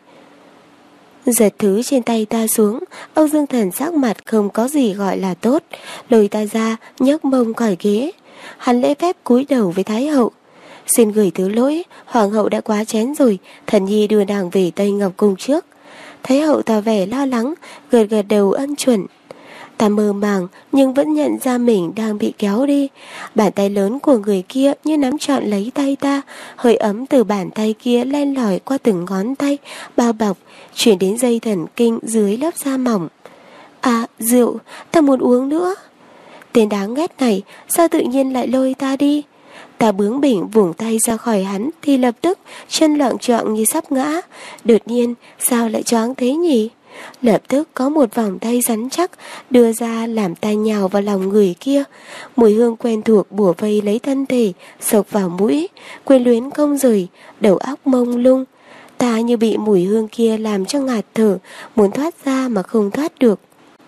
Giật thứ trên tay ta xuống, Âu Dương Thần sắc mặt không có gì gọi là tốt, lôi ta ra, nhấc mông khỏi ghế. Hắn lễ phép cúi đầu với Thái hậu. Xin gửi thứ lỗi, Hoàng hậu đã quá chén rồi, thần nhi đưa nàng về Tây Ngọc Cung trước. Thái hậu tỏ vẻ lo lắng, gật gật đầu ân chuẩn. Ta mơ màng nhưng vẫn nhận ra mình đang bị kéo đi. Bàn tay lớn của người kia như nắm trọn lấy tay ta, hơi ấm từ bàn tay kia len lỏi qua từng ngón tay, bao bọc, chuyển đến dây thần kinh dưới lớp da mỏng. À, rượu, ta muốn uống nữa. Tên đáng ghét này, sao tự nhiên lại lôi ta đi? Ta bướng bỉnh vùng tay ra khỏi hắn thì lập tức chân loạng choạng như sắp ngã. Đột nhiên, sao lại choáng thế nhỉ? Lập tức có một vòng tay rắn chắc đưa ra làm ta nhào vào lòng người kia. Mùi hương quen thuộc bủa vây lấy thân thể, sộc vào mũi, quyến luyến không rời, đầu óc mông lung. Ta như bị mùi hương kia làm cho ngạt thở, muốn thoát ra mà không thoát được.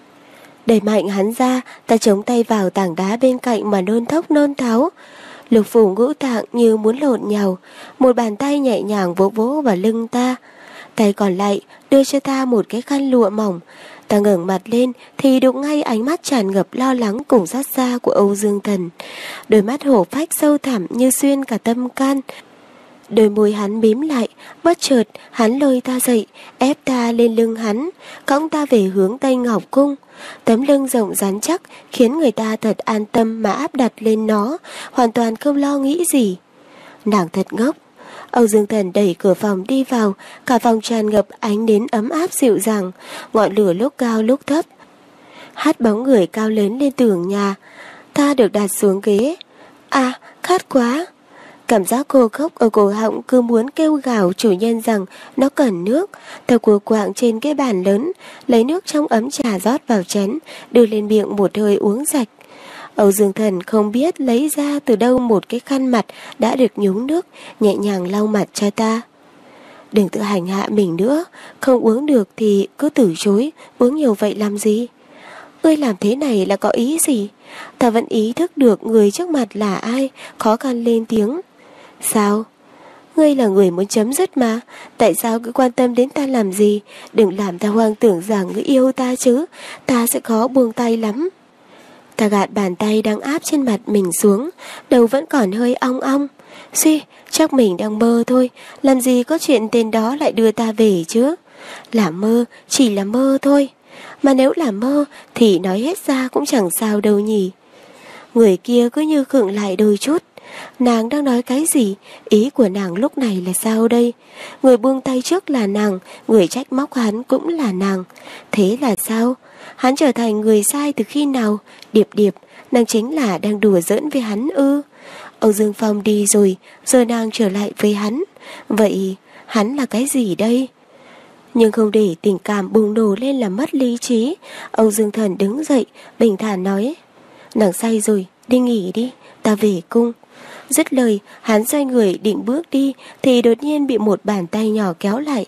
Đẩy mạnh hắn ra, ta chống tay vào tảng đá bên cạnh mà nôn thốc nôn tháo. Lục phủ ngũ tạng như muốn lộn nhào, một bàn tay nhẹ nhàng vỗ vỗ vào lưng ta. Tay còn lại đưa cho ta một cái khăn lụa mỏng. Ta ngẩng mặt lên thì đụng ngay ánh mắt tràn ngập lo lắng cùng xót xa của Âu Dương Thần. Đôi mắt hổ phách sâu thẳm như xuyên cả tâm can. Đôi môi hắn mím lại, bất chợt hắn lôi ta dậy, ép ta lên lưng hắn, cõng ta về hướng Tây Ngọc Cung. Tấm lưng rộng rắn chắc khiến người ta thật an tâm mà áp đặt lên nó, hoàn toàn không lo nghĩ gì. Nàng thật ngốc. Âu Dương Thần đẩy cửa phòng đi vào, cả phòng tràn ngập ánh nến ấm áp dịu dàng, ngọn lửa lúc cao lúc thấp. Hát bóng người cao lớn lên tường nhà. Ta được đặt xuống ghế. À, khát quá. Cảm giác khô khốc ở cổ họng cứ muốn kêu gào chủ nhân rằng nó cần nước. Ta cua quạng trên cái bàn lớn, lấy nước trong ấm trà rót vào chén, đưa lên miệng một hơi uống sạch. Âu Dương Thần không biết lấy ra từ đâu một cái khăn mặt đã được nhúng nước, nhẹ nhàng lau mặt cho ta. Đừng tự hành hạ mình nữa, không uống được thì cứ từ chối, uống nhiều vậy làm gì? Ngươi làm thế này là có ý gì? Ta vẫn ý thức được người trước mặt là ai, khó khăn lên tiếng. Sao? Ngươi là người muốn chấm dứt mà, tại sao cứ quan tâm đến ta làm gì? Đừng làm ta hoang tưởng rằng ngươi yêu ta chứ, ta sẽ khó buông tay lắm. Ta gạt bàn tay đang áp trên mặt mình xuống, đầu vẫn còn hơi ong ong. Suy, chắc mình đang mơ thôi, làm gì có chuyện tên đó lại đưa ta về chứ? Là mơ, chỉ là mơ thôi. Mà nếu là mơ thì nói hết ra cũng chẳng sao đâu nhỉ. Người kia cứ như khựng lại đôi chút. Nàng đang nói cái gì? Ý của nàng lúc này là sao đây? Người buông tay trước là nàng, người trách móc hắn cũng là nàng. Thế là sao? Hắn trở thành người sai từ khi nào? Điệp, nàng chính là đang đùa giỡn với hắn ư? Âu Dương Phong đi rồi, giờ nàng trở lại với hắn. Vậy hắn là cái gì đây? Nhưng không để tình cảm bùng nổ lên làm mất lý trí, Âu Dương Thần đứng dậy, bình thản nói: Nàng say rồi, đi nghỉ đi, ta về cung. Dứt lời, hắn xoay người định bước đi thì đột nhiên bị một bàn tay nhỏ kéo lại.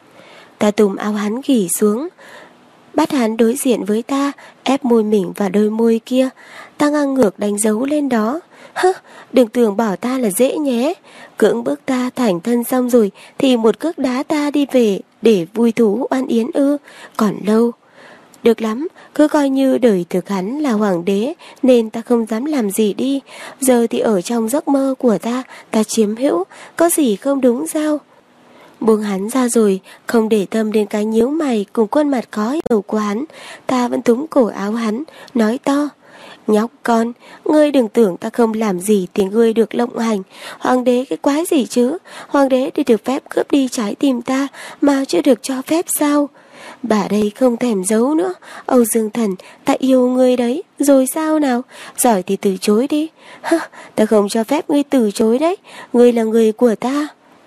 Ta túm áo hắn ghì xuống, bắt hắn đối diện với ta, ép môi mình vào đôi môi kia. Ta ngang ngược đánh dấu lên đó. Hơ, đừng tưởng bỏ ta là dễ nhé. Cưỡng bức ta thành thân xong rồi thì một cước đá ta đi về để vui thú oan yến ư? Còn lâu. Được lắm, cứ coi như đời thực hắn là hoàng đế nên ta không dám làm gì đi. Giờ thì ở trong giấc mơ của ta chiếm hữu, có gì không đúng sao? Buông hắn ra rồi, không để tâm đến cái nhíu mày cùng khuôn mặt khó hiểu của hắn, ta vẫn túm cổ áo hắn, nói to: Nhóc con, ngươi đừng tưởng ta không làm gì thì ngươi được lộng hành. Hoàng đế cái quái gì chứ? Hoàng đế thì được phép cướp đi trái tim ta mà chưa được cho phép sao? Bà đây không thèm giấu nữa. Âu Dương Thần, ta yêu ngươi đấy. Rồi sao nào? Giỏi thì từ chối đi. Hơ, ta không cho phép ngươi từ chối đấy. Ngươi là người của ta.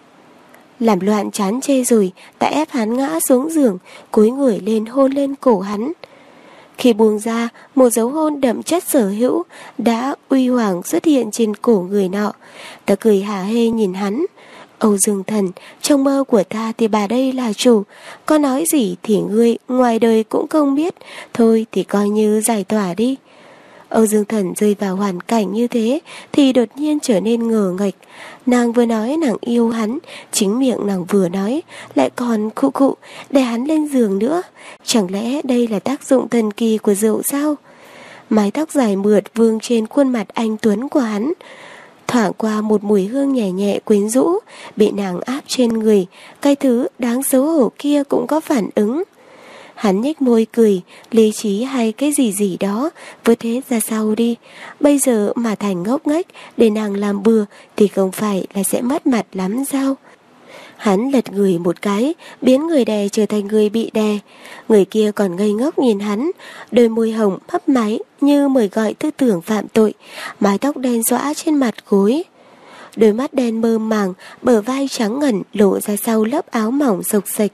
Làm loạn chán chê rồi, ta ép hắn ngã xuống giường, cúi người lên hôn lên cổ hắn. Khi buông ra, một dấu hôn đậm chất sở hữu đã uy hoàng xuất hiện trên cổ người nọ. Ta cười hả hê nhìn hắn. Âu Dương Thần, trong mơ của ta thì bà đây là chủ. Có nói gì thì ngươi ngoài đời cũng không biết. Thôi thì coi như giải tỏa đi. Âu Dương Thần rơi vào hoàn cảnh như thế thì đột nhiên trở nên ngờ nghệch. Nàng vừa nói nàng yêu hắn, chính miệng nàng vừa nói lại còn khụ khụ để hắn lên giường nữa. Chẳng lẽ đây là tác dụng thần kỳ của rượu sao? Mái tóc dài mượt vương trên khuôn mặt anh tuấn của hắn, thoảng qua một mùi hương nhẹ nhẹ quyến rũ, bị nàng áp trên người. Cái thứ đáng xấu hổ kia cũng có phản ứng. Hắn nhếch môi cười, lý trí hay cái gì đó vứt hết ra sau đi. Bây giờ mà thành ngốc nghếch để nàng làm bừa thì không phải là sẽ mất mặt lắm sao? Hắn lật người một cái, biến người đè trở thành người bị đè. Người kia còn ngây ngốc nhìn hắn, đôi môi hồng mấp máy như mời gọi tư tưởng phạm tội, mái tóc đen xõa trên mặt gối. Đôi mắt đen mơ màng, bờ vai trắng ngần lộ ra sau lớp áo mỏng xộc xệch.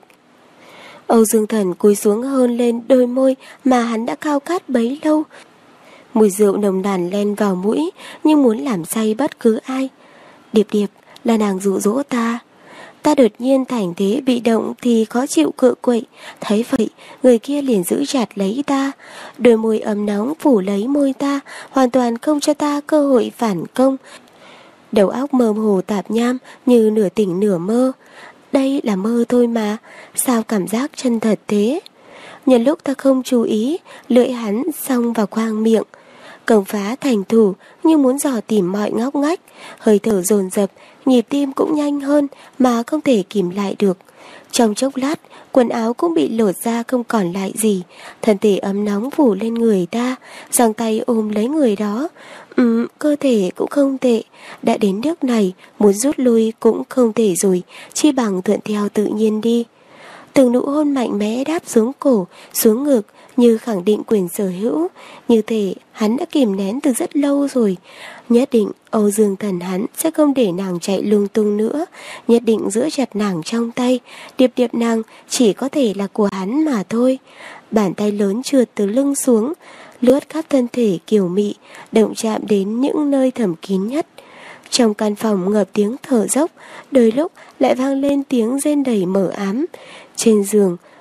Âu Dương Thần cúi xuống hôn lên đôi môi mà hắn đã khao khát bấy lâu. Mùi rượu nồng nàn len vào mũi như muốn làm say bất cứ ai. Điệp, là nàng dụ dỗ ta. Ta đột nhiên thành thế bị động thì khó chịu cựa quậy. Thấy vậy, người kia liền giữ chặt lấy ta. Đôi môi ấm nóng phủ lấy môi ta, hoàn toàn không cho ta cơ hội phản công. Đầu óc mơ hồ tạp nham như nửa tỉnh nửa mơ. Đây là mơ thôi mà, sao cảm giác chân thật thế? Nhân lúc ta không chú ý, lưỡi hắn xông vào khoang miệng. Công phá thành thủ như muốn dò tìm mọi ngóc ngách, hơi thở dồn dập, nhịp tim cũng nhanh hơn mà không thể kìm lại được. Trong chốc lát, quần áo cũng bị lột ra không còn lại gì, thân thể ấm nóng phủ lên người ta, giang tay ôm lấy người đó. Cơ thể cũng không tệ, đã đến nước này, muốn rút lui cũng không thể rồi, chi bằng thuận theo tự nhiên đi. Từng nụ hôn mạnh mẽ đáp xuống cổ, xuống ngực, như khẳng định quyền sở hữu, như thể hắn đã kìm nén từ rất lâu rồi. Nhất định Âu Dương Thần hắn sẽ không để nàng chạy lung tung nữa, nhất định giữ chặt nàng trong tay, điệp nàng chỉ có thể là của hắn mà thôi. Bàn tay lớn trượt từ lưng xuống, lướt khắp thân thể kiều mị, động chạm đến những nơi thầm kín nhất. Trong căn phòng ngập tiếng thở dốc, đôi lúc lại vang lên tiếng rên đầy mờ ám. Trên giường,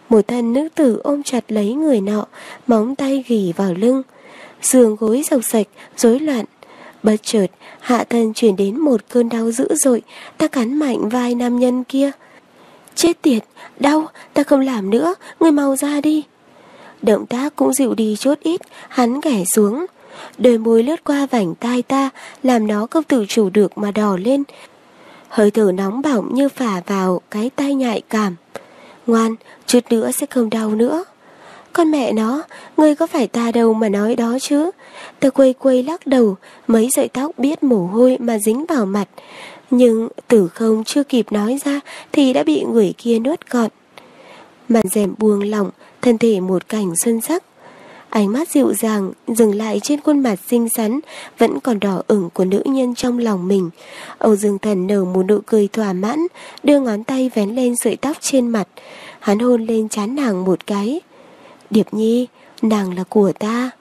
Một thân nữ tử ôm chặt lấy người nọ, móng tay ghì vào lưng, giường gối xộc xệch, rối loạn. Bất chợt, hạ thân truyền đến một cơn đau dữ dội, ta cắn mạnh vai nam nhân kia. Chết tiệt, đau, ta không làm nữa, ngươi mau ra đi. Động tác cũng dịu đi chút ít, hắn ghẻ xuống. Đôi môi lướt qua vành tai ta, làm nó không tự chủ được mà đỏ lên. Hơi thở nóng bỏng như phả vào cái tai nhạy cảm. Ngoan, chút nữa sẽ không đau nữa. Con mẹ nó, ngươi có phải ta đâu mà nói đó chứ. Ta quây quây lắc đầu, mấy sợi tóc biết mồ hôi mà dính vào mặt. Nhưng Tử Không chưa kịp nói ra thì đã bị người kia nuốt gọn. Màn rèm buông lỏng, thân thể một cảnh xuân sắc. Ánh mắt dịu dàng dừng lại trên khuôn mặt xinh xắn vẫn còn đỏ ửng của nữ nhân trong lòng mình. Âu Dương Thần nở một nụ cười thỏa mãn, đưa ngón tay vén lên sợi tóc trên mặt. Hắn hôn lên trán nàng một cái. Điệp Nhi, nàng là của ta.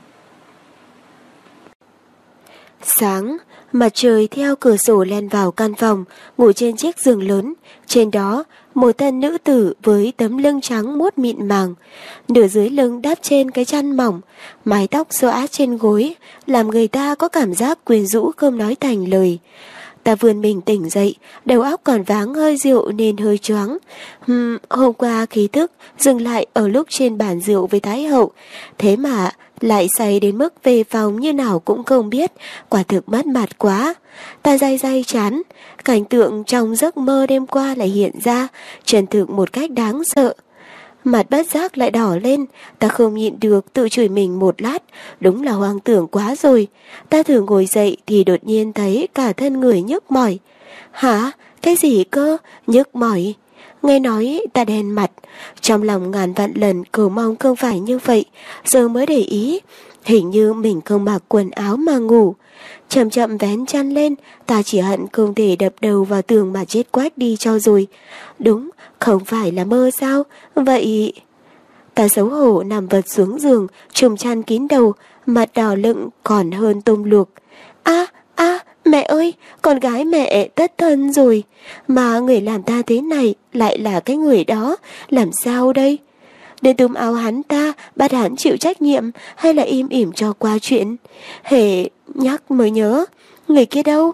Sáng, mặt trời theo cửa sổ len vào căn phòng, ngủ trên chiếc giường lớn. Trên đó, một thân nữ tử với tấm lưng trắng muốt mịn màng, nửa dưới lưng đáp trên cái chăn mỏng, mái tóc xõa trên gối, làm người ta có cảm giác quyến rũ không nói thành lời. Ta vươn mình tỉnh dậy, đầu óc còn váng hơi rượu nên hơi choáng. Hôm qua khí thức dừng lại ở lúc trên bàn rượu với Thái Hậu, thế mà lại say đến mức về phòng như nào cũng không biết, quả thực mất mặt quá. Ta day chán, cảnh tượng trong giấc mơ đêm qua lại hiện ra, chân thực một cách đáng sợ. Mặt bất giác lại đỏ lên, ta không nhịn được tự chửi mình một lát, đúng là hoang tưởng quá rồi. Ta thử ngồi dậy thì đột nhiên thấy cả thân người nhức mỏi. Hả? Cái gì cơ? Nhức mỏi? Nghe nói ta đen mặt, trong lòng ngàn vạn lần cầu mong không phải như vậy, giờ mới để ý, hình như mình không mặc quần áo mà ngủ. Chậm chậm vén chăn lên, ta chỉ hận không thể đập đầu vào tường mà chết quách đi cho rồi. Đúng, không phải là mơ sao? Vậy... Ta xấu hổ nằm vật xuống giường, trùm chăn kín đầu, mặt đỏ lựng còn hơn tôm luộc. Mẹ ơi, con gái mẹ tất thân rồi. Mà người làm ta thế này lại là cái người đó, làm sao đây? Để túm áo hắn ta, bắt hắn chịu trách nhiệm hay là im ỉm cho qua chuyện? Hễ nhắc mới nhớ, người kia đâu?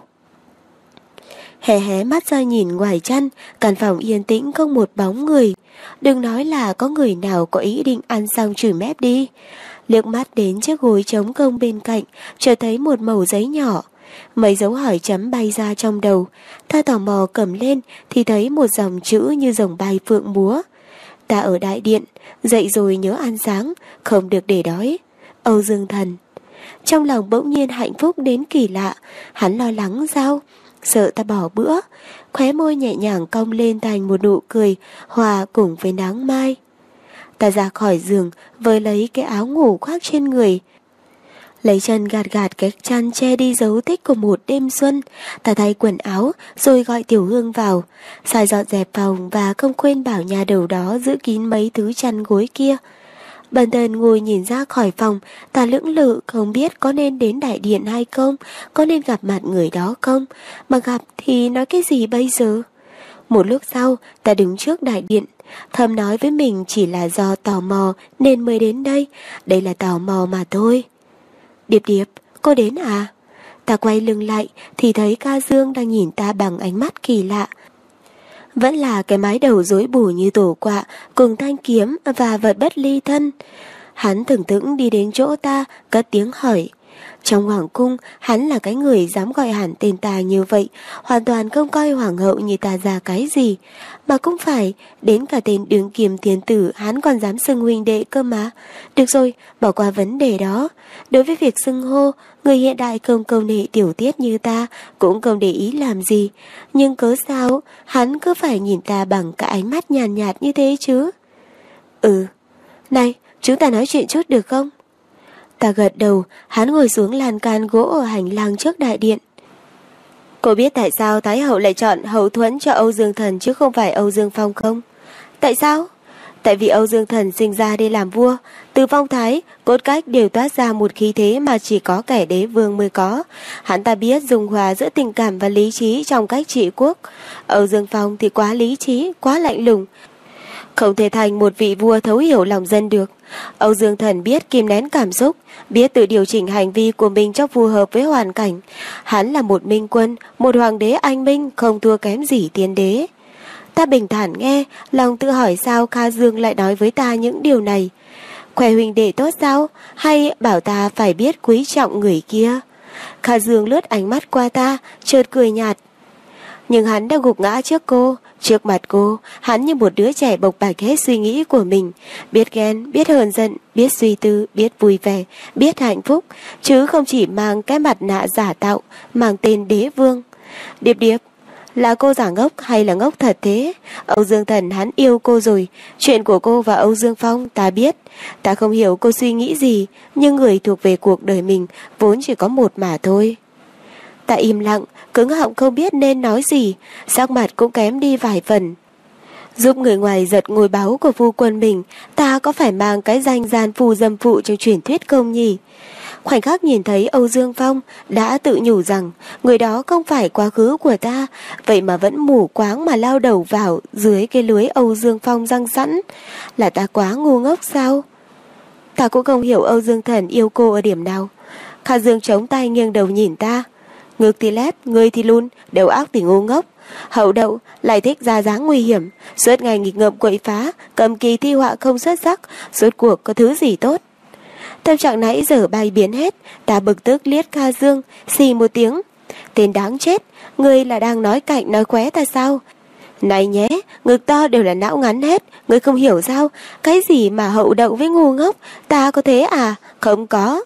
Hé mắt ra nhìn ngoài chăn, căn phòng yên tĩnh không một bóng người. Đừng nói là có người nào có ý định ăn xong chửi mép đi. Liếc mắt đến chiếc gối trống không bên cạnh, chợt thấy một mẩu giấy nhỏ. Mấy dấu hỏi chấm bay ra trong đầu. Ta tò mò cầm lên thì thấy một dòng chữ như rồng bay phượng múa. Ta ở đại điện, dậy rồi nhớ ăn sáng, không được để đói. Âu Dương Thần. Trong lòng bỗng nhiên hạnh phúc đến kỳ lạ. Hắn lo lắng sao? Sợ ta bỏ bữa. Khóe môi nhẹ nhàng cong lên thành một nụ cười hòa cùng với nắng mai. Ta ra khỏi giường với lấy cái áo ngủ khoác trên người, lấy chân gạt cái chăn che đi dấu tích của một đêm xuân. Ta thay quần áo rồi gọi Tiểu Hương vào, xài dọn dẹp phòng và không quên bảo nhà đầu đó giữ kín mấy thứ chăn gối kia. Bản thân ngồi nhìn ra khỏi phòng, ta lưỡng lự không biết có nên đến đại điện hay không, có nên gặp mặt người đó không, mà gặp thì nói cái gì bây giờ. Một lúc sau, ta đứng trước đại điện, thầm nói với mình chỉ là do tò mò nên mới đến đây, đây là tò mò mà thôi. Điệp, cô đến à? Ta quay lưng lại thì thấy Ca Dương đang nhìn ta bằng ánh mắt kỳ lạ. Vẫn là cái mái đầu rối bù như tổ quạ, cùng thanh kiếm và vật bất ly thân. Hắn thẳng thững đi đến chỗ ta, cất tiếng hỏi. Trong hoàng cung, hắn là cái người dám gọi hẳn tên ta như vậy, hoàn toàn không coi hoàng hậu như ta ra cái gì. Mà cũng phải, đến cả tên đương kiềm thiên tử hắn còn dám xưng huynh đệ cơ mà. Được rồi, bỏ qua vấn đề đó. Đối với việc xưng hô, người hiện đại không câu nệ tiểu tiết như ta, cũng không để ý làm gì. Nhưng cớ sao, hắn cứ phải nhìn ta bằng cả ánh mắt nhàn nhạt như thế chứ? Này, chúng ta nói chuyện chút được không? Ta gật đầu, hắn ngồi xuống lan can gỗ ở hành lang trước đại điện. Cô biết tại sao Thái Hậu lại chọn hậu thuẫn cho Âu Dương Thần chứ không phải Âu Dương Phong không? Tại sao? Tại vì Âu Dương Thần sinh ra để làm vua, từ phong thái, cốt cách đều toát ra một khí thế mà chỉ có kẻ đế vương mới có. Hắn ta biết dung hòa giữa tình cảm và lý trí trong cách trị quốc. Âu Dương Phong thì quá lý trí, quá lạnh lùng. Không thể thành một vị vua thấu hiểu lòng dân được. Âu Dương Thần biết kìm nén cảm xúc, biết tự điều chỉnh hành vi của mình cho phù hợp với hoàn cảnh. Hắn là một minh quân, một hoàng đế anh minh, không thua kém gì tiên đế. Ta bình thản nghe, lòng tự hỏi sao Kha Dương lại nói với ta những điều này. Khoe huynh đệ tốt sao? Hay bảo ta phải biết quý trọng người kia? Kha Dương lướt ánh mắt qua ta, chợt cười nhạt. Nhưng hắn đã gục ngã trước cô. Trước mặt cô, hắn như một đứa trẻ bộc bạch hết suy nghĩ của mình. Biết ghen, biết hờn giận, biết suy tư, biết vui vẻ, biết hạnh phúc. Chứ không chỉ mang cái mặt nạ giả tạo, mang tên đế vương. Điệp Điệp, là cô giả ngốc hay là ngốc thật thế? Âu Dương Thần hắn yêu cô rồi. Chuyện của cô và Âu Dương Phong ta biết. Ta không hiểu cô suy nghĩ gì, nhưng người thuộc về cuộc đời mình vốn chỉ có một mà thôi. Ta im lặng, cứng họng không biết nên nói gì, sắc mặt cũng kém đi vài phần. Giúp người ngoài giật ngôi báu của phu quân mình, ta có phải mang cái danh gian phu dâm phụ trong truyền thuyết không nhỉ? Khoảnh khắc nhìn thấy Âu Dương Phong, đã tự nhủ rằng người đó không phải quá khứ của ta, vậy mà vẫn mù quáng mà lao đầu vào dưới cái lưới Âu Dương Phong răng sẵn. Là ta quá ngu ngốc sao? Ta cũng không hiểu Âu Dương Thần yêu cô ở điểm nào. Kha Dương chống tay nghiêng đầu nhìn ta. Ngực thì lép, người thì lun, đầu óc thì ngu ngốc. Hậu đậu lại thích ra dáng nguy hiểm, suốt ngày nghịch ngợm quậy phá, cầm kỳ thi họa không xuất sắc, rốt cuộc có thứ gì tốt. Tâm trạng nãy giờ bay biến hết, ta bực tức liếc Kha Dương, xì một tiếng. Tên đáng chết, ngươi là đang nói cạnh nói khóe ta sao? Này nhé, ngực to đều là não ngắn hết, ngươi không hiểu sao? Cái gì mà hậu đậu với ngu ngốc, ta có thế à? Không có.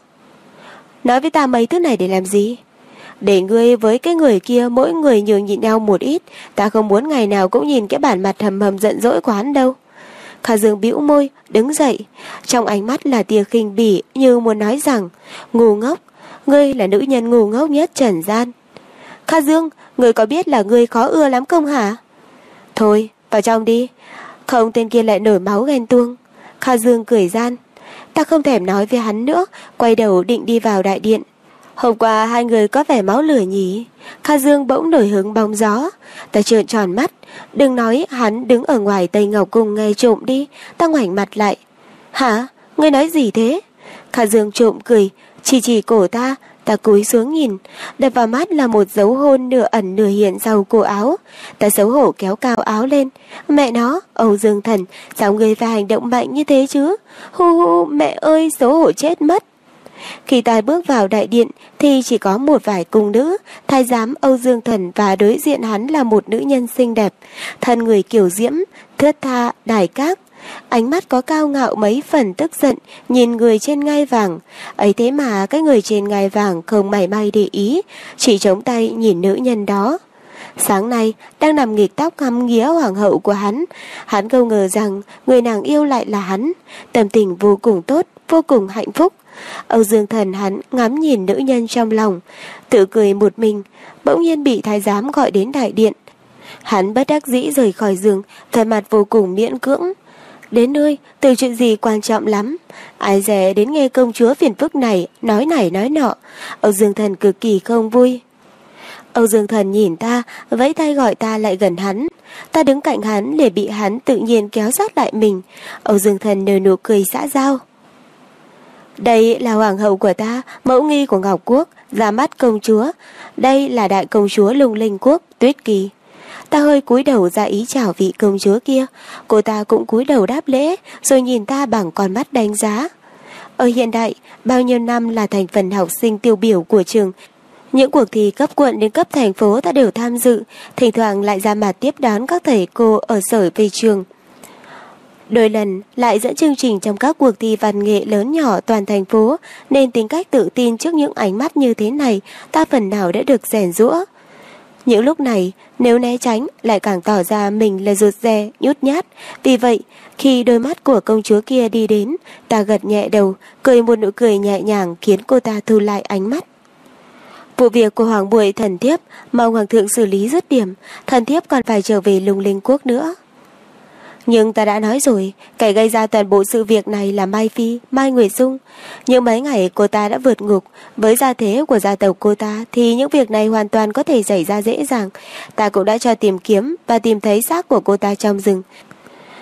Nói với ta mấy thứ này để làm gì? Để ngươi với cái người kia mỗi người nhường nhịn nhau một ít, ta không muốn ngày nào cũng nhìn cái bản mặt hầm hầm giận dỗi của hắn đâu. Kha Dương bĩu môi, đứng dậy, trong ánh mắt là tia khinh bỉ như muốn nói rằng, ngu ngốc, ngươi là nữ nhân ngu ngốc nhất trần gian. Kha Dương, ngươi có biết là ngươi khó ưa lắm không hả? Thôi, vào trong đi. Không, tên kia lại nổi máu ghen tuông. Kha Dương cười gian. Ta không thèm nói với hắn nữa, quay đầu định đi vào đại điện. Hôm qua hai người có vẻ máu lửa nhỉ? Kha Dương bỗng nổi hứng bóng gió. Ta trợn tròn mắt. Đừng nói hắn đứng ở ngoài Tây Ngọc Cung nghe trộm đi. Ta ngoảnh mặt lại. Hả? Ngươi nói gì thế? Kha Dương trộm cười, chỉ cổ ta. Ta cúi xuống nhìn, đập vào mắt là một dấu hôn nửa ẩn nửa hiện sau cổ áo. Ta xấu hổ kéo cao áo lên. Mẹ nó, Âu Dương Thần, sao ngươi phải hành động mạnh như thế chứ? Hu hu, mẹ ơi, xấu hổ chết mất. Khi ta bước vào đại điện thì chỉ có một vài cung nữ, thái giám Âu Dương Thần và đối diện hắn là một nữ nhân xinh đẹp, thân người kiều diễm, thướt tha, đài các. Ánh mắt có cao ngạo mấy phần tức giận, nhìn người trên ngai vàng. Ấy thế mà cái người trên ngai vàng không mảy may để ý, chỉ chống tay nhìn nữ nhân đó. Sáng nay, đang nằm nghịch tóc ngắm nghía hoàng hậu của hắn. Hắn không ngờ rằng người nàng yêu lại là hắn. Tâm tình vô cùng tốt, vô cùng hạnh phúc. Âu Dương Thần hắn ngắm nhìn nữ nhân trong lòng, tự cười một mình, bỗng nhiên bị thái giám gọi đến đại điện. Hắn bất đắc dĩ rời khỏi giường, vẻ mặt vô cùng miễn cưỡng. Đến nơi, từ chuyện gì quan trọng lắm. Ai dè đến nghe công chúa phiền phức này nói nọ. Âu Dương Thần cực kỳ không vui. Âu Dương Thần nhìn ta, vẫy tay gọi ta lại gần hắn. Ta đứng cạnh hắn để bị hắn tự nhiên kéo sát lại mình. Âu Dương Thần nở nụ cười xã giao. Đây là hoàng hậu của ta, mẫu nghi của Ngọc Quốc, ra mắt công chúa. Đây là đại công chúa Lung Linh Quốc, Tuyết Kỳ. Ta hơi cúi đầu ra ý chào vị công chúa kia. Cô ta cũng cúi đầu đáp lễ, rồi nhìn ta bằng con mắt đánh giá. Ở hiện đại, bao nhiêu năm là thành phần học sinh tiêu biểu của trường. Những cuộc thi cấp quận đến cấp thành phố ta đều tham dự, thỉnh thoảng lại ra mặt tiếp đón các thầy cô ở sở về trường. Đôi lần lại dẫn chương trình trong các cuộc thi văn nghệ lớn nhỏ toàn thành phố, nên tính cách tự tin trước những ánh mắt như thế này ta phần nào đã được rèn giũa. Những lúc này, nếu né tránh lại càng tỏ ra mình là rụt rè, nhút nhát. Vì vậy, khi đôi mắt của công chúa kia đi đến, ta gật nhẹ đầu, cười một nụ cười nhẹ nhàng khiến cô ta thu lại ánh mắt. Vụ việc của Hoàng Bội thần thiếp, mong Hoàng thượng xử lý dứt điểm, thần thiếp còn phải trở về Lung Linh Quốc nữa. Nhưng ta đã nói rồi, kẻ gây ra toàn bộ sự việc này là Mai Phi, Mai Nguyệt Dung. Nhưng mấy ngày cô ta đã vượt ngục, với gia thế của gia tộc cô ta thì những việc này hoàn toàn có thể xảy ra dễ dàng. Ta cũng đã cho tìm kiếm và tìm thấy xác của cô ta trong rừng.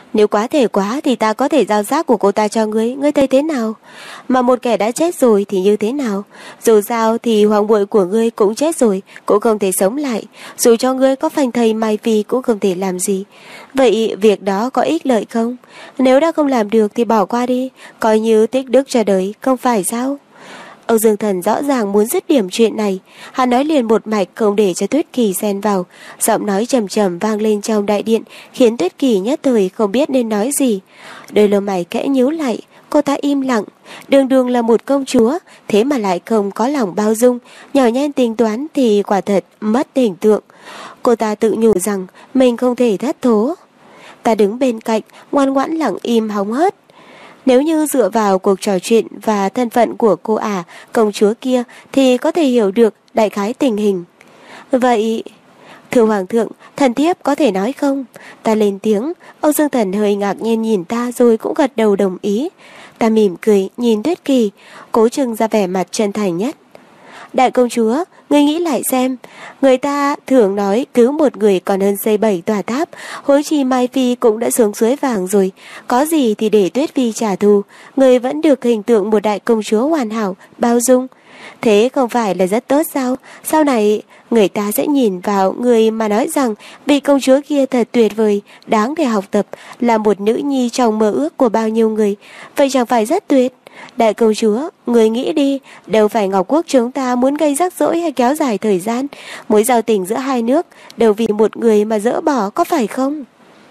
Nếu quá thể quá thì ta có thể giao xác của cô ta cho ngươi thấy thế nào? Mà một kẻ đã chết rồi thì như thế nào? Dù sao thì hoàng bội của ngươi cũng chết rồi, cũng không thể sống lại. Dù cho ngươi có phanh thây mai phi cũng không thể làm gì. Vậy việc đó có ích lợi không? Nếu đã không làm được thì bỏ qua đi, coi như tích đức cho đời, không phải sao? Âu Dương Thần rõ ràng muốn dứt điểm chuyện này, hắn nói liền một mạch không để cho Tuyết Kỳ xen vào, giọng nói trầm trầm vang lên trong đại điện, khiến Tuyết Kỳ nhất thời không biết nên nói gì. Đôi lông mày khẽ nhíu lại, cô ta im lặng, đường đường là một công chúa, thế mà lại không có lòng bao dung, nhỏ nhen tính toán thì quả thật mất hình tượng. Cô ta tự nhủ rằng mình không thể thất thố. Ta đứng bên cạnh, ngoan ngoãn lặng im hóng hớt. Nếu như dựa vào cuộc trò chuyện và thân phận của cô công chúa kia thì có thể hiểu được đại khái tình hình. Vậy, thưa Hoàng thượng, thần thiếp có thể nói không? Ta lên tiếng, Âu Dương Thần hơi ngạc nhiên nhìn ta rồi cũng gật đầu đồng ý. Ta mỉm cười nhìn Tuyết Kỳ, cố trưng ra vẻ mặt chân thành nhất. Đại công chúa, ngươi nghĩ lại xem, người ta thường nói cứu một người còn hơn xây 7 tòa tháp, huống chi Mai Phi cũng đã xuống suối vàng rồi, có gì thì để Tuyết Phi trả thù, người vẫn được hình tượng một đại công chúa hoàn hảo, bao dung. Thế không phải là rất tốt sao? Sau này người ta sẽ nhìn vào người mà nói rằng vị công chúa kia thật tuyệt vời, đáng để học tập, là một nữ nhi trong mơ ước của bao nhiêu người, vậy chẳng phải rất tuyệt? Đại công chúa, người nghĩ đi, đâu phải Ngọc Quốc chúng ta muốn gây rắc rối hay kéo dài thời gian, mối giao tình giữa hai nước đều vì một người mà dỡ bỏ, có phải không?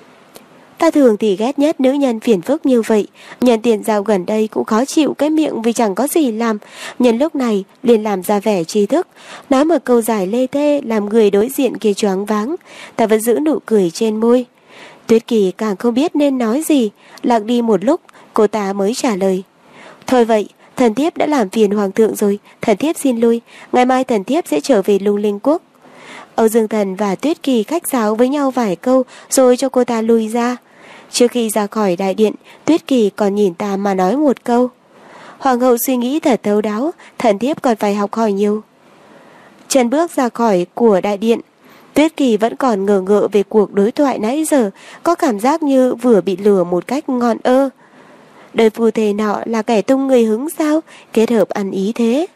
Ta thường thì ghét nhất nữ nhân phiền phức như vậy, nhân tiền giao gần đây cũng khó chịu cái miệng vì chẳng có gì làm, nhân lúc này liền làm ra vẻ trí thức, nói một câu giải lê thê làm người đối diện kia choáng váng. Ta vẫn giữ nụ cười trên môi. Tuyết Kỳ càng không biết nên nói gì, lặng đi một lúc, cô ta mới trả lời. Thôi vậy, thần thiếp đã làm phiền hoàng thượng rồi, thần thiếp xin lui, ngày mai thần thiếp sẽ trở về Lung Linh Quốc. Âu Dương Thần và Tuyết Kỳ khách sáo với nhau vài câu rồi cho cô ta lui ra. Trước khi ra khỏi đại điện, Tuyết Kỳ còn nhìn ta mà nói một câu. Hoàng hậu suy nghĩ thật thấu đáo, thần thiếp còn phải học hỏi nhiều. Chân bước ra khỏi của đại điện, Tuyết Kỳ vẫn còn ngờ ngợ về cuộc đối thoại nãy giờ, có cảm giác như vừa bị lừa một cách ngon ơ. Đời phù thề nọ là kẻ tung người hứng sao, kết hợp ăn ý thế.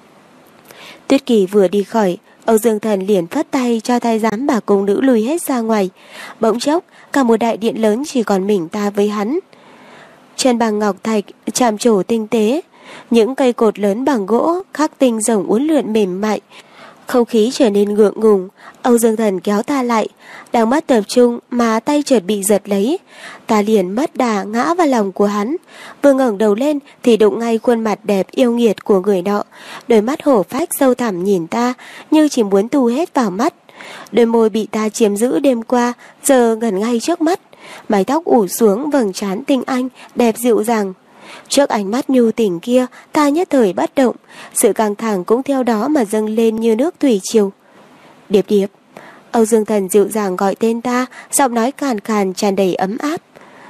Tuyết Kỳ vừa đi khỏi, Âu Dương Thần liền phất tay cho thái giám bà cung nữ lùi hết ra ngoài. Bỗng chốc, cả một đại điện lớn chỉ còn mình ta với hắn. Chân bằng ngọc thạch chạm trổ tinh tế, những cây cột lớn bằng gỗ khắc tinh rồng uốn lượn mềm mại. Không khí trở nên ngượng ngùng. Âu Dương Thần kéo ta lại, đang mất tập trung mà tay chợt bị giật lấy. Ta liền mất đà ngã vào lòng của hắn. Vừa ngẩng đầu lên thì đụng ngay khuôn mặt đẹp yêu nghiệt của người nọ. Đôi mắt hổ phách sâu thẳm nhìn ta như chỉ muốn tu hết vào mắt. Đôi môi bị ta chiếm giữ đêm qua giờ gần ngay trước mắt. Mái tóc ủ xuống vầng trán tinh anh đẹp dịu dàng. Trước ánh mắt nhu tình kia, ta nhất thời bất động, sự căng thẳng cũng theo đó mà dâng lên như nước thủy triều. Điệp Điệp. Âu Dương Thần dịu dàng gọi tên ta, giọng nói khàn khàn tràn đầy ấm áp.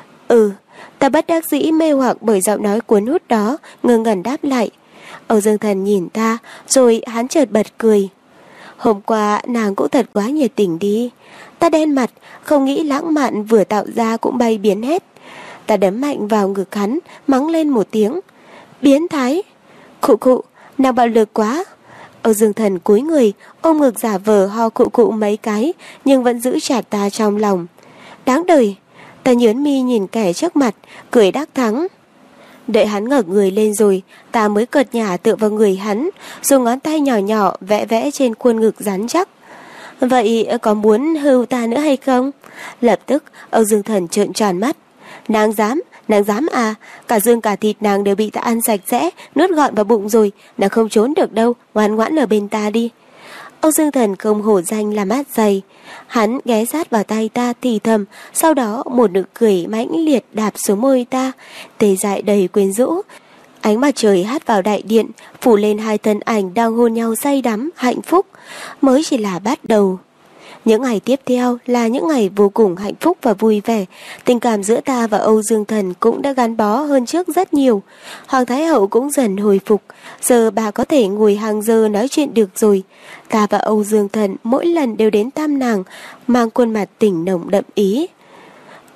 Ta bất đắc dĩ mê hoặc bởi giọng nói cuốn hút đó, ngơ ngẩn đáp lại. Âu Dương Thần nhìn ta, rồi hắn chợt bật cười. Hôm qua nàng cũng thật quá nhiệt tình đi. Ta đen mặt, không nghĩ lãng mạn vừa tạo ra cũng bay biến hết. Ta đấm mạnh vào ngực hắn, mắng lên một tiếng. Biến thái. Khụ khụ, nàng bạo lực quá. Âu Dương Thần cúi người, ôm ngực giả vờ ho khụ khụ mấy cái, nhưng vẫn giữ chặt ta trong lòng. Đáng đời. Ta nhớn mi nhìn kẻ trước mặt, cười đắc thắng. Đợi hắn ngẩng người lên rồi, ta mới cợt nhả tựa vào người hắn, dùng ngón tay nhỏ nhỏ vẽ vẽ trên khuôn ngực rắn chắc. Vậy có muốn hưu ta nữa hay không? Lập tức Âu Dương Thần trợn tròn mắt. Nàng dám à? Cả xương cả thịt nàng đều bị ta ăn sạch sẽ, nuốt gọn vào bụng rồi, nàng không trốn được đâu, ngoan ngoãn ở bên ta đi. Âu Dương Thần không hổ danh là mát dày. Hắn ghé sát vào tay ta thì thầm, sau đó một nụ cười mãnh liệt đạp xuống môi ta, tê dại đầy quyến rũ. Ánh mặt trời hắt vào đại điện, phủ lên hai thân ảnh đang hôn nhau say đắm, hạnh phúc. Mới chỉ là bắt đầu. Những ngày tiếp theo là những ngày vô cùng hạnh phúc và vui vẻ. Tình cảm giữa ta và Âu Dương Thần cũng đã gắn bó hơn trước rất nhiều. Hoàng Thái Hậu cũng dần hồi phục. Giờ bà có thể ngồi hàng giờ nói chuyện được rồi. Ta và Âu Dương Thần mỗi lần đều đến thăm nàng, mang khuôn mặt tỉnh nồng đậm ý.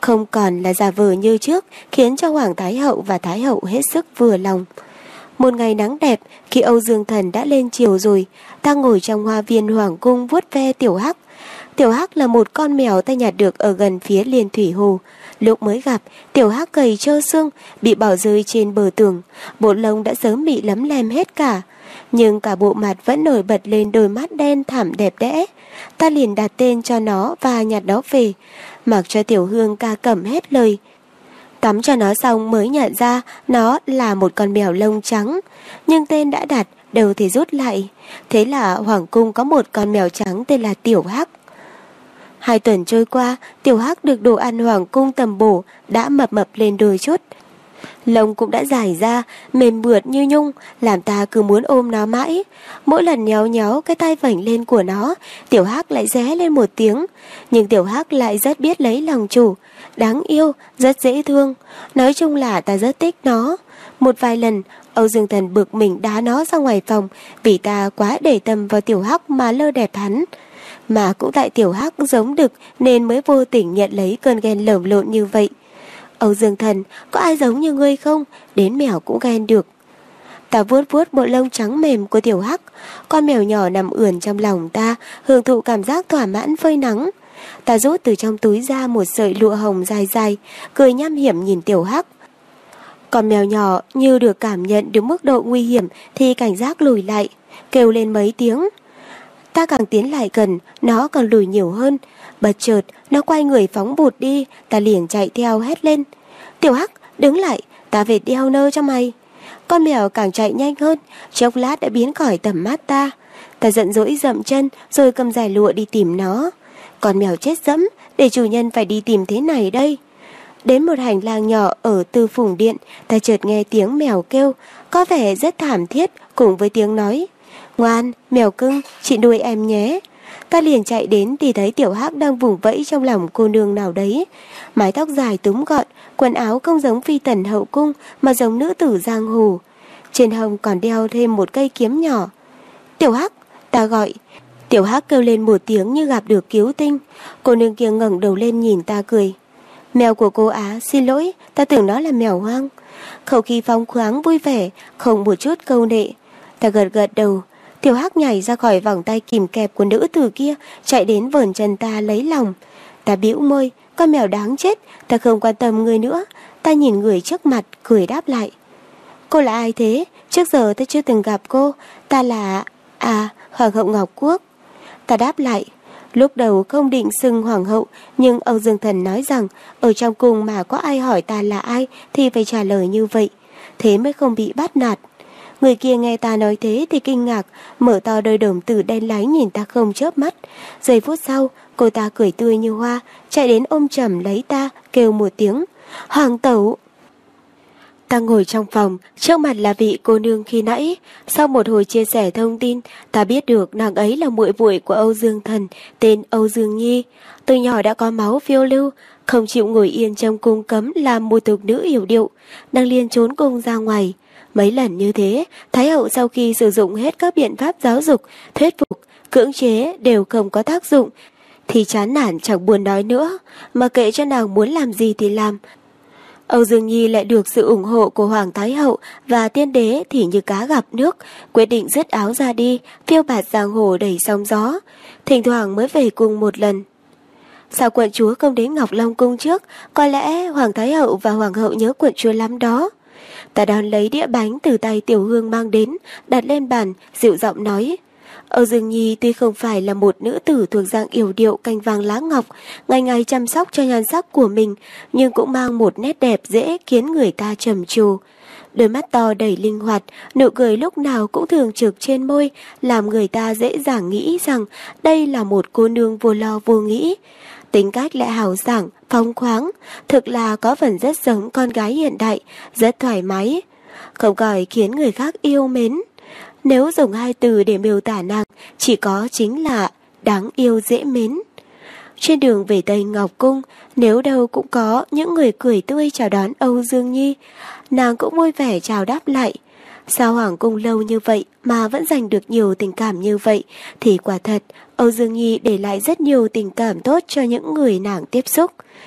không còn là giả vờ như trước, khiến cho Hoàng Thái Hậu và Thái Hậu hết sức vừa lòng. Một ngày nắng đẹp, khi Âu Dương Thần đã lên chiều rồi, ta ngồi trong hoa viên Hoàng cung vuốt ve Tiểu Hắc. Tiểu Hắc là một con mèo ta nhặt được ở gần phía Liên Thủy Hồ. Lúc mới gặp, Tiểu Hắc gầy trơ xương, bị bỏ rơi trên bờ tường, bộ lông đã sớm bị lấm lem hết cả. Nhưng cả bộ mặt vẫn nổi bật lên đôi mắt đen thẳm đẹp đẽ. Ta liền đặt tên cho nó và nhặt nó về, mặc cho Tiểu Hương ca cẩm hết lời. Tắm cho nó xong mới nhận ra nó là một con mèo lông trắng, nhưng tên đã đặt, đâu thể rút lại. Thế là Hoàng cung có một con mèo trắng tên là Tiểu Hắc. 2 tuần trôi qua, Tiểu Hắc được đồ ăn Hoàng cung tầm bổ, đã mập lên đôi chút. Lông cũng đã dài ra, mềm mượt như nhung, làm ta cứ muốn ôm nó mãi. Mỗi lần nhéo nhéo cái tai vểnh lên của nó, Tiểu Hắc lại ré lên một tiếng. Nhưng Tiểu Hắc lại rất biết lấy lòng chủ, đáng yêu, rất dễ thương. Nói chung là ta rất thích nó. Một vài lần, Âu Dương Thần bực mình đá nó ra ngoài phòng, vì ta quá để tâm vào Tiểu Hắc mà lơ đẹp hắn. Mà cũng tại Tiểu Hắc giống đực nên mới vô tình nhận lấy cơn ghen lởm lộn như vậy. Âu Dương Thần, có ai giống như ngươi không? Đến mèo cũng ghen được. Ta vuốt vuốt bộ lông trắng mềm của Tiểu Hắc. Con mèo nhỏ nằm ườn trong lòng ta, hưởng thụ cảm giác thỏa mãn phơi nắng. Ta rút từ trong túi ra một sợi lụa hồng dài dài, cười nham hiểm nhìn Tiểu Hắc. Con mèo nhỏ như được cảm nhận được mức độ nguy hiểm thì cảnh giác lùi lại, kêu lên mấy tiếng. Ta càng tiến lại gần, nó càng lùi nhiều hơn. Bật chợt, nó quay người phóng vụt đi, ta liền chạy theo hét lên. Tiểu Hắc, đứng lại, ta về đeo nơ cho mày. Con mèo càng chạy nhanh hơn, chốc lát đã biến khỏi tầm mắt ta. Ta giận dỗi dậm chân rồi cầm giải lụa đi tìm nó. Con mèo chết dẫm, để chủ nhân phải đi tìm thế này đây. Đến một hành lang nhỏ ở Tư Phùng Điện, ta chợt nghe tiếng mèo kêu, có vẻ rất thảm thiết, cùng với tiếng nói. Ngoan, mèo cưng, chị nuôi em nhé. Ta liền chạy đến thì thấy Tiểu Hắc đang vùng vẫy trong lòng cô nương nào đấy. Mái tóc dài túm gọn, quần áo không giống phi tần hậu cung mà giống nữ tử giang hồ. Trên hông còn đeo thêm một cây kiếm nhỏ. Tiểu Hắc, ta gọi. Tiểu Hắc kêu lên một tiếng như gặp được cứu tinh. Cô nương kia ngẩng đầu lên nhìn ta cười. Mèo của cô Á, xin lỗi, ta tưởng nó là mèo hoang. Khẩu khí phóng khoáng vui vẻ, không một chút câu nệ. Ta gật đầu. Tiểu Hắc nhảy ra khỏi vòng tay kìm kẹp của nữ tử kia, chạy đến vờn chân ta lấy lòng. Ta bĩu môi, con mèo đáng chết, ta không quan tâm người nữa. Ta nhìn người trước mặt, cười đáp lại. Cô là ai thế? Trước giờ ta chưa từng gặp cô. Ta là... Hoàng hậu Ngọc Quốc. Ta đáp lại. Lúc đầu không định xưng hoàng hậu, nhưng Âu Dương Thần nói rằng ở trong cung mà có ai hỏi ta là ai thì phải trả lời như vậy, thế mới không bị bắt nạt. Người kia nghe ta nói thế thì kinh ngạc, mở to đôi đồng tử đen láy nhìn ta không chớp mắt. Giây phút sau, cô ta cười tươi như hoa, chạy đến ôm chầm lấy ta, kêu một tiếng, Hoàng tẩu. Ta ngồi trong phòng, trước mặt là vị cô nương khi nãy. Sau một hồi chia sẻ thông tin, ta biết được nàng ấy là muội muội của Âu Dương Thần, tên Âu Dương Nhi. Từ nhỏ đã có máu phiêu lưu, không chịu ngồi yên trong cung cấm làm một tục nữ yểu điệu, nàng liền trốn cung ra ngoài. Mấy lần như thế, Thái hậu sau khi sử dụng hết các biện pháp giáo dục, thuyết phục, cưỡng chế đều không có tác dụng, thì chán nản chẳng buồn nói nữa, mà kệ cho nàng muốn làm gì thì làm. Âu Dương Nhi lại được sự ủng hộ của Hoàng Thái hậu và tiên đế thì như cá gặp nước, quyết định dứt áo ra đi, phiêu bạt giang hồ đầy sóng gió, thỉnh thoảng mới về cung một lần. Sao quận chúa không đến Ngọc Long cung trước? Có lẽ Hoàng Thái hậu và Hoàng hậu nhớ quận chúa lắm đó. Ta đón lấy đĩa bánh từ tay Tiểu Hương mang đến, đặt lên bàn, dịu giọng nói. Âu Dương Nhi tuy không phải là một nữ tử thuộc dạng yểu điệu cành vàng lá ngọc, ngày ngày chăm sóc cho nhan sắc của mình, nhưng cũng mang một nét đẹp dễ khiến người ta trầm trồ. Đôi mắt to đầy linh hoạt, nụ cười lúc nào cũng thường trực trên môi, làm người ta dễ dàng nghĩ rằng đây là một cô nương vô lo vô nghĩ. Tính cách lại hào sảng, phóng khoáng, thực là có phần rất giống con gái hiện đại, rất thoải mái, không khỏi khiến người khác yêu mến. Nếu dùng 2 từ để miêu tả nàng, chỉ có chính là đáng yêu dễ mến. Trên đường về Tây Ngọc Cung, nếu đâu cũng có những người cười tươi chào đón Âu Dương Nhi, nàng cũng vui vẻ chào đáp lại. Sao Hoàng Cung lâu như vậy mà vẫn dành được nhiều tình cảm như vậy, thì quả thật Âu Dương Nhi để lại rất nhiều tình cảm tốt cho những người nàng tiếp xúc.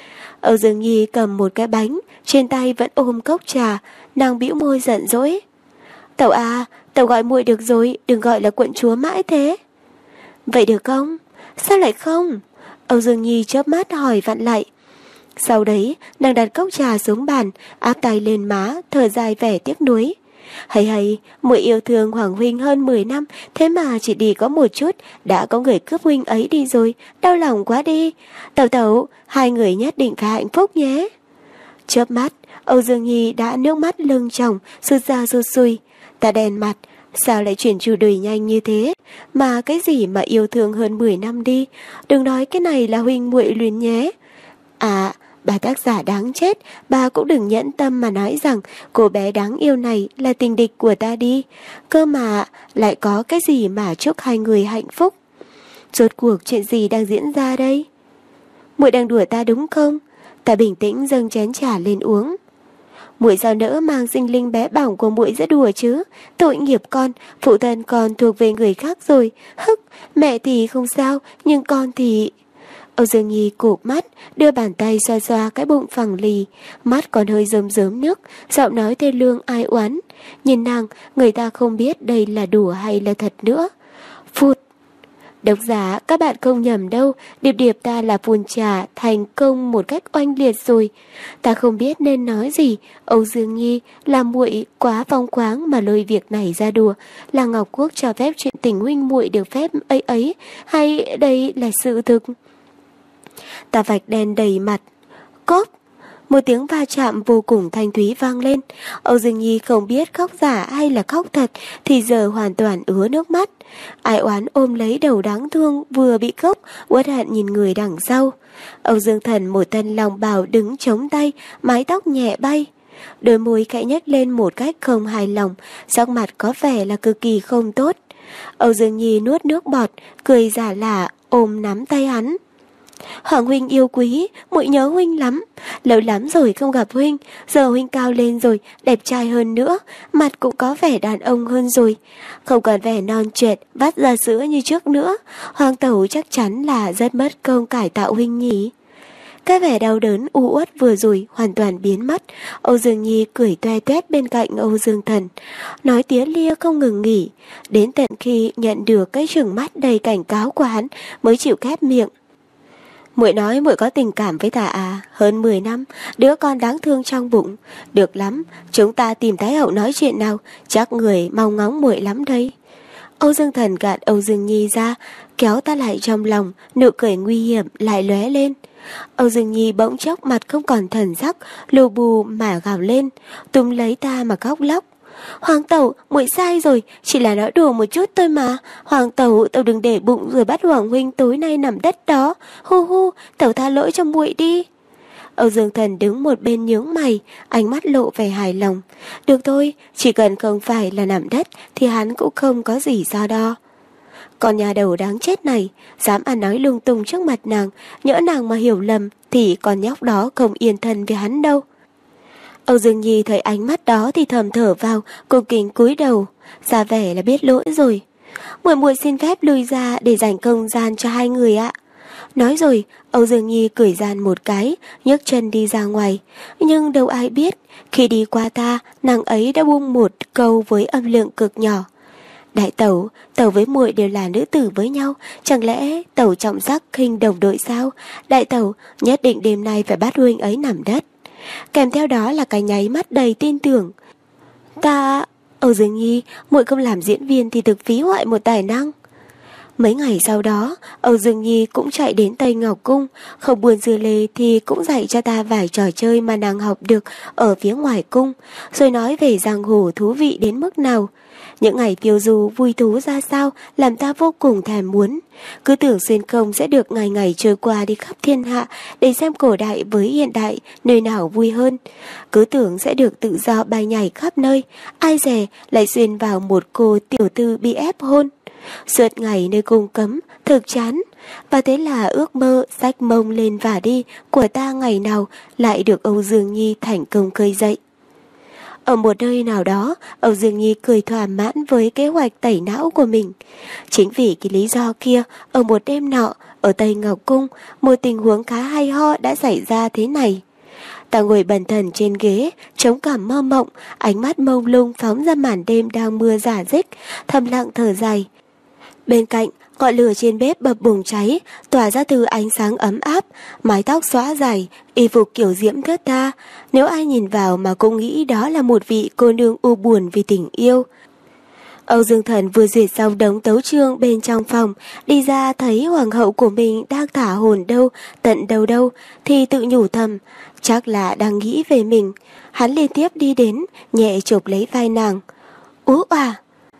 Âu Dương Nhi cầm một cái bánh, trên tay vẫn ôm cốc trà, nàng bĩu môi giận dỗi. Tẩu à, tẩu gọi muội được rồi, đừng gọi là quận chúa mãi thế. Vậy được không? Sao lại không? Âu Dương Nhi chớp mắt hỏi vặn lại. Sau đấy, nàng đặt cốc trà xuống bàn, áp tay lên má, thở dài vẻ tiếc nuối. Hay, muội yêu thương Hoàng huynh hơn 10 năm, thế mà chỉ đi có một chút, đã có người cướp huynh ấy đi rồi, đau lòng quá đi. Tẩu, hai người nhất định phải hạnh phúc nhé. Chớp mắt, Âu Dương Nhi đã nước mắt lưng tròng, sụt ra sụt sùi. Ta đèn mặt, sao lại chuyển chủ đề nhanh như thế? Mà cái gì mà yêu thương hơn 10 năm đi, đừng nói cái này là huynh muội luyến nhé. À, bà tác giả đáng chết, bà cũng đừng nhẫn tâm mà nói rằng cô bé đáng yêu này là tình địch của ta đi. Cơ mà lại có cái gì mà chúc hai người hạnh phúc? Rốt cuộc chuyện gì đang diễn ra đây? Muội đang đùa ta đúng không? Ta bình tĩnh dâng chén trà lên uống. Muội sao nỡ mang sinh linh bé bỏng của muội ra đùa chứ? Tội nghiệp con, phụ thân con thuộc về người khác rồi. Hức, mẹ thì không sao, nhưng con thì... Âu Dương Nhi cụp mắt, đưa bàn tay xoa xoa cái bụng phẳng lì, mắt còn hơi rơm rớm nước, giọng nói thê lương ai oán. Nhìn nàng, người ta không biết đây là đùa hay là thật nữa. Phụt! Độc giả, các bạn không nhầm đâu, Điệp Điệp ta là phun trà thành công một cách oanh liệt rồi. Ta không biết nên nói gì, Âu Dương Nhi là muội quá phóng khoáng mà lôi việc này ra đùa, là Ngọc Quốc cho phép chuyện tình huynh muội được phép ấy, hay đây là sự thực? Ta vạch đen đầy mặt. Cốp! Một tiếng va chạm vô cùng thanh thúy vang lên. Âu Dương Nhi không biết khóc giả hay là khóc thật, thì giờ hoàn toàn ứa nước mắt. Ai oán ôm lấy đầu đáng thương vừa bị khóc, uất hận nhìn người đằng sau. Âu Dương Thần một thân lòng bào đứng chống tay, mái tóc nhẹ bay. Đôi môi khẽ nhếch lên một cách không hài lòng, sắc mặt có vẻ là cực kỳ không tốt. Âu Dương Nhi nuốt nước bọt, cười giả lả ôm nắm tay hắn. Hoàng huynh yêu quý, muội nhớ huynh lắm. Lâu lắm rồi không gặp huynh, giờ huynh cao lên rồi, đẹp trai hơn nữa, mặt cũng có vẻ đàn ông hơn rồi. Không còn vẻ non trẹt, vắt ra sữa như trước nữa. Hoàng tẩu chắc chắn là rất mất công cải tạo huynh nhỉ. Cái vẻ đau đớn u uất vừa rồi hoàn toàn biến mất. Âu Dương Nhi cười toe toét bên cạnh Âu Dương Thần, nói tía lia không ngừng nghỉ, đến tận khi nhận được cái trừng mắt đầy cảnh cáo của hắn mới chịu khép miệng. Muội nói muội có tình cảm với ta à? Hơn 10 năm, đứa con đáng thương trong bụng. Được lắm, chúng ta tìm Thái hậu nói chuyện nào, chắc người mong ngóng muội lắm đây. Âu Dương Thần gạt Âu Dương Nhi ra, kéo ta lại trong lòng, nụ cười nguy hiểm lại lóe lên. Âu Dương Nhi bỗng chốc mặt không còn thần sắc, lù bù mà gào lên, túm lấy ta mà khóc lóc. Hoàng tẩu, muội sai rồi, chỉ là nói đùa một chút thôi mà. Hoàng tẩu, tẩu đừng để bụng rồi bắt Hoàng huynh tối nay nằm đất đó. Hu, tẩu tha lỗi cho muội đi. Âu Dương Thần đứng một bên nhướng mày, ánh mắt lộ vẻ hài lòng. Được thôi, chỉ cần không phải là nằm đất thì hắn cũng không có gì so đo. Con nhà đầu đáng chết này, dám ăn nói lung tung trước mặt nàng, nhỡ nàng mà hiểu lầm thì con nhóc đó không yên thân với hắn đâu. Âu Dương Nhi thấy ánh mắt đó thì thầm thở vào, cung kính cúi đầu, ra vẻ là biết lỗi rồi. Muội xin phép lui ra để dành không gian cho hai người ạ. Nói rồi, Âu Dương Nhi cười gian một cái, nhấc chân đi ra ngoài. Nhưng đâu ai biết, khi đi qua ta, nàng ấy đã buông một câu với âm lượng cực nhỏ. Đại tẩu, tẩu với muội đều là nữ tử với nhau, chẳng lẽ tẩu trọng sắc khinh đồng đội sao? Đại tẩu, nhất định đêm nay phải bắt huynh ấy nằm đất. Kèm theo đó là cái nháy mắt đầy tin tưởng. Âu Dương Nhi, muội không làm diễn viên thì thực phí hoại một tài năng. Mấy ngày sau đó, Âu Dương Nhi cũng chạy đến Tây Ngọc Cung, không buồn dưa lê thì cũng dạy cho ta vài trò chơi mà nàng học được ở phía ngoài cung, rồi nói về giang hồ thú vị đến mức nào. Những ngày phiêu du vui thú ra sao làm ta vô cùng thèm muốn. Cứ tưởng xuyên không sẽ được ngày ngày trôi qua đi khắp thiên hạ để xem cổ đại với hiện đại nơi nào vui hơn. Cứ tưởng sẽ được tự do bay nhảy khắp nơi, ai dè lại xuyên vào một cô tiểu thư bị ép hôn. Suốt ngày nơi cung cấm, thực chán. Và thế là ước mơ xách mông lên và đi của ta ngày nào lại được Âu Dương Nhi thành công khơi dậy. Ở một nơi nào đó, Âu Dương Nhi cười thỏa mãn với kế hoạch tẩy não của mình. Chính vì cái lý do kia, ở một đêm nọ, ở Tây Ngọc Cung, một tình huống khá hay ho đã xảy ra thế này. Ta ngồi bần thần trên ghế, trống cảm mơ mộng, ánh mắt mông lung phóng ra màn đêm đang mưa rả rích, thầm lặng thở dài. Bên cạnh, ngọn lửa trên bếp bập bùng cháy, tỏa ra từ ánh sáng ấm áp, mái tóc xõa dài, y phục kiểu diễm thướt tha. Nếu ai nhìn vào mà cũng nghĩ đó là một vị cô nương u buồn vì tình yêu. Âu Dương Thần vừa duyệt xong đống tấu chương bên trong phòng, đi ra thấy hoàng hậu của mình đang thả hồn đâu, tận đâu thì tự nhủ thầm, chắc là đang nghĩ về mình. Hắn liên tiếp đi đến, nhẹ chộp lấy vai nàng. Ú à!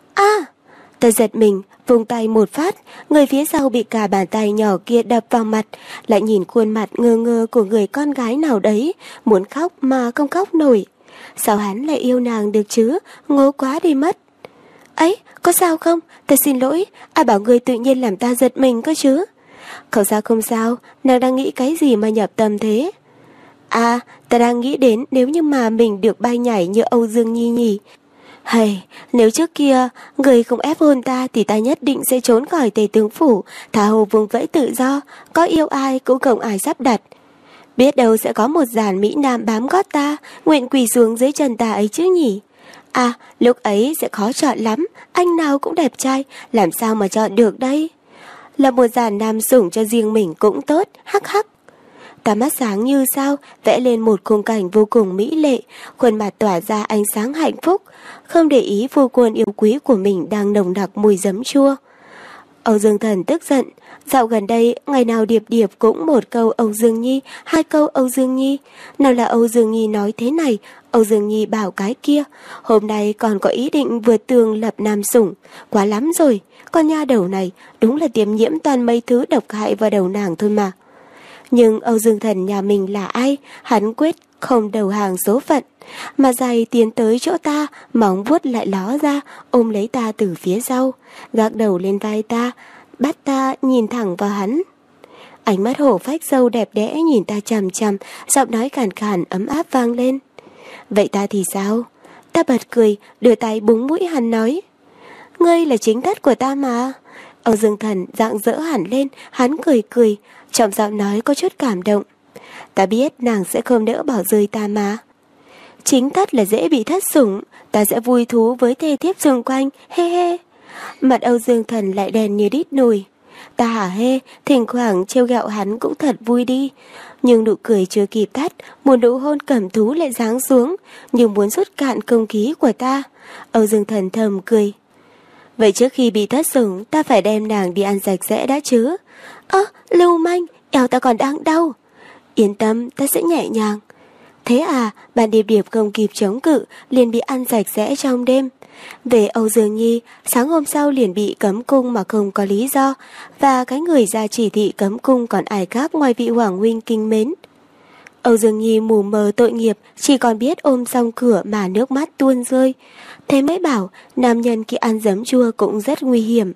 Ta giật mình, vùng tay một phát, người phía sau bị cả bàn tay nhỏ kia đập vào mặt, lại nhìn khuôn mặt ngơ ngơ của người con gái nào đấy, muốn khóc mà không khóc nổi. Sao hắn lại yêu nàng được chứ, ngố quá đi mất. Ấy, có sao không? Ta xin lỗi, ai bảo người tự nhiên làm ta giật mình cơ chứ? Không sao, nàng đang nghĩ cái gì mà nhập tâm thế? À, ta đang nghĩ đến nếu như mà mình được bay nhảy như Âu Dương Nhi nhỉ. Hay, nếu trước kia người không ép hôn ta thì ta nhất định sẽ trốn khỏi Tề tướng phủ, tha hồ vùng vẫy tự do, có yêu ai cũng không ai sắp đặt. Biết đâu sẽ có một dàn mỹ nam bám gót ta, nguyện quỳ xuống dưới chân ta ấy chứ nhỉ. À, lúc ấy sẽ khó chọn lắm, anh nào cũng đẹp trai, làm sao mà chọn được đây? Là một dàn nam sủng cho riêng mình cũng tốt, hắc hắc. Ta mắt sáng như sao, vẽ lên một khung cảnh vô cùng mỹ lệ, khuôn mặt tỏa ra ánh sáng hạnh phúc, không để ý phu quân yêu quý của mình đang nồng nặc mùi giấm chua. Âu Dương Thần tức giận, dạo gần đây ngày nào điệp điệp cũng một câu Âu Dương Nhi, hai câu Âu Dương Nhi. Nào là Âu Dương Nhi nói thế này, Âu Dương Nhi bảo cái kia, hôm nay còn có ý định vượt tường lập nam sủng, quá lắm rồi, con nha đầu này đúng là tiêm nhiễm toàn mấy thứ độc hại vào đầu nàng thôi mà. Nhưng Âu Dương Thần nhà mình là ai, hắn quyết không đầu hàng số phận, mà dài tiến tới chỗ ta, móng vuốt lại ló ra, ôm lấy ta từ phía sau, gác đầu lên vai ta, bắt ta nhìn thẳng vào hắn. Ánh mắt hổ phách sâu đẹp đẽ nhìn ta chằm chằm, giọng nói khàn khàn ấm áp vang lên. Vậy ta thì sao? Ta bật cười, đưa tay búng mũi hắn nói. Ngươi là chính thất của ta mà. Âu Dương Thần rạng rỡ hẳn lên, hắn cười, trong giọng nói có chút cảm động. Ta biết nàng sẽ không nỡ bỏ rơi ta mà. Chính thất là dễ bị thất sủng, ta sẽ vui thú với thê thiếp xung quanh, he he. Mặt Âu Dương Thần lại đen như đít nồi. Ta hả hê, thỉnh thoảng trêu ghẹo hắn cũng thật vui đi. Nhưng nụ cười chưa kịp tắt, một nụ hôn cẩm thú lại giáng xuống, nhưng muốn rút cạn không khí của ta. Âu Dương Thần thầm cười. Vậy trước khi bị thất sủng, ta phải đem nàng đi ăn sạch sẽ đã chứ. Lưu manh, eo ta còn đang đau. Yên tâm, ta sẽ nhẹ nhàng. Thế à, bạn điệp điệp không kịp chống cự, liền bị ăn sạch sẽ trong đêm. Về Âu Dương Nhi, sáng hôm sau liền bị cấm cung mà không có lý do, và cái người ra chỉ thị cấm cung còn ai khác ngoài vị hoàng huynh kính mến. Âu Dương Nhi mù mờ tội nghiệp, chỉ còn biết ôm xong cửa mà nước mắt tuôn rơi. Thế mới bảo, nam nhân khi ăn giấm chua cũng rất nguy hiểm.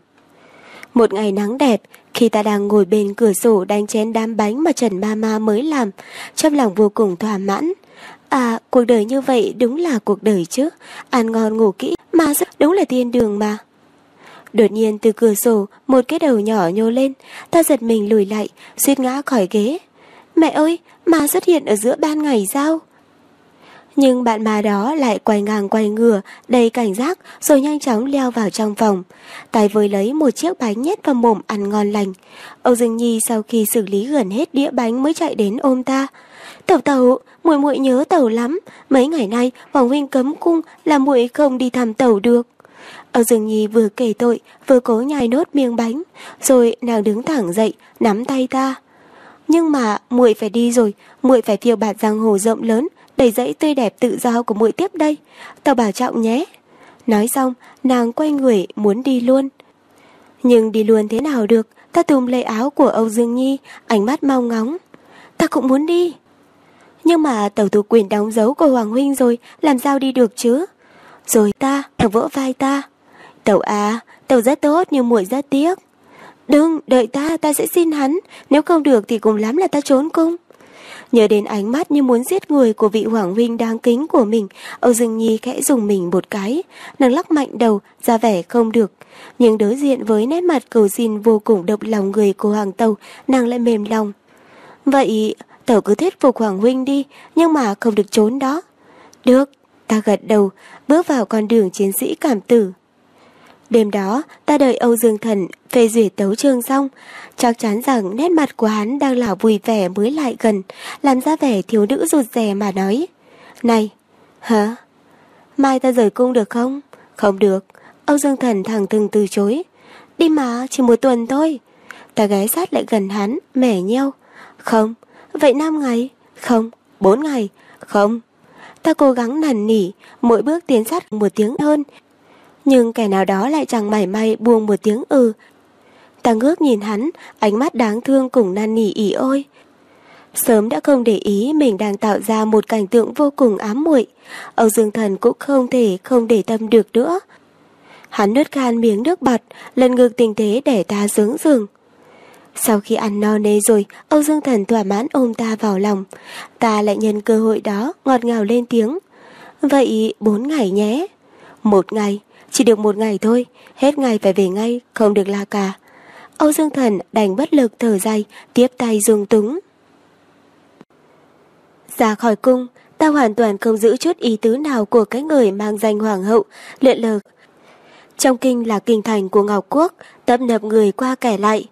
Một ngày nắng đẹp, khi ta đang ngồi bên cửa sổ đánh chén đám bánh mà Trần Mama mới làm, trong lòng vô cùng thỏa mãn. À, cuộc đời như vậy đúng là cuộc đời chứ, ăn ngon ngủ kỹ mà đúng là thiên đường mà. Đột nhiên từ cửa sổ, một cái đầu nhỏ nhô lên, ta giật mình lùi lại, suýt ngã khỏi ghế. Mẹ ơi, ma xuất hiện ở giữa ban ngày sao? Nhưng bạn ma đó lại quay ngang quay ngửa, đầy cảnh giác, rồi nhanh chóng leo vào trong phòng. Tay với lấy một chiếc bánh nhét vào mồm ăn ngon lành. Âu Dương Nhi sau khi xử lý gần hết đĩa bánh mới chạy đến ôm ta. Tẩu, muội muội nhớ tẩu lắm. Mấy ngày nay Hoàng huynh cấm cung là muội không đi thăm tẩu được. Âu Dương Nhi vừa kể tội, vừa cố nhai nốt miếng bánh, rồi nàng đứng thẳng dậy, nắm tay ta. Nhưng mà muội phải đi rồi, muội phải phiêu bạt giang hồ rộng lớn, đầy dẫy tươi đẹp tự do của muội tiếp đây. Tàu bảo trọng nhé. Nói xong, nàng quay người muốn đi luôn. Nhưng đi luôn thế nào được, ta túm lấy áo của Âu Dương Nhi, ánh mắt mong ngóng. Ta cũng muốn đi. Nhưng mà tàu thuộc quyền đóng dấu của Hoàng huynh rồi, làm sao đi được chứ? Rồi ta vỗ vai ta. Tàu à, tàu rất tốt nhưng muội rất tiếc. Đừng, đợi ta sẽ xin hắn, nếu không được thì cùng lắm là ta trốn cung. Nhớ đến ánh mắt như muốn giết người của vị hoàng huynh đáng kính của mình, Âu Dương Nhi khẽ dùng mình một cái. Nàng lắc mạnh đầu, ra vẻ không được. Nhưng đối diện với nét mặt cầu xin vô cùng động lòng người của Hoàng Tẩu, nàng lại mềm lòng. Vậy Tẩu cứ thuyết phục hoàng huynh đi, nhưng mà không được trốn đó. Được, ta gật đầu, bước vào con đường chiến sĩ cảm tử. Đêm đó, ta đợi Âu Dương Thần phê duyệt tấu chương xong, chắc chắn rằng nét mặt của hắn đang là vui vẻ mới lại gần, làm ra vẻ thiếu nữ rụt rè mà nói. Này, hả? Mai ta rời cung được không? Không được, Âu Dương Thần thẳng thừng từ chối. Đi mà, chỉ một tuần thôi. Ta ghé sát lại gần hắn, mẻ nheo. Không, vậy 5 ngày? Không, 4 ngày? Không. Ta cố gắng năn nỉ, mỗi bước tiến sát một tiếng hơn. Nhưng kẻ nào đó lại chẳng mảy may buông một tiếng Ta ngước nhìn hắn, ánh mắt đáng thương cùng năn nỉ ỉ ôi. Sớm đã không để ý mình đang tạo ra một cảnh tượng vô cùng ám muội. Âu Dương Thần cũng không thể không để tâm được nữa. Hắn nuốt khan miếng nước bọt, lần ngược tình thế để ta xuống giường. Sau khi ăn no nê rồi, Âu Dương Thần thỏa mãn ôm ta vào lòng. Ta lại nhân cơ hội đó ngọt ngào lên tiếng. Vậy 4 ngày nhé. 1 ngày, chỉ được 1 ngày thôi, hết ngày phải về ngay, không được la cà. Âu Dương Thần đành bất lực thở dài, tiếp tay dung túng. Ra khỏi cung, ta hoàn toàn không giữ chút ý tứ nào của cái người mang danh hoàng hậu, lượn lờ. Trong kinh là kinh thành của Ngọc Quốc, tấp nập người qua kẻ lại.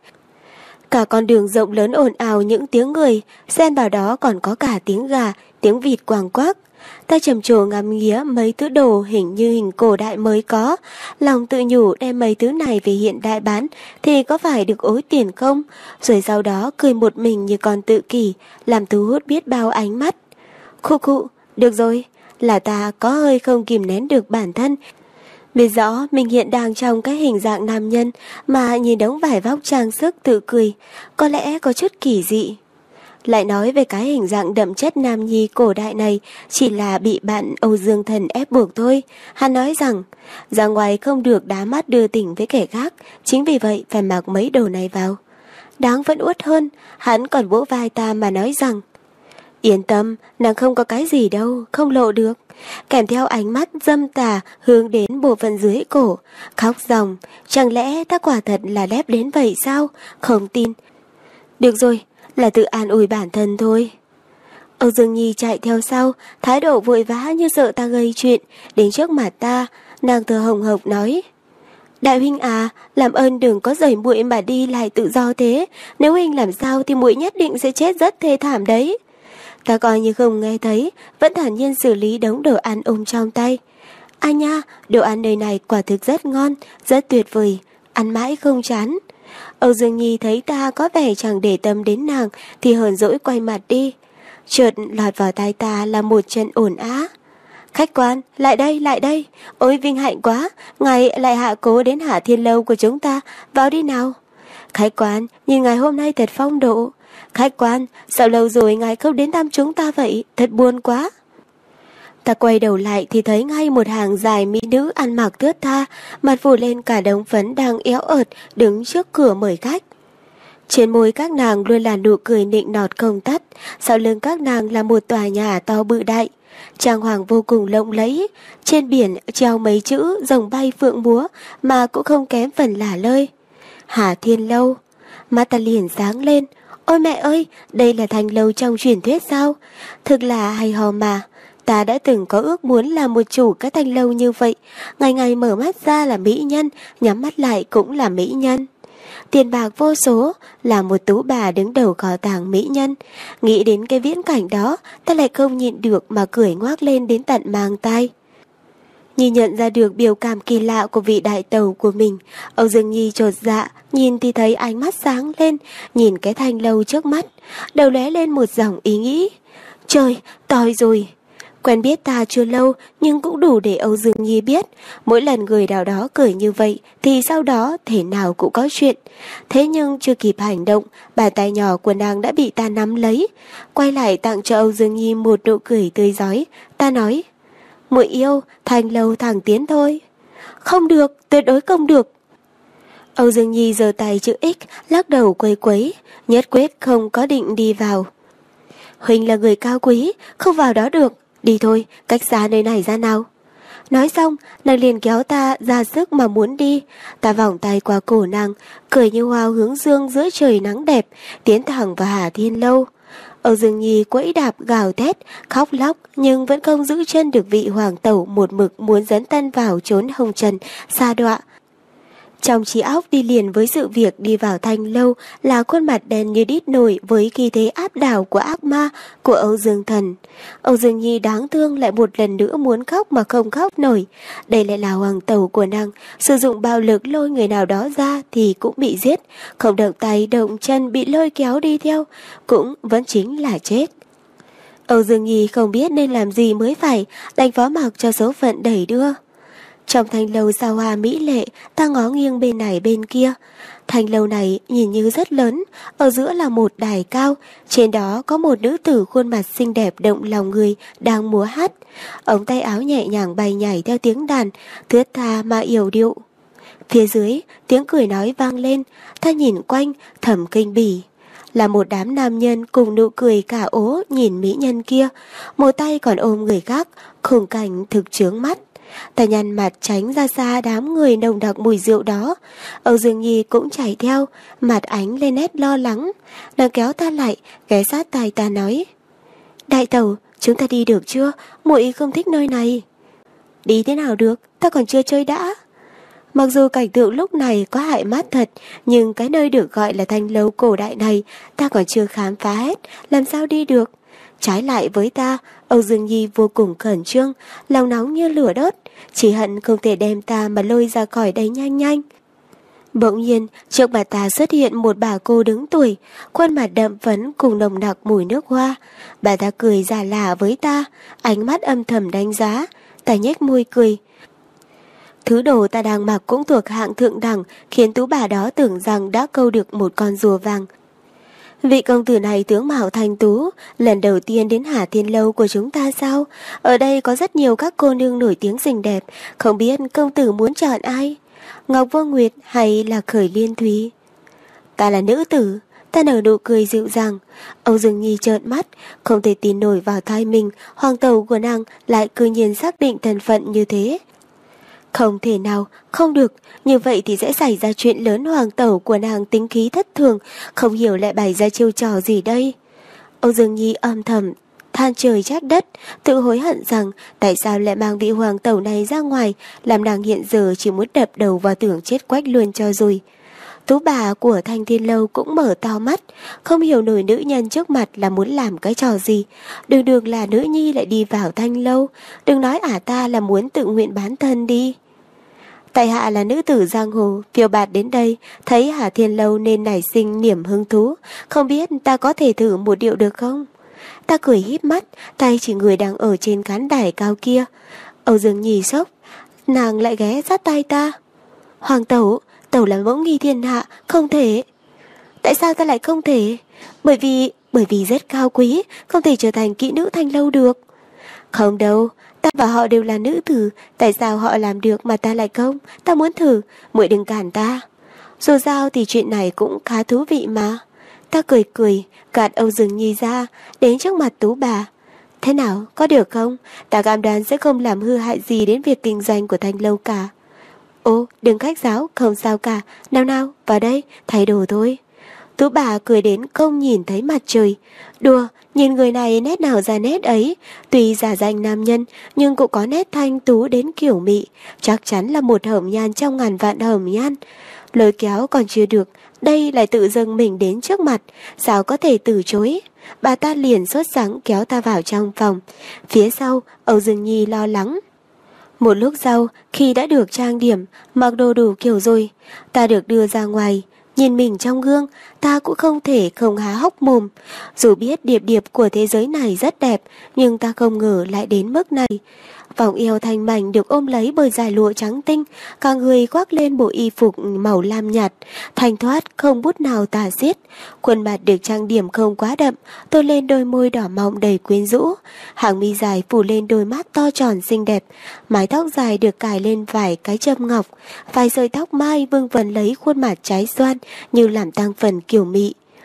Cả con đường rộng lớn ồn ào những tiếng người, xen vào đó còn có cả tiếng gà, tiếng vịt quàng quác. Ta trầm trồ ngắm nghía mấy thứ đồ hình như hình cổ đại mới có, lòng tự nhủ đem mấy thứ này về hiện đại bán thì có phải được ối tiền không, rồi sau đó cười một mình như con tự kỷ, làm thu hút biết bao ánh mắt. Khụ khụ, được rồi, là ta có hơi không kìm nén được bản thân. Biết rõ mình hiện đang trong cái hình dạng nam nhân mà nhìn đống vải vóc trang sức tự cười, có lẽ có chút kỳ dị. Lại nói về cái hình dạng đậm chất nam nhi cổ đại này chỉ là bị bạn Âu Dương Thần ép buộc thôi. Hắn nói rằng ra ngoài không được đá mắt đưa tình với kẻ khác, chính vì vậy phải mặc mấy đồ này vào. Đáng vẫn uất hơn, hắn còn vỗ vai ta mà nói rằng yên tâm, nàng không có cái gì đâu, không lộ được. Kèm theo ánh mắt dâm tà hướng đến bộ phận dưới cổ, khóc ròng. Chẳng lẽ ta quả thật là lép đến vậy sao? Không tin. Được rồi, là tự an ủi bản thân thôi. Âu Dương Nhi chạy theo sau, thái độ vội vã như sợ ta gây chuyện. Đến trước mặt ta, nàng thở hồng hộc nói: Đại huynh à, làm ơn đừng có giày muội mà đi lại tự do thế. Nếu huynh làm sao thì muội nhất định sẽ chết rất thê thảm đấy. Ta coi như không nghe thấy, vẫn thản nhiên xử lý đống đồ ăn ôm trong tay. Anh nha, đồ ăn nơi này quả thực rất ngon, rất tuyệt vời, ăn mãi không chán. Âu Dương Nhi thấy ta có vẻ chẳng để tâm đến nàng thì hờn dỗi quay mặt đi. Chợt lọt vào tai ta là một trận ồn á. Khách quan, lại đây, lại đây. Ôi vinh hạnh quá, ngài lại hạ cố đến Hạ Thiên Lâu của chúng ta, vào đi nào. Khách quan, nhìn ngài hôm nay thật phong độ. Khách quan, sao lâu rồi ngài không đến thăm chúng ta vậy, thật buồn quá. Ta quay đầu lại thì thấy ngay một hàng dài mỹ nữ ăn mặc thướt tha, mặt phủ lên cả đống phấn đang éo ợt đứng trước cửa mời khách. Trên môi các nàng luôn là nụ cười nịnh nọt không tắt, sau lưng các nàng là một tòa nhà to bự đại, trang hoàng vô cùng lộng lẫy, trên biển treo mấy chữ rồng bay phượng múa mà cũng không kém phần lả lơi. Hạ Thiên Lâu. Mắt ta liền sáng lên. Ôi mẹ ơi, đây là thành lâu trong truyền thuyết sao? Thực là hay ho mà. Ta đã từng có ước muốn làm một chủ cái thành lâu như vậy. Ngày ngày mở mắt ra là mỹ nhân, nhắm mắt lại cũng là mỹ nhân. Tiền bạc vô số, là một tú bà đứng đầu kho tàng mỹ nhân. Nghĩ đến cái viễn cảnh đó, ta lại không nhịn được mà cười ngoác lên đến tận mang tai. Nhìn nhận ra được biểu cảm kỳ lạ của vị đại tẩu của mình, Âu Dương Nhi chột dạ, nhìn thì thấy ánh mắt sáng lên, nhìn cái thanh lâu trước mắt, đầu lóe lên một dòng ý nghĩ. Trời, tòi rồi. Quen biết ta chưa lâu nhưng cũng đủ để Âu Dương Nhi biết, mỗi lần người nào đó cười như vậy thì sau đó thể nào cũng có chuyện. Thế nhưng chưa kịp hành động, bàn tay nhỏ của nàng đã bị ta nắm lấy, quay lại tặng cho Âu Dương Nhi một nụ cười tươi rói. Ta nói: muội yêu, thành lâu thẳng tiến thôi. Không được, tuyệt đối không được. Âu Dương Nhi giơ tay chữ X, lắc đầu quấy quấy, nhất quyết không có định đi vào. Huynh là người cao quý, không vào đó được. Đi thôi, cách xa nơi này ra nào. Nói xong, nàng liền kéo ta ra sức mà muốn đi. Ta vòng tay qua cổ nàng, cười như hoa hướng dương giữa trời nắng đẹp, tiến thẳng vào Hà Thiên Lâu. Âu Dương Nhi quẫy đạp gào thét, khóc lóc nhưng vẫn không giữ chân được vị hoàng tẩu một mực muốn dẫn tân vào chốn hồng trần, sa đọa. Trong trí óc đi liền với sự việc đi vào Thanh Lâu là khuôn mặt đen như đít nổi với khí thế áp đảo của ác ma của Âu Dương Thần. Âu Dương Nhi đáng thương lại một lần nữa muốn khóc mà không khóc nổi. Đây lại là hoàng tẩu của nàng, sử dụng bạo lực lôi người nào đó ra thì cũng bị giết, không động tay động chân bị lôi kéo đi theo, cũng vẫn chính là chết. Âu Dương Nhi không biết nên làm gì mới phải, đành phó mặc cho số phận đẩy đưa. Trong thanh lâu xa hoa mỹ lệ, ta ngó nghiêng bên này bên kia. Thanh lâu này nhìn như rất lớn, ở giữa là một đài cao, trên đó có một nữ tử khuôn mặt xinh đẹp động lòng người đang múa hát. Ống tay áo nhẹ nhàng bay nhảy theo tiếng đàn, thướt tha mà yểu điệu. Phía dưới, tiếng cười nói vang lên, ta nhìn quanh, thầm kinh bỉ. Là một đám nam nhân cùng nụ cười cả ố nhìn mỹ nhân kia, một tay còn ôm người khác, khung cảnh thực chướng mắt. Ta nhăn mặt tránh ra xa đám người nồng đặc mùi rượu đó. Âu Dương Nhi cũng chạy theo, mặt ánh lên nét lo lắng. Nàng kéo ta lại, ghé sát tai ta nói: Đại tẩu, chúng ta đi được chưa? Muội không thích nơi này. Đi thế nào được, ta còn chưa chơi đã. Mặc dù cảnh tượng lúc này có hại mắt thật, nhưng cái nơi được gọi là thanh lâu cổ đại này ta còn chưa khám phá hết, làm sao đi được. Trái lại với ta, Âu Dương Nhi vô cùng khẩn trương, lòng nóng như lửa đốt, chỉ hận không thể đem ta mà lôi ra khỏi đây nhanh nhanh. Bỗng nhiên, trước mặt ta xuất hiện một bà cô đứng tuổi, khuôn mặt đậm phấn cùng nồng nặc mùi nước hoa. Bà ta cười giả lả với ta, ánh mắt âm thầm đánh giá. Ta nhếch môi cười. Thứ đồ ta đang mặc cũng thuộc hạng thượng đẳng, khiến tú bà đó tưởng rằng đã câu được một con rùa vàng. Vị công tử này tướng mạo thanh tú, lần đầu tiên đến Hà Thiên Lâu của chúng ta sao? Ở đây có rất nhiều các cô nương nổi tiếng xinh đẹp, không biết công tử muốn chọn ai? Ngọc Vô Nguyệt hay là Khởi Liên Thúy? Ta là nữ tử, ta nở nụ cười dịu dàng. Âu Dương Nhi trợn mắt, không thể tin nổi vào tai mình, hoàng tẩu của nàng lại cư nhiên xác định thân phận như thế. Không thể nào, không được, như vậy thì sẽ xảy ra chuyện lớn. Hoàng tẩu của nàng tính khí thất thường, không hiểu lại bày ra chiêu trò gì đây. Âu Dương Nhi âm thầm than trời trách đất, tự hối hận rằng tại sao lại mang vị hoàng tẩu này ra ngoài, làm nàng hiện giờ chỉ muốn đập đầu vào tường chết quách luôn cho rồi. Tú bà của Thanh Thiên Lâu cũng mở to mắt, không hiểu nổi nữ nhân trước mặt là muốn làm cái trò gì. Đường đường là nữ nhi lại đi vào Thanh Lâu, đừng nói ta là muốn tự nguyện bán thân đi. Tại hạ là nữ tử giang hồ, phiêu bạt đến đây, thấy Hà Thiên Lâu nên nảy sinh niềm hứng thú, không biết ta có thể thử một điệu được không? Ta cười híp mắt, tay chỉ người đang ở trên khán đài cao kia. Âu Dương Nhi sốc, nàng lại ghé sát tay ta. Hoàng tẩu, tẩu là mẫu nghi thiên hạ, không thể. Tại sao ta lại không thể? Bởi vì rất cao quý, không thể trở thành kỹ nữ Thanh Lâu được. Không đâu, ta và họ đều là nữ tử, tại sao họ làm được mà ta lại không? Ta muốn thử, muội đừng cản ta. Dù sao thì chuyện này cũng khá thú vị mà. Ta cười cười, gạt Âu Dương Nhi ra, đến trước mặt tú bà. Thế nào, có được không? Ta cam đoan sẽ không làm hư hại gì đến việc kinh doanh của Thanh Lâu cả. Ô, đừng khách sáo, không sao cả. Nào nào, vào đây, thay đồ thôi. Tú bà cười đến không nhìn thấy mặt trời. Đùa, nhìn người này nét nào ra nét ấy. Tuy giả danh nam nhân, nhưng cũng có nét thanh tú đến kiểu mị. Chắc chắn là một hởm nhan trong ngàn vạn hởm nhan. Lôi kéo còn chưa được, đây lại tự dâng mình đến trước mặt. Sao có thể từ chối? Bà ta liền sốt sắng kéo ta vào trong phòng. Phía sau, Âu Dương Nhi lo lắng. Một lúc sau, khi đã được trang điểm, mặc đồ đủ kiểu rồi, ta được đưa ra ngoài. Nhìn mình trong gương, ta cũng không thể không há hốc mồm. Dù biết điệp điệp của thế giới này rất đẹp, nhưng ta không ngờ lại đến mức này. Vòng eo thanh mảnh được ôm lấy bởi dải lụa trắng tinh, cả người khoác lên bộ y phục màu lam nhạt, thanh thoát không bút nào tả xiết. Khuôn mặt được trang điểm không quá đậm, tô lên đôi môi đỏ mọng đầy quyến rũ, hàng mi dài phủ lên đôi mắt to tròn xinh đẹp, mái tóc dài được cài lên vài cái châm ngọc, vài sợi tóc mai vương vần lấy khuôn mặt trái xoan như làm tăng phần kiều mị.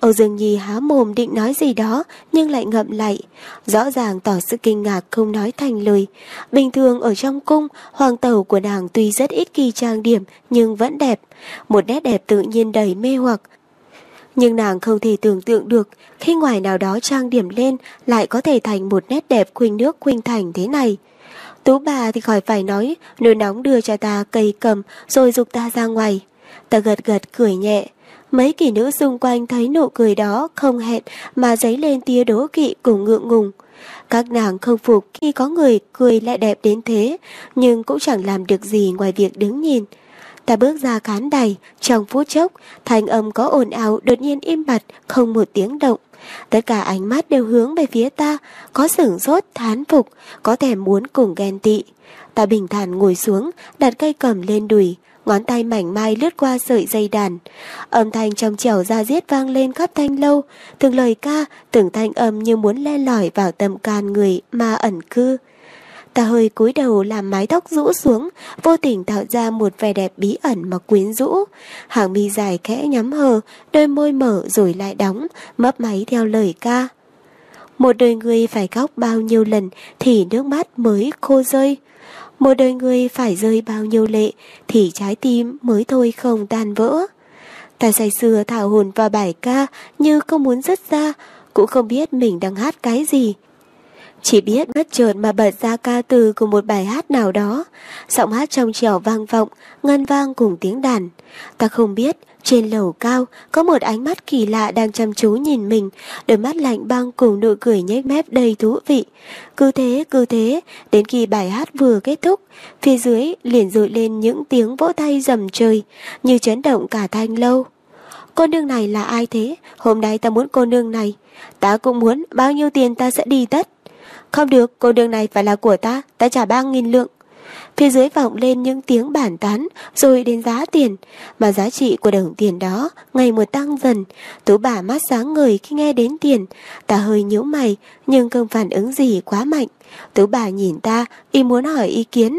Âu Dương Nhi há mồm định nói gì đó nhưng lại ngậm lại, rõ ràng tỏ sự kinh ngạc không nói thành lời. Bình thường ở trong cung, hoàng tẩu của nàng tuy rất ít khi trang điểm nhưng vẫn đẹp, một nét đẹp tự nhiên đầy mê hoặc. Nhưng nàng không thể tưởng tượng được khi ngoài nào đó trang điểm lên lại có thể thành một nét đẹp khuynh nước khuynh thành thế này. Tú bà thì khỏi phải nói, nỗi nóng đưa cho ta cây cầm rồi giục ta ra ngoài. Ta gật gật cười nhẹ. Mấy kỹ nữ xung quanh thấy nụ cười đó không hẹn mà dấy lên tia đố kỵ cùng ngượng ngùng. Các nàng không phục khi có người cười lại đẹp đến thế, nhưng cũng chẳng làm được gì ngoài việc đứng nhìn. Ta bước ra khán đài, trong phút chốc, thanh âm có ồn ào đột nhiên im bặt, không một tiếng động. Tất cả ánh mắt đều hướng về phía ta, có sửng sốt, thán phục, có thèm muốn cùng ghen tị. Ta bình thản ngồi xuống, đặt cây cầm lên đùi, ngón tay mảnh mai lướt qua sợi dây đàn. Âm thanh trong trẻo da diết vang lên khắp thanh lâu, từng lời ca, từng thanh âm như muốn len lỏi vào tâm can người mà ẩn cư. Ta hơi cúi đầu làm mái tóc rũ xuống, vô tình tạo ra một vẻ đẹp bí ẩn mà quyến rũ. Hàng mi dài khẽ nhắm hờ, đôi môi mở rồi lại đóng, mấp máy theo lời ca. Một đời người phải khóc bao nhiêu lần thì nước mắt mới khô rơi. Một đời người phải rơi bao nhiêu lệ thì trái tim mới thôi không tan vỡ. Ta say sưa thảo hồn vào bài ca như không muốn dứt ra, cũng không biết mình đang hát cái gì. Chỉ biết bất chợt mà bật ra ca từ của một bài hát nào đó, giọng hát trong trẻo vang vọng, ngân vang cùng tiếng đàn. Ta không biết trên lầu cao có một ánh mắt kỳ lạ đang chăm chú nhìn mình, đôi mắt lạnh băng cùng nụ cười nhếch mép đầy thú vị. Cứ thế, đến khi bài hát vừa kết thúc, phía dưới liền dội lên những tiếng vỗ tay rầm trời, như chấn động cả thanh lâu. Cô nương này là ai thế? Hôm nay ta muốn cô nương này. Ta cũng muốn, bao nhiêu tiền ta sẽ đi tất. Không được, cô nương này phải là của ta trả 3.000 lượng. Phía dưới vọng lên những tiếng bàn tán, rồi đến giá tiền, mà giá trị của đồng tiền đó ngày một tăng dần. Tú bà mắt sáng ngời khi nghe đến tiền. Ta hơi nhíu mày, nhưng không phản ứng gì quá mạnh. Tú bà nhìn ta, y muốn hỏi ý kiến.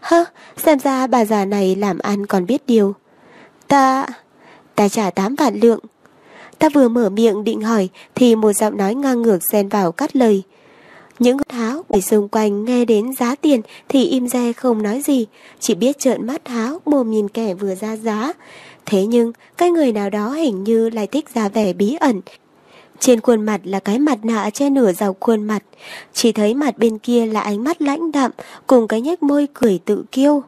Xem ra bà già này làm ăn còn biết điều. Ta trả 8 vạn lượng. Ta vừa mở miệng định hỏi thì một giọng nói ngang ngược xen vào cắt lời. Những tháo người xung quanh nghe đến giá tiền thì im re không nói gì, chỉ biết trợn mắt háo mồm nhìn kẻ vừa ra giá. Thế nhưng cái người nào đó hình như lại thích ra vẻ bí ẩn. Trên khuôn mặt là cái mặt nạ che nửa dọc khuôn mặt, chỉ thấy mặt bên kia là ánh mắt lãnh đạm cùng cái nhếch môi cười tự kiêu.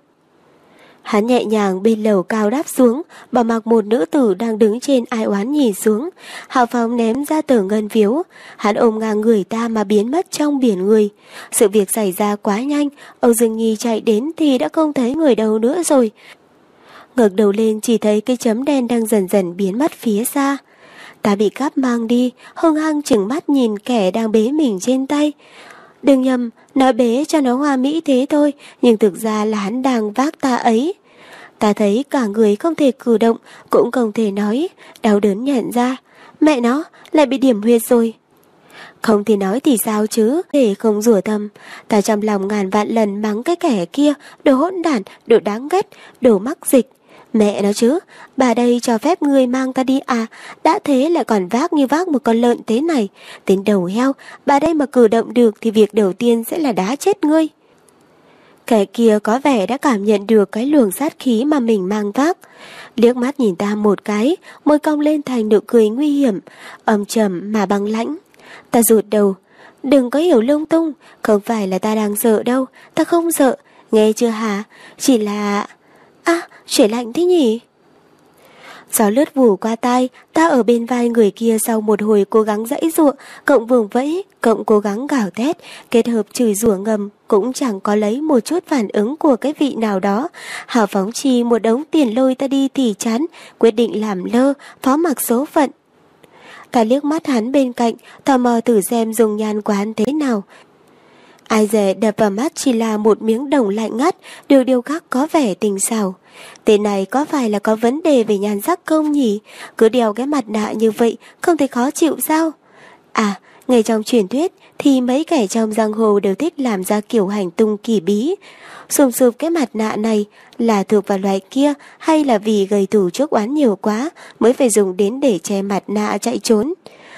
Hắn nhẹ nhàng bên lầu cao đáp xuống, bỏ mặc một nữ tử đang đứng trên ai oán nhìn xuống. Hào phóng ném ra tờ ngân phiếu, hắn ôm ngang người ta mà biến mất trong biển người. Sự việc xảy ra quá nhanh, Âu Dương Nhi chạy đến thì đã không thấy người đâu nữa rồi. Ngẩng đầu lên chỉ thấy cái chấm đen đang dần dần biến mất phía xa. Ta bị cắp mang đi, hung hăng chừng mắt nhìn kẻ đang bế mình trên tay. Đừng nhầm, nói bế cho nó hoa mỹ thế thôi, nhưng thực ra là hắn đang vác ta ấy. Ta thấy cả người không thể cử động, cũng không thể nói, đau đớn nhận ra. Mẹ nó, lại bị điểm huyệt rồi. Không thì nói thì sao chứ, để không rủa thầm. Ta trong lòng ngàn vạn lần mắng cái kẻ kia, đồ hỗn đản, đồ đáng ghét, đồ mắc dịch. Mẹ nó chứ, bà đây cho phép ngươi mang ta đi à, đã thế lại còn vác như vác một con lợn thế này. Tên đầu heo, bà đây mà cử động được thì việc đầu tiên sẽ là đá chết ngươi. Kẻ kia có vẻ đã cảm nhận được cái luồng sát khí mà mình mang vác. Liếc mắt nhìn ta một cái, môi cong lên thành nụ cười nguy hiểm, âm trầm mà băng lãnh. Ta rụt đầu, đừng có hiểu lung tung, không phải là ta đang sợ đâu, ta không sợ, nghe chưa hả, chỉ là... Trời lạnh thế nhỉ? Gió lướt vù qua tai, ta ở bên vai người kia sau một hồi cố gắng giãy giụa, cộng vùng vẫy, cộng cố gắng gào thét, kết hợp chửi rủa ngầm, cũng chẳng có lấy một chút phản ứng của cái vị nào đó. Hào phóng chi một đống tiền lôi ta đi thì chán, quyết định làm lơ, phó mặc số phận. Ta liếc mắt hắn bên cạnh, tò mò thử xem dùng nhan của hắn thế nào. Ai dè đập vào mắt chỉ là một miếng đồng lạnh ngắt, điều khác có vẻ tình xảo. Tên này có phải là có vấn đề về nhan sắc không nhỉ? Cứ đeo cái mặt nạ như vậy, không thấy khó chịu sao? À, ngay trong truyền thuyết thì mấy kẻ trong giang hồ đều thích làm ra kiểu hành tung kỳ bí. Sùm sụp cái mặt nạ này là thuộc vào loại kia hay là vì gây thù chuốc oán nhiều quá mới phải dùng đến để che mặt nạ chạy trốn?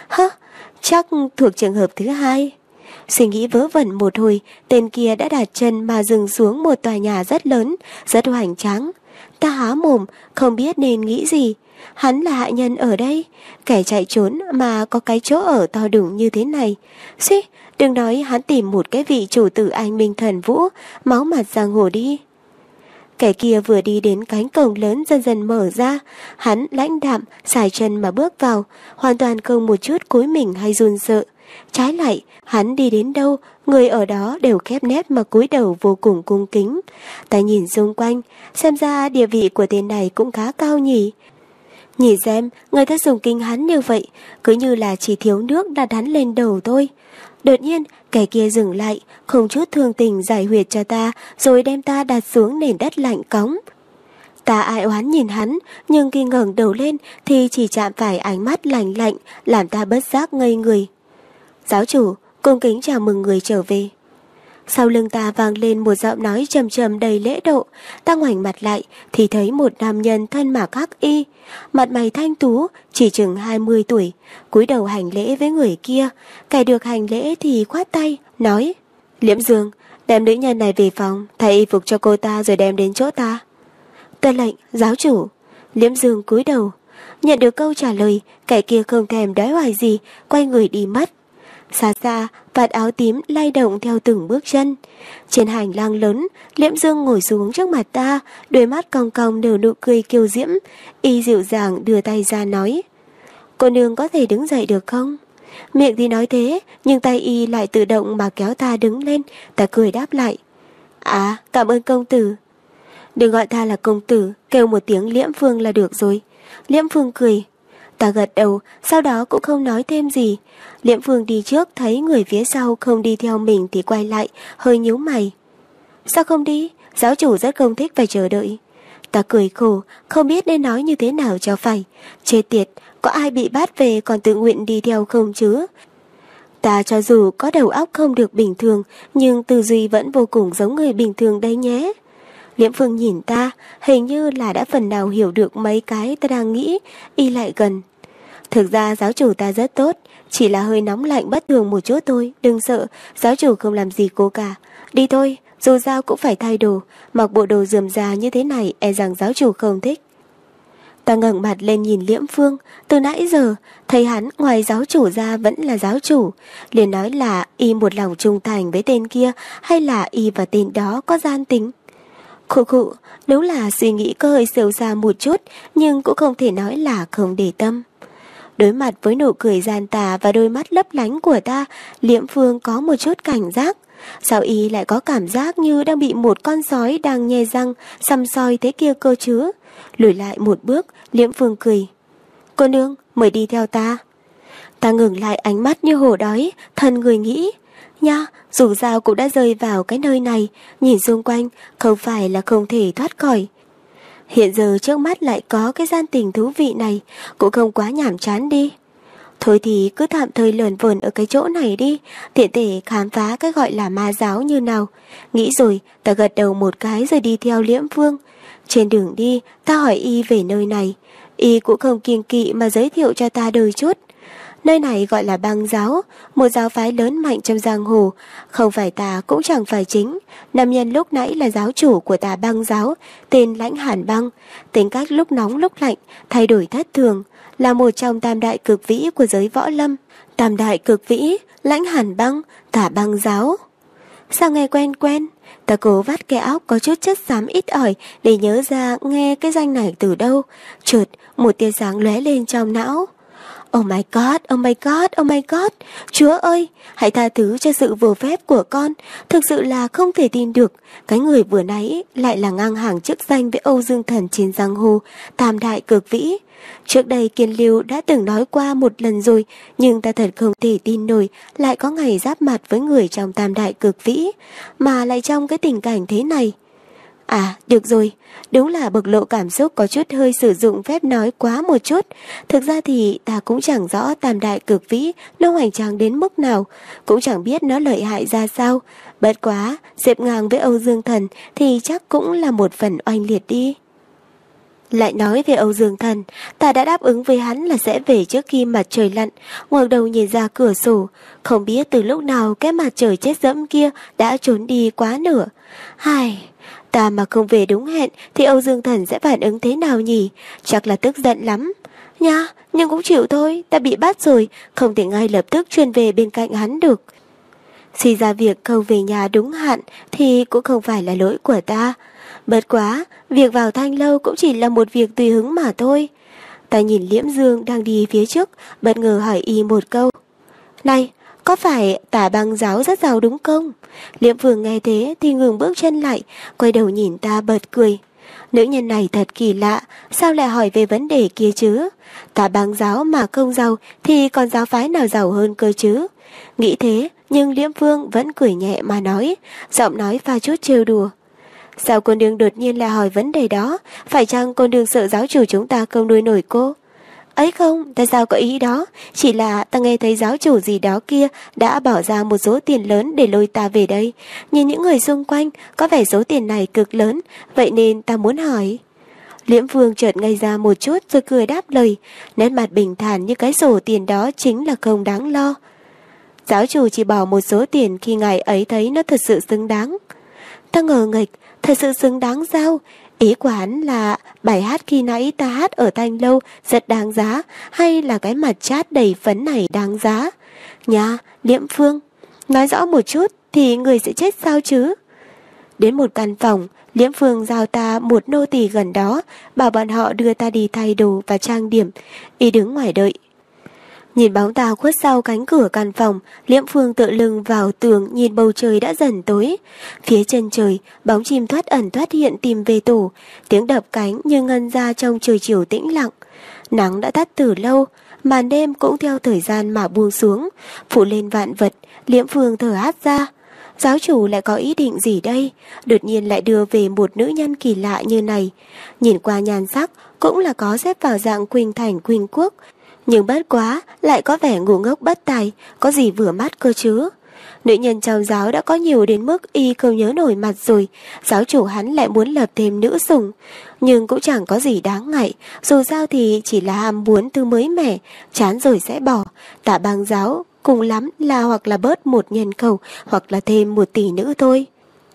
Chắc thuộc trường hợp thứ hai. Suy nghĩ vớ vẩn một hồi, tên kia đã đặt chân mà dừng xuống một tòa nhà rất lớn, rất hoành tráng. Ta há mồm, không biết nên nghĩ gì. Hắn là hạ nhân ở đây, kẻ chạy trốn mà có cái chỗ ở to đùng như thế này. Xí, đừng nói hắn tìm một cái vị chủ tử anh minh thần vũ, máu mặt giang hồ đi. Kẻ kia vừa đi đến cánh cổng lớn dần dần mở ra, hắn lãnh đạm, xài chân mà bước vào, hoàn toàn không một chút cúi mình hay run sợ. Trái lại, hắn đi đến đâu, người ở đó đều khép nép mà cúi đầu vô cùng cung kính. Ta nhìn xung quanh, xem ra địa vị của tên này cũng khá cao nhỉ. Nhìn xem, người ta dùng kính hắn như vậy, cứ như là chỉ thiếu nước đặt hắn lên đầu thôi. Đột nhiên, kẻ kia dừng lại, không chút thương tình giải huyệt cho ta, rồi đem ta đặt xuống nền đất lạnh cóng. Ta ai oán nhìn hắn, nhưng khi ngẩng đầu lên thì chỉ chạm phải ánh mắt lạnh lạnh, làm ta bất giác ngây người. Giáo chủ, cung kính chào mừng người trở về. Sau lưng ta vang lên một giọng nói trầm trầm đầy lễ độ. Ta ngoảnh mặt lại thì thấy một nam nhân thân mặc hắc y, mặt mày thanh tú, chỉ chừng 20 tuổi, cúi đầu hành lễ với người kia. Kẻ được hành lễ thì khoát tay, nói: Liễm Dương, đem nữ nhân này về phòng, thay y phục cho cô ta rồi đem đến chỗ ta. Tuân lệnh, giáo chủ. Liễm Dương cúi đầu. Nhận được câu trả lời, kẻ kia không thèm đói hoài gì, quay người đi mất. Xa xa, vạt áo tím lay động theo từng bước chân. Trên hành lang lớn, Liễm Dương ngồi xuống trước mặt ta, đôi mắt cong cong nở nụ cười kiêu diễm. Y dịu dàng đưa tay ra nói: Cô nương có thể đứng dậy được không? Miệng thì nói thế, nhưng tay y lại tự động mà kéo ta đứng lên. Ta cười đáp lại: À, cảm ơn công tử. Đừng gọi ta là công tử, kêu một tiếng Liễm Phương là được rồi. Liễm Phương cười. Ta gật đầu, sau đó cũng không nói thêm gì. Liễm Phương đi trước thấy người phía sau không đi theo mình thì quay lại, hơi nhíu mày. Sao không đi? Giáo chủ rất không thích phải chờ đợi. Ta cười khổ, không biết nên nói như thế nào cho phải. Chết tiệt, có ai bị bắt về còn tự nguyện đi theo không chứ? Ta cho dù có đầu óc không được bình thường, nhưng tư duy vẫn vô cùng giống người bình thường đấy nhé. Liễm Phương nhìn ta, hình như là đã phần nào hiểu được mấy cái ta đang nghĩ, y lại gần. Thực ra giáo chủ ta rất tốt, chỉ là hơi nóng lạnh bất thường một chút thôi, đừng sợ, giáo chủ không làm gì cô cả. Đi thôi, dù sao cũng phải thay đồ, mặc bộ đồ rườm rà như thế này e rằng giáo chủ không thích. Ta ngẩng mặt lên nhìn Liễm Phương, từ nãy giờ thấy hắn ngoài giáo chủ ra vẫn là giáo chủ, liền nói là y một lòng trung thành với tên kia hay là y và tên đó có gian tính. Khụ khụ, đúng là suy nghĩ có hơi sâu xa một chút, nhưng cũng không thể nói là không để tâm. Đối mặt với nụ cười gian tà và đôi mắt lấp lánh của ta, Liễm Phương có một chút cảnh giác. Sao y lại có cảm giác như đang bị một con sói đang nhe răng săm soi thế kia cơ chứ? Lùi lại một bước, Liễm Phương cười. Cô nương, mời đi theo ta. Ta ngừng lại ánh mắt như hổ đói, thân người nghĩ. Nha, dù sao cũng đã rơi vào cái nơi này, nhìn xung quanh, không phải là không thể thoát khỏi. Hiện giờ trước mắt lại có cái gian tình thú vị này, cũng không quá nhàm chán đi. Thôi thì cứ tạm thời lởn vởn ở cái chỗ này đi, tiện thể khám phá cái gọi là ma giáo như nào. Nghĩ rồi, ta gật đầu một cái rồi đi theo Liễm Phương. Trên đường đi, ta hỏi y về nơi này. Y cũng không kiêng kỵ mà giới thiệu cho ta đôi chút. Nơi này gọi là Băng giáo, một giáo phái lớn mạnh trong giang hồ. Không phải ta cũng chẳng phải chính. Nam nhân lúc nãy là giáo chủ của Tà Băng giáo, tên Lãnh Hàn Băng. Tính cách lúc nóng lúc lạnh, thay đổi thất thường, là một trong tam đại cực vĩ của giới võ lâm. Tam đại cực vĩ, Lãnh Hàn Băng, Tà Băng giáo. Sao nghe quen quen? Ta cố vắt cái óc có chút chất xám ít ỏi để nhớ ra nghe cái danh này từ đâu. Chợt một tia sáng lóe lên trong não. Oh my god, oh my god, oh my god. Chúa ơi, hãy tha thứ cho sự vô phép của con. Thực sự là không thể tin được. Cái người vừa nãy lại là ngang hàng chức danh với Âu Dương Thần trên giang hồ, tam đại cực vĩ. Trước đây Kiên Lưu đã từng nói qua một lần rồi, nhưng ta thật không thể tin nổi lại có ngày giáp mặt với người trong tam đại cực vĩ, mà lại trong cái tình cảnh thế này. À, được rồi, đúng là bộc lộ cảm xúc có chút hơi sử dụng phép nói quá một chút. Thực ra thì ta cũng chẳng rõ tam đại cực vĩ nó hoành tráng đến mức nào, cũng chẳng biết nó lợi hại ra sao. Bất quá, xếp ngang với Âu Dương Thần thì chắc cũng là một phần oanh liệt đi. Lại nói về Âu Dương Thần, ta đã đáp ứng với hắn là sẽ về trước khi mặt trời lặn, ngẩng đầu nhìn ra cửa sổ, không biết từ lúc nào cái mặt trời chết dẫm kia đã trốn đi quá nửa. Hài, ta mà không về đúng hẹn thì Âu Dương Thần sẽ phản ứng thế nào nhỉ? Chắc là tức giận lắm. Nha, nhưng cũng chịu thôi, ta bị bắt rồi, không thể ngay lập tức truyền về bên cạnh hắn được. Suy ra việc không về nhà đúng hạn thì cũng không phải là lỗi của ta. Bất quá, việc vào Thanh Lâu cũng chỉ là một việc tùy hứng mà thôi. Ta nhìn Liễm Dương đang đi phía trước, bất ngờ hỏi y một câu. Này, có phải Tả Băng Giáo rất giàu đúng không? Liễm Vương nghe thế thì ngừng bước chân lại, quay đầu nhìn ta bật cười. Nữ nhân này thật kỳ lạ, sao lại hỏi về vấn đề kia chứ? Tả Băng Giáo mà không giàu thì còn giáo phái nào giàu hơn cơ chứ? Nghĩ thế, nhưng Liễm Vương vẫn cười nhẹ mà nói, giọng nói pha chút trêu đùa. Sao cô nương đột nhiên lại hỏi vấn đề đó? Phải chăng cô nương sợ giáo chủ chúng ta không nuôi nổi cô? Ấy không, tại sao có ý đó? Chỉ là ta nghe thấy giáo chủ gì đó kia đã bỏ ra một số tiền lớn để lôi ta về đây. Nhìn những người xung quanh, có vẻ số tiền này cực lớn, vậy nên ta muốn hỏi. Liễm Vương chợt ngây ra một chút rồi cười đáp lời, nét mặt bình thản như cái sổ tiền đó chính là không đáng lo. Giáo chủ chỉ bỏ một số tiền khi ngài ấy thấy nó thật sự xứng đáng. Ta ngờ nghịch, thật sự xứng đáng sao? Ý của hắn là bài hát khi nãy ta hát ở Thanh Lâu rất đáng giá, hay là cái mặt chát đầy phấn này đáng giá? Nha, Liễm Phương, nói rõ một chút thì người sẽ chết sao chứ? Đến một căn phòng, Liễm Phương giao ta một nô tỳ gần đó, bảo bọn họ đưa ta đi thay đồ và trang điểm. Y đứng ngoài đợi. Nhìn bóng ta khuất sau cánh cửa căn phòng, Liễm Phương tựa lưng vào tường nhìn bầu trời đã dần tối. Phía chân trời, bóng chim thoát ẩn thoát hiện tìm về tổ, tiếng đập cánh như ngân ra trong trời chiều tĩnh lặng. Nắng đã tắt từ lâu, màn đêm cũng theo thời gian mà buông xuống, phủ lên vạn vật. Liễm Phương thở hắt ra. Giáo chủ lại có ý định gì đây? Đột nhiên lại đưa về một nữ nhân kỳ lạ như này. Nhìn qua nhan sắc cũng là có xếp vào dạng Quỳnh Thành Quỳnh Quốc, nhưng bất quá lại có vẻ ngu ngốc bất tài, có gì vừa mắt cơ chứ. Nữ nhân trong giáo đã có nhiều đến mức y không nhớ nổi mặt rồi, giáo chủ hắn lại muốn lập thêm nữ sủng. Nhưng cũng chẳng có gì đáng ngại, dù sao thì chỉ là ham muốn thứ mới mẻ, chán rồi sẽ bỏ. Tả Bang Giáo cùng lắm là hoặc là bớt một nhân khẩu, hoặc là thêm một tỷ nữ thôi.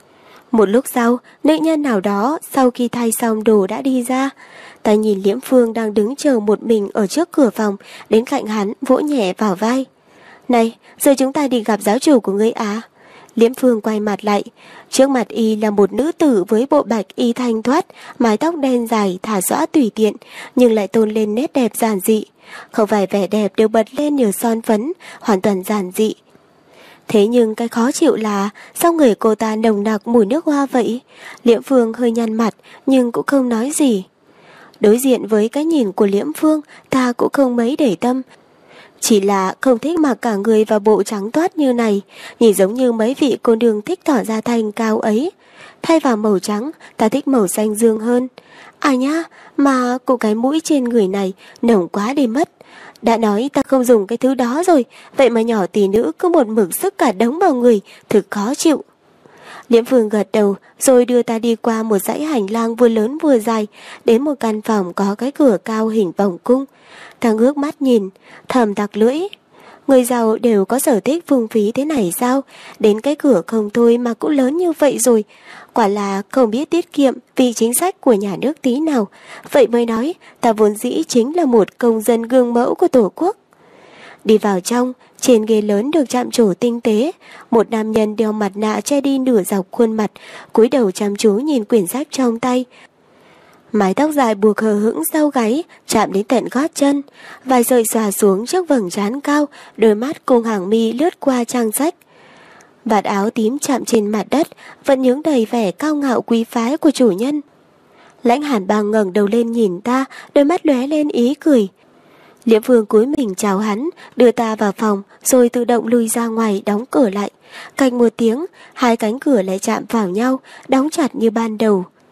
Một lúc sau, nữ nhân nào đó sau khi thay xong đồ đã đi ra. Ta nhìn Liễm Phương đang đứng chờ một mình ở trước cửa phòng, đến cạnh hắn vỗ nhẹ vào vai. Này, giờ chúng ta đi gặp giáo chủ của ngươi à? Liễm Phương quay mặt lại. Trước mặt y là một nữ tử với bộ bạch y thanh thoát, mái tóc đen dài thả xõa tùy tiện, nhưng lại tôn lên nét đẹp giản dị. Không phải vẻ đẹp đều bật lên nhờ son phấn, hoàn toàn giản dị. Thế nhưng cái khó chịu là sao người cô ta nồng nặc mùi nước hoa vậy? Liễm Phương hơi nhăn mặt nhưng cũng không nói gì. Đối diện với cái nhìn của Liễm Phương, ta cũng không mấy để tâm. Chỉ là không thích mặc cả người vào bộ trắng toát như này, nhìn giống như mấy vị cô nương thích tỏ ra thanh cao ấy. Thay vào màu trắng, ta thích màu xanh dương hơn. À nhá, mà cô cái mũi trên người này nồng quá đi mất. Đã nói ta không dùng cái thứ đó rồi, vậy mà nhỏ tỷ nữ cứ một mực sức cả đống vào người, thực khó chịu. Liễm Phương gật đầu rồi đưa ta đi qua một dãy hành lang vừa lớn vừa dài, đến một căn phòng có cái cửa cao hình vòng cung. Ta ngước mắt nhìn, thầm tặc lưỡi. Người giàu đều có sở thích phung phí thế này sao? Đến cái cửa không thôi mà cũng lớn như vậy rồi. Quả là không biết tiết kiệm vì chính sách của nhà nước tí nào. Vậy mới nói ta vốn dĩ chính là một công dân gương mẫu của Tổ quốc. Đi vào trong, trên ghế lớn được chạm trổ tinh tế, một nam nhân đeo mặt nạ che đi nửa dọc khuôn mặt, cúi đầu chăm chú nhìn quyển sách trong tay. Mái tóc dài buộc hờ hững sau gáy, chạm đến tận gót chân, vài sợi xòa xuống trước vầng trán cao, đôi mắt cùng hàng mi lướt qua trang sách. Vạt áo tím chạm trên mặt đất, vẫn nhướng đầy vẻ cao ngạo quý phái của chủ nhân. Lãnh Hàn Bang ngẩng đầu lên nhìn ta, đôi mắt lóe lên ý cười. Liễm Phương cúi mình chào hắn, đưa ta vào phòng, rồi tự động lui ra ngoài đóng cửa lại. Cạch một tiếng, hai cánh cửa lại chạm vào nhau, đóng chặt như ban đầu.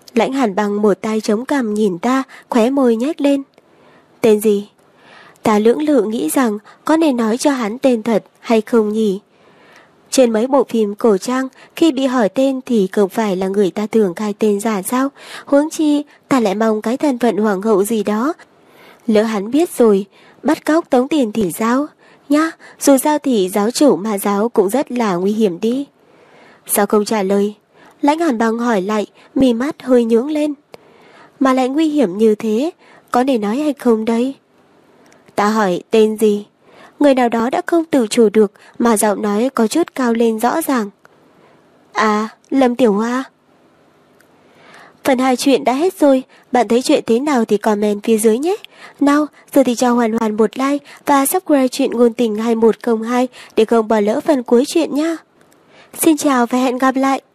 Lãnh Hàn Băng một tay chống cằm nhìn ta, khóe môi nhếch lên. Tên gì? Ta lưỡng lự nghĩ rằng có nên nói cho hắn tên thật hay không nhỉ? Trên mấy bộ phim cổ trang, khi bị hỏi tên thì không phải là người ta thường khai tên giả sao? Huống chi, ta lại mong cái thân phận hoàng hậu gì đó. Lỡ hắn biết rồi, bắt cóc tống tiền thì sao? Nhá, dù sao thì giáo chủ mà giáo cũng rất là nguy hiểm đi. Sao không trả lời? Lãnh Hàn Băng hỏi lại, mí mắt hơi nhướng lên. Mà lại nguy hiểm như thế, có nên nói hay không đây? Ta hỏi tên gì? Người nào đó đã không tự chủ được mà giọng nói có chút cao lên rõ ràng. À, Lâm Tiểu Hoa. Phần 2 chuyện đã hết rồi, bạn thấy chuyện thế nào thì comment phía dưới nhé. Nào, giờ thì cho Hoàn Hoàn một like và subscribe chuyện ngôn tình 2102 để không bỏ lỡ phần cuối chuyện nha. Xin chào và hẹn gặp lại.